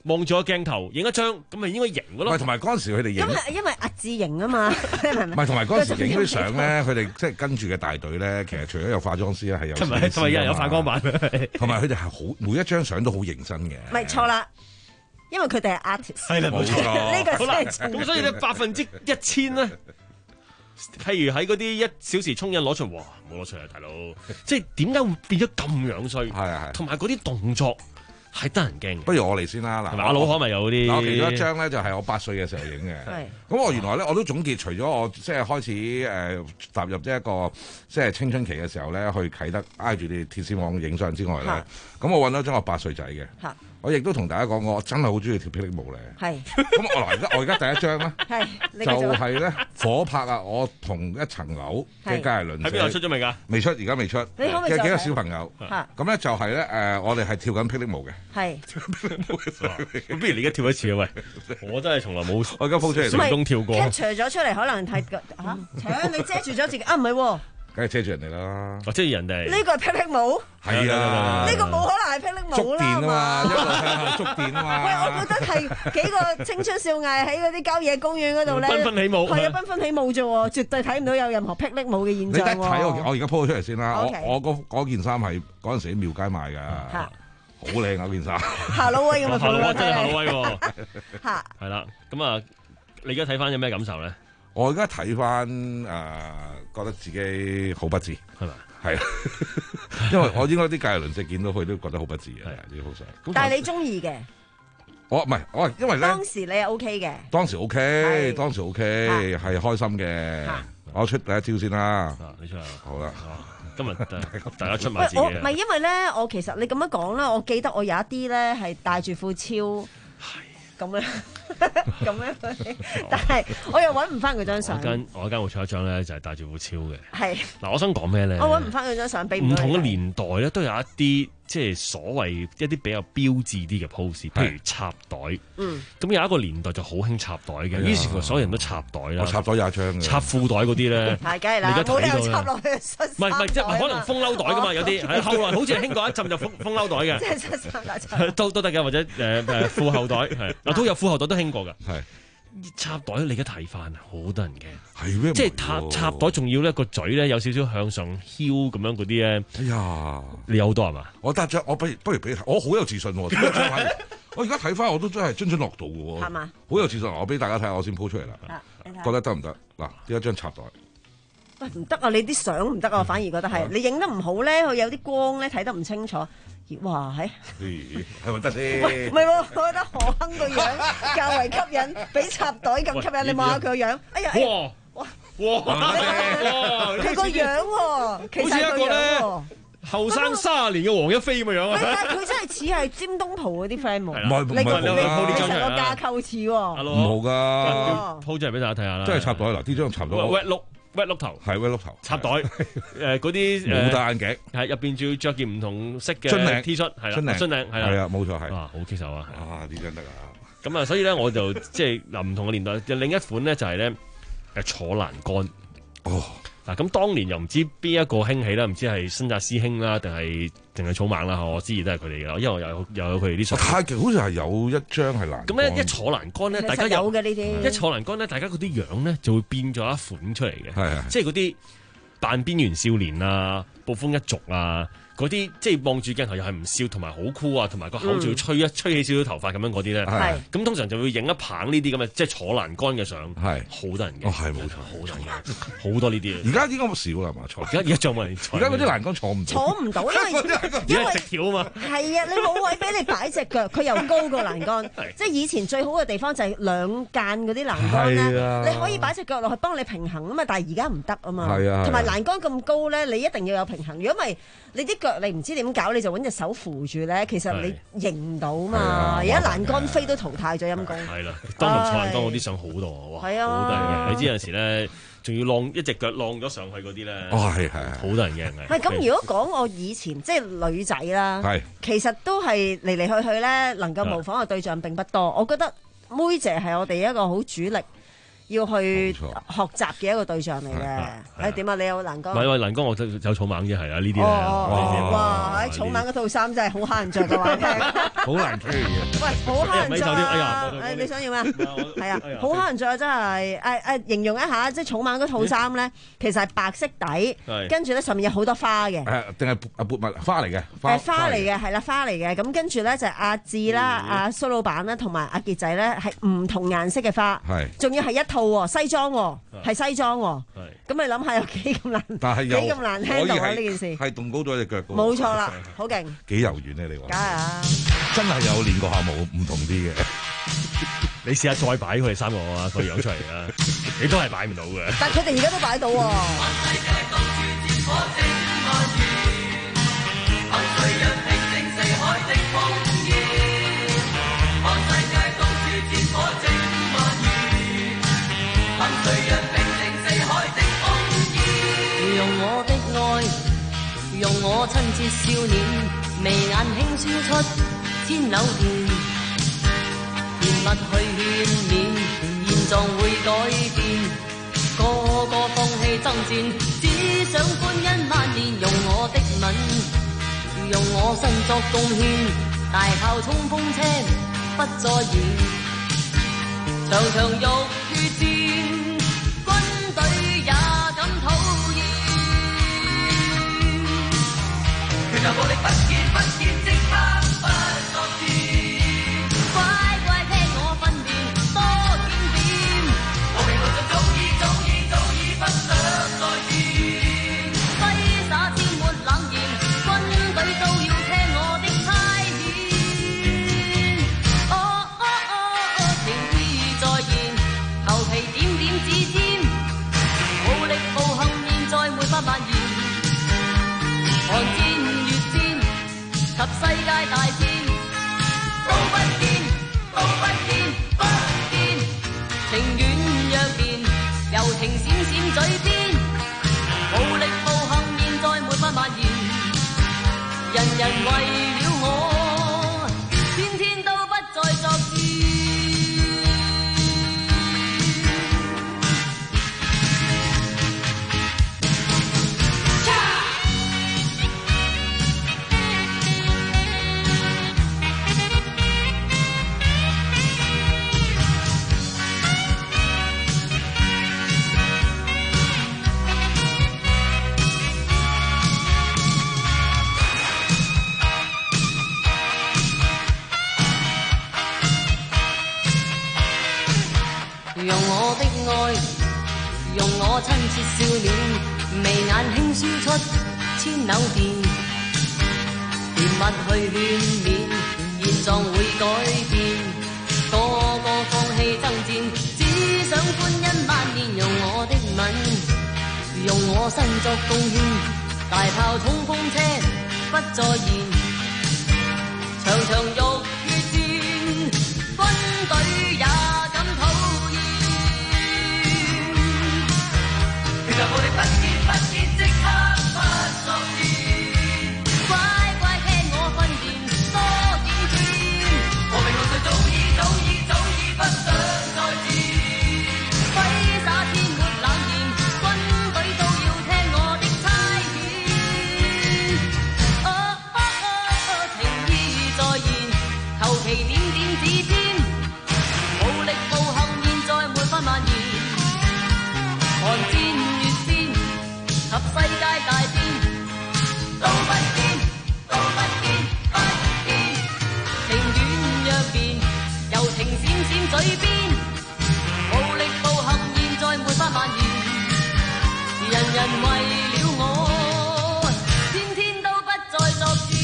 望住個鏡頭影一張，咁咪應該型嘅咯。 唔係，同埋嗰陣時佢哋影， 咁係因為壓字型啊嘛， 唔係同埋嗰陣時影啲相咧，佢哋即係跟住嘅大隊咧，其實除咗有化妝師咧，係有同埋同埋有人有反光板， 同埋佢哋係好每一張相都好認真嘅。 唔係錯啦。因為佢哋係 artist， 係啦冇錯， 呢個好啦，咁所以咧百分之一千咧，譬如喺嗰啲一小時沖印攞出，哇冇攞出嚟，大佬，即係點解會變咗咁樣衰？ 係啊係， 同埋嗰啲動作係得人驚。 不如我嚟先啦，嗱， 阿老可咪有啲？ 我其中一張咧就係我八歲嘅時候影嘅。係。咁我原來咧我都總結，除咗我即係開始誒踏入即係一個即係青春期嘅時候咧，去啟德挨住啲鐵絲網影相之外咧，咁我揾咗張我八歲仔嘅。嚇。我亦都同大家講，我真係好中意跳霹靂舞咧。係。咁我嗱，而家我而家第一張咧，係就係咧火拍啊！我同一層樓嘅街鄰社喺邊度出咗未㗎？未出，而家未出。你可唔可以嘅幾個小朋友？嚇。咁咧就係咧誒，我哋係跳緊霹靂舞嘅。係。 咁不如你而家跳一次啊？喂，我真係從來冇。 我而家 po 出嚟成功跳過。 capture 咗出嚟，可能睇嚇。請你遮住咗自己啊？唔係喎。 梗係遮住人哋啦， 或者人哋呢個係霹靂舞， 係啊， 呢個冇可能係霹靂舞啦， 觸電啊嘛，一路向後觸電啊嘛。 喂，我覺得係幾個青春少艾喺嗰啲郊野公園嗰度咧， 紛紛起舞， 係啊，紛紛起舞啫喎，絕對睇唔到有任何霹靂舞嘅現象。 你得睇我，我而家 po 咗出嚟先啦。我我嗰嗰件衫係嗰陣時喺廟街買㗎，好靚啊件衫。 夏老威咁啊， 夏老威真係夏老威喎。 嚇， 係啦，咁啊，你而家睇翻有咩感受咧？ 我而家睇翻誒，覺得自己好不智，係咪？係啊，因為我應該啲隔離鄰舍見到佢都覺得好不智嘅，呢啲好相。 但係你中意嘅？我唔係，我因為咧， 當時你係 O K 嘅。 當時 OK，當時 OK，係開心嘅。我出第一招先啦。 你出嚟。 好啦， 今日大家出埋自己。 唔係因為咧，我其實你咁樣講啦，我記得我有一啲咧係戴住副超。咁樣咁樣，但係我又揾唔翻佢張相。 我間我間會出一張咧，就係戴住副超嘅。 係嗱，我想講咩咧？ 我揾唔翻佢張相，俾唔同嘅年代咧，都有一啲即係所謂一啲比較標誌啲嘅 pose，譬如插袋。嗯。咁有一個年代就好興插袋嘅，於是乎所有人都插袋啦。 我插袋廿張嘅。插褲袋嗰啲咧， 係梗係啦，冇理由插落去恤衫。 唔係唔係，即係可能風褸袋噶嘛？有啲係後來好似興過一陣就風風褸袋嘅。 即係恤衫都都得嘅，或者誒誒褲後袋係嗱都有褲後袋都興過㗎。 係插袋你而家睇翻好得人驚。 係咩？ 即係插插袋仲要咧個嘴咧有少少向上翹咁樣嗰啲咧。 哎呀， 你有好多係嘛？我得張，我不如不如俾我好有自信喎。我而家睇翻我都真係津津樂道嘅喎。係嘛？好有自信，我俾大家睇下，我先 po 出嚟啦。覺得得唔得？嗱，呢一張插袋。 喂，唔得啊！你啲相唔得啊，我反而覺得係你影得唔好咧，佢有啲光咧睇得唔清楚。哇，係係咪得先？ 唔係喎，我覺得何鏗個樣較為吸引，比插袋咁吸引。你望下佢個樣，哎呀！ 哇哇哇！ 佢個樣喎，其實佢個樣後生卅年嘅黃一飛咁嘅樣啊！ 但係佢真係似係尖東蒲嗰啲 friend 喎。 唔係唔係， 你你成個架構似喎。 唔好㗎， 鋪出嚟俾大家睇下啦。 真係插袋嗱，呢張插袋。 Wet look。Wet 碌頭係 Wet 碌頭插袋，誒嗰啲冇戴眼鏡， 係入邊仲要着件唔同色嘅樽領 T 恤，係啦，樽領係啦， 係啊，冇錯係。 哇，好棘手啊！ 啊，呢張得啊！ 咁啊，所以咧我就即係嗱唔同嘅年代，另一款咧就係咧誒坐欄杆。哦，嗱咁當年又唔知邊一個興起啦，唔知係新紮師兄啦，定係定係草蜢啦，我知都係佢哋嘅啦，因為我有又有佢哋啲相。 太極好似係有一張係欄杆。 咁咧一坐欄杆咧，大家有嘅呢啲。 一坐欄杆咧，大家嗰啲樣咧就會變咗一款出嚟嘅。 係啊， 即係嗰啲扮邊緣少年啊、暴風一族啊。嗰啲即係望住鏡頭又係唔笑，同埋好酷啊，同埋個口仲要吹一、嗯、吹起少少頭髮咁樣嗰啲咧，咁通常就會影一棚呢啲咁嘅即係坐欄杆嘅相，係好多人嘅， 哦係冇錯， 好多人嘅，好多呢啲。 而家應該少啦嘛，坐。而家而家仲冇人坐。 而家嗰啲欄杆坐唔到。 坐唔到，因為因為直條啊嘛。 係啊，你冇位俾你擺隻腳，佢又高個欄杆，即係以前最好嘅地方就係兩間嗰啲欄杆咧，啊、你可以擺隻腳落去幫你平衡啊嘛，但係而家唔得啊嘛。係啊。同埋欄杆咁高咧，你一定要有平衡，如果唔係你啲腳你唔知點搞。你就揾隻手扶住咧，其實你認唔到嘛。而家欄杆飛都淘汰咗陰公。係啦，當年坐欄杆嗰啲相好多，哇，好多人嘅。你知有陣時咧，仲要晾一隻腳晾咗上去嗰啲咧， 哦係係好多人驚嘅。 係咁，如果講我以前即係女仔啦，係其實都係嚟嚟去去咧，能夠模仿嘅對象並不多。我覺得妹姐係我哋一個好主力。 要去學習嘅一個對象嚟嘅。誒點啊？你有蘭哥？ 唔係喂，蘭哥我就有草蜢啫，係啊，呢啲咧。 哦，哇！草蜢嗰套衫真係好蝦人着嘅話聽。 好難 carry 嘅。 喂，好蝦人着啊！ 誒， 你想要咩？係啊，好蝦人着啊！真係誒誒，形容一下，即係草蜢嗰套衫咧，其實係白色底，跟住咧上面有好多花嘅。 誒，定係啊撥物花嚟嘅。 誒花嚟嘅，係啦，花嚟嘅。咁跟住咧就係阿志啦、阿蘇老闆啦，同埋阿傑仔咧係唔同顏色嘅花，仲要係一套喎，西裝喎，係西裝喎。咁你諗下有幾咁難， 但係幾咁難聽到啊呢件事？ 係動高咗隻腳嘅。 冇錯啦，好勁。 幾柔軟咧？你話？ 梗係啊！ 真係有練過下舞，唔同啲嘅。 你試下再擺佢哋三個啊個樣出嚟啊，你都係擺唔到嘅。 但係佢哋而家都擺到喎。 用我的愛，用我親切笑臉，眉眼輕笑出千縷電，甜蜜去勸勉，現狀會改變，個個放棄爭戰，只想歡欣萬年。用我的吻，用我身作貢獻，大炮衝鋒車不再現，場場浴血戰，軍隊也感討厭。決鬥武力不見不見，即刻不作戰。乖乖聽我訓練，多檢點。我命路上早已早已早已不想再戰。揮灑天沒冷言，軍隊都要聽我的差遣。哦哦哦哦，情意再現，頭皮點點指尖，武力暴行現在沒法蔓延。寒戰越戰及世界大戰，都不見都不見不見，情願若變，柔情閃閃嘴邊，武力暴行現在沒法蔓延，人人為了我，天天都不再作戰。用我的愛，用我親切笑臉，眉眼輕笑出千縷電，甜蜜去勸勉，現狀會改變，個個放棄爭戰，只想歡欣萬年。用我的吻，用我身作貢獻，大炮衝鋒車不再現，場場浴血戰，軍隊也感討厭。決鬥武力不見不見，即刻不作戰。乖乖聽我訓練，多檢點。和平路上早已早已早已不想再戰。揮灑天沒冷言，軍隊都要聽我的差遣。哦哦哦哦，情意再現，求其點點指尖，武力暴行現在沒法蔓延。寒戰越戰及世界大戰，都不見都不見不見，情願若變，柔情閃閃嘴邊，武力暴行現在沒法蔓延，人人為了我，天天都不再作戰。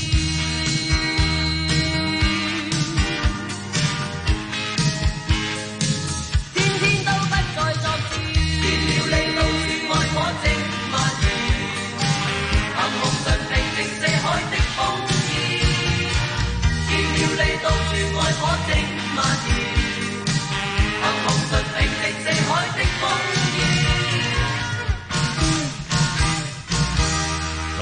天天都不再作戰。見了你到處愛我正蔓延，行紅塵平靜四海的風雨。見了你到處愛我正蔓延，行紅塵平靜四海的風雨。 好啦，今日係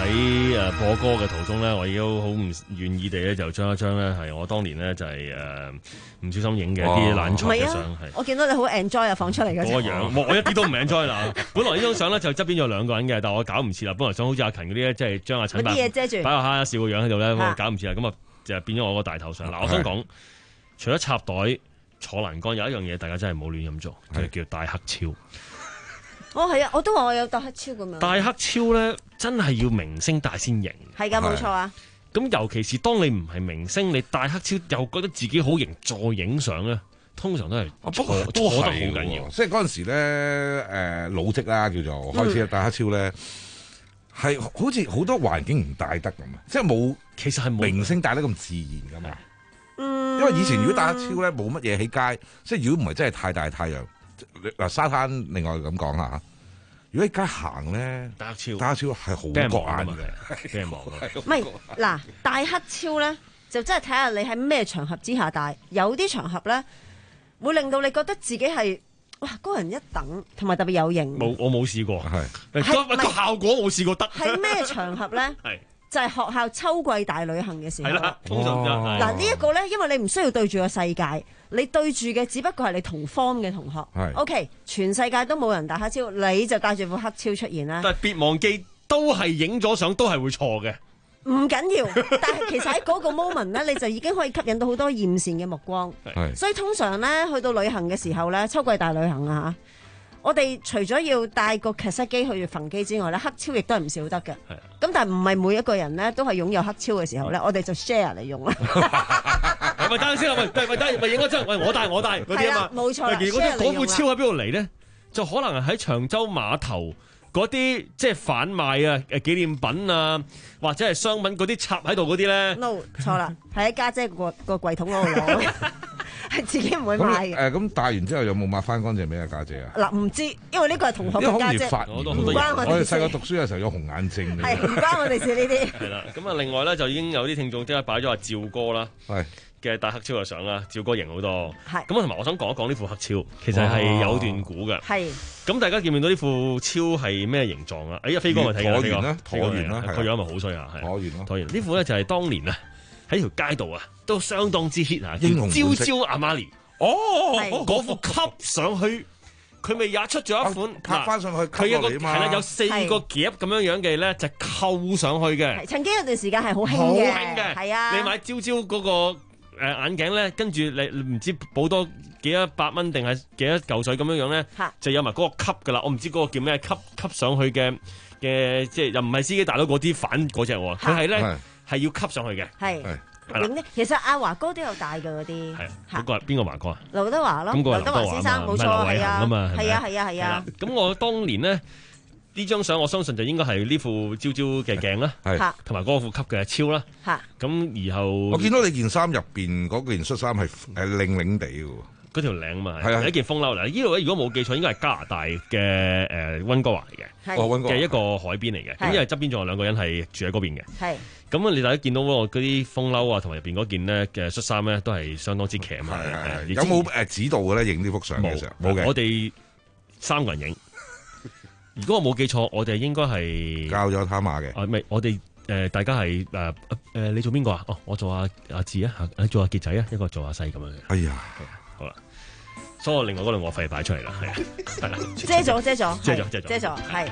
喺誒播歌嘅途中咧，我亦都好唔願意地咧，就將一張咧係我當年咧就係誒唔小心影嘅啲懶財嘅相係。 我見到你好 enjoy 啊，放出嚟嘅。 嗰個樣，我一啲都唔 enjoy 啦。本來呢張相咧就側邊有兩個人嘅，但我搞唔切啦。本來想好似阿勤嗰啲咧，即係將阿陳伯啲嘢遮住， 擺個哈笑個樣喺度咧，我搞唔切啦。咁啊就變咗我個大頭相。嗱，我想講，除咗插袋坐欄杆，有一樣嘢大家真係冇亂咁做，就係叫戴黑超。 哦，係啊，我都話我有戴黑超咁樣。 戴黑超咧，真係要明星戴先型。 係㗎，冇錯啊。 咁尤其是當你唔係明星，你戴黑超又覺得自己好型，再影相咧，通常都係不過都係好係緊要。 即係嗰陣時咧，誒老職啦叫做開始戴黑超咧，係好似好多環境唔戴得咁啊！即係冇， 其實係明星戴得咁自然㗎嘛。 嗯， 因為以前如果戴黑超咧，冇乜嘢喺街，即係如果唔係真係太大太陽。嗱沙灘，另外咁講啦嚇。如果喺街行咧， 戴黑超， 戴黑超係好覺眼嘅，俾人望嘅。 唔係嗱，戴黑超咧，就真係睇下你喺咩場合之下戴。有啲場合咧，會令到你覺得自己係哇高人一等，同埋特別有型。 冇，我冇試過，係係個效果冇試過得。 係咩場合咧？ 係。 就係學校秋季大旅行嘅時候。 係啦，通常就係。 嗱呢一個咧，因為你唔需要對住個世界，你對住嘅只不過係你同 form 嘅同學。 係。 O K， 全世界都冇人戴黑超，你就戴住副黑超出現啦。 但係別忘記，都係影咗相，都係會錯嘅。 唔緊要，但係其實喺嗰個 moment 咧，你就已經可以吸引到好多艷羨嘅目光。 係。 所以通常咧，去到旅行嘅時候咧，秋季大旅行啊嚇。我哋除咗要帶個卡式機去焚機之外咧，黑超亦都係唔少得嘅。咁但係唔係每一個人咧都係擁有黑超嘅時候咧，我哋就 share 嚟用啦。 咪等陣先啦，喂，喂，等咪影嗰張，喂，我帶我帶嗰啲啊嘛。 冇錯啦。 嗰張嗰副超喺邊度嚟咧？就可能係喺長洲碼頭嗰啲即係販賣啊誒紀念品啊，或者係商品嗰啲插喺度嗰啲咧。 no 錯啦，係喺家姐個個櫃桶嗰度攞。係自己唔會買嘅。 誒咁戴完之後有冇抹翻乾淨俾阿家姐啊？ 嗱唔知，因為呢個係同學嘅家姐，唔關我哋事。 我哋細個讀書嘅時候有紅眼症。 係唔關我哋事呢啲。 係啦，咁啊另外咧就已經有啲聽眾即刻擺咗阿趙哥啦， 係嘅戴黑超嘅相啦，趙哥型好多。 係。 咁啊同埋我想講一講呢副黑超，其實係有段估嘅。 係。咁大家見唔見到呢副超係咩形狀啊？哎呀，飛哥咪睇緊呢個。橢圓啦，橢圓啦，個樣咪好衰啊，係。 橢圓咯。 橢圓呢副咧就係當年啊喺條街度啊都相當之 hit 啊，招招阿瑪尼。哦，嗰副吸上去，佢咪也出咗一款拍翻上去， 佢有個係啦，有四個夾咁樣樣嘅咧，就扣上去嘅。 曾經有段時間係好興嘅， 好興嘅， 係啊。 你買朝朝嗰個誒眼鏡咧，跟住你唔知補多幾多百蚊定係幾多嚿水咁樣樣咧，就有埋嗰個吸噶啦。我唔知嗰個叫咩吸吸上去嘅嘅，即係又唔係司機大佬嗰啲反嗰隻喎，佢係咧係要吸上去嘅。 係。其實阿華哥都有戴嘅嗰啲， 係嗰個邊個華哥啊？ 劉德華咯，劉德華先生冇錯，係啊，係啊，係啊，係啊。 咁我當年咧呢張相，我相信就應該係呢副朝朝嘅鏡啦，係同埋嗰副吸嘅超啦。嚇咁，然後我見到你件衫入邊嗰件恤衫係誒領領地嘅喎， 嗰條領啊嘛， 係啊， 一件風褸嚟。呢度咧，如果冇記錯，應該係加拿大嘅誒溫哥華嚟嘅，嘅一個海邊嚟嘅。咁因為側邊仲有兩個人係住喺嗰邊嘅。係。咁你大家見到嗰啲風褸啊，同埋入邊嗰件咧嘅恤衫咧，都係相當之騎嘛。 有冇誒指導嘅咧？影呢幅相嘅時候冇嘅。 我哋三個人影。如果我冇記錯，我哋應該係教咗他馬嘅。 啊，唔係，我哋誒大家係誒誒，你做邊個啊？哦，我做阿阿志啊，你做阿傑仔啊，一個做阿西咁樣嘅。 哎呀， 好啦，所以我另外嗰兩個費擺出嚟啦，係啊，係啦， 遮咗遮咗， 遮咗遮咗， 遮咗，係。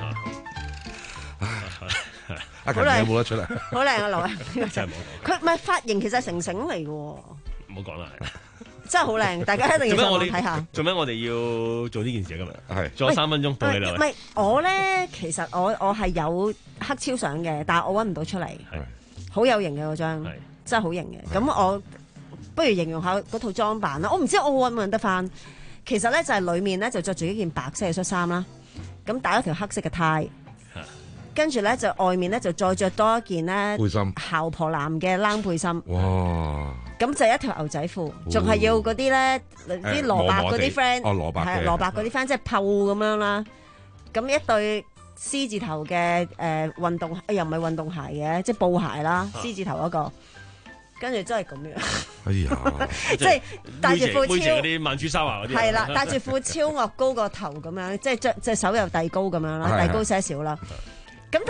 阿勤，你有冇得出嚟？ 好靚啊，劉啊！ 真係冇。 佢唔係髮型，其實成繩嚟嘅喎。 唔好講啦，係。 真係好靚，大家一定要上網睇下。 做咩我哋要做呢件事啊？今日係仲有三分鐘到你啦。 唔係我咧，其實我我係有黑超相嘅，但係我揾唔到出嚟。係。好有型嘅嗰張，真係好型嘅。咁我不如形容下嗰套裝扮啦。我唔知我揾唔揾得翻。其實咧就係裡面咧就着住一件白色嘅恤衫啦，咁戴咗條黑色嘅呔。跟住咧就外面咧就再着多一件咧背心姣婆藍嘅冷背心。 哇！ 咁就一條牛仔褲，仲係要嗰啲咧啲蘿蔔嗰啲 friend， 哦蘿蔔係蘿蔔嗰啲 friend，即係泡咁樣啦。咁一對獅字頭嘅誒運動，又唔係運動鞋嘅，即係布鞋啦，獅字頭嗰個。跟住真係咁樣。哎呀！ 即係戴住副超嗰啲曼珠沙華嗰啲。 係啦，戴住副超樂高個頭咁樣，即係著隻手又遞高咁樣啦，遞高些少啦。咁但係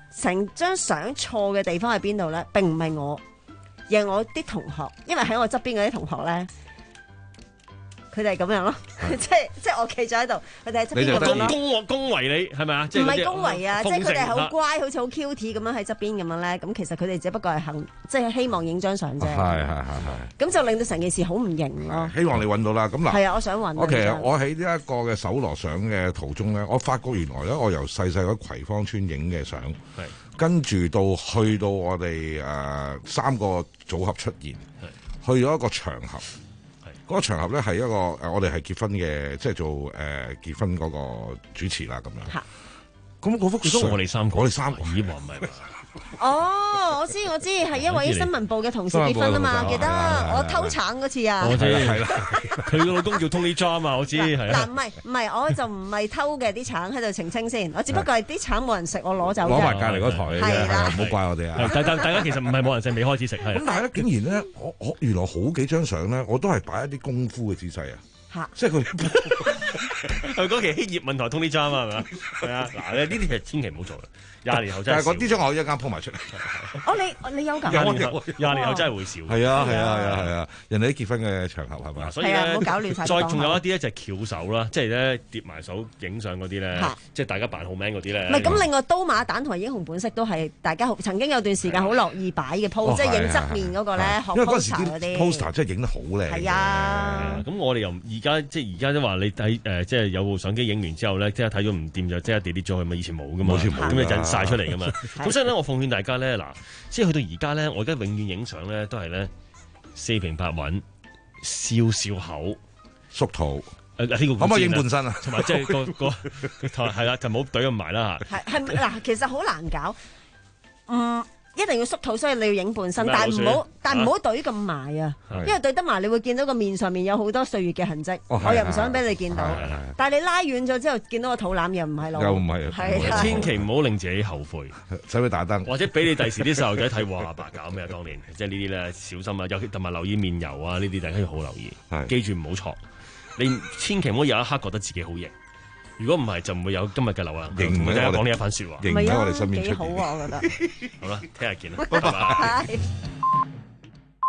成張相錯嘅地方喺邊度咧？並唔係我，而係我啲同學，因為喺我側邊嗰啲同學咧。佢哋係咁樣咯，即係即係我企咗喺度，佢哋喺側邊咁樣咯。 恭恭恭維你係咪啊？ 唔係恭維啊，即係佢哋係好乖， 啊、 好似好 cute 咁樣喺側邊咁樣咧。咁其實佢哋只不過係肯，即係希望影張相啫。 係係係係。 咁就令到成件事好唔型咯。 希望你揾到啦。咁嗱， 係啊，我想揾。 我其實我喺呢一個嘅搜羅相嘅途中咧，我發覺原來咧，我由細細個葵芳村影嘅相，跟住到去到我哋誒、呃、三個組合出現，去咗一個場合。嗰個場合咧係一個誒，我哋係結婚嘅，即係做誒、呃、結婚嗰個主持啦咁樣。咁嗰幅相， 我哋三個， 我哋三個， 咦？話唔係哦，我知我知，係因為新聞部嘅同事結婚啊嘛，記得我偷橙嗰次啊。 我知係啦，佢個老公叫 Tony John 啊，我知係嗱，唔係唔係，我就唔係偷嘅啲橙喺度澄清先，我只不過係啲橙冇人食，我攞走。 攞埋隔離嗰台嘅啫，唔好怪我哋啊！ 但但大家其實唔係冇人食，未開始食係。 咁但係咧，竟然咧，我我原來好幾張相咧，我都係擺一啲功夫嘅姿勢啊！ 嚇， 即係佢佢嗰期希葉問台 Tony John 啊，係咪啊？係啊，嗱，呢啲係千祈唔好做啦。廿年後真係， 但係嗰啲張我一間鋪埋出嚟。 哦，你你有㗎？ 廿年後，廿年後真係會少。 係啊係啊係啊係啊！人哋啲結婚嘅場合係咪啊？ 所以咧， 唔好搞亂晒。 再仲有一啲咧就係翹手啦，即係咧疊埋手影相嗰啲咧，即係大家扮好 man 嗰啲咧。 唔係咁，另外刀馬旦同埋英雄本色都係大家曾經有段時間好樂意擺嘅 pose，即係影側面嗰個咧，學 poster 嗰啲 poster 真係影得好靚。 係啊， 咁我哋又而家即係而家都話你睇誒，即係有部相機影完之後咧，即係睇咗唔掂就即刻 delete 咗佢嘛，以前冇噶嘛，咁你印晒出嚟噶嘛。咁所以咧，我奉勸大家咧，嗱，即係去到而家咧，我而家永遠影相咧都係咧四平八穩，笑笑口， 縮肚。 誒呢個可唔可以影半身啊？ 同埋即係個個係啦，就唔好懟咁埋啦嚇。 係係嗱，其實好難搞，嗯。一定要縮肚，所以你要影半身，但係唔好，但係唔好懟咁埋啊！因為懟得埋，你會見到個面上面有好多歲月嘅痕跡，我又唔想俾你見到。但係你拉遠咗之後，見到個肚腩又唔係咯， 又唔係， 係千祈唔好令自己後悔， 使唔使打燈？ 或者俾你第時啲細路仔睇，哇！白搞咩啊？當年即係呢啲咧，小心啊！尤其同埋留意面油啊，呢啲大家要好留意。記住唔好錯，你千祈唔好有一刻覺得自己好型。如果唔係，就唔會有今日嘅流行。 型我哋講呢一番説話， 型喺我哋身邊出現。 幾好啊！我覺得。 好啦，聽日見啦，拜拜。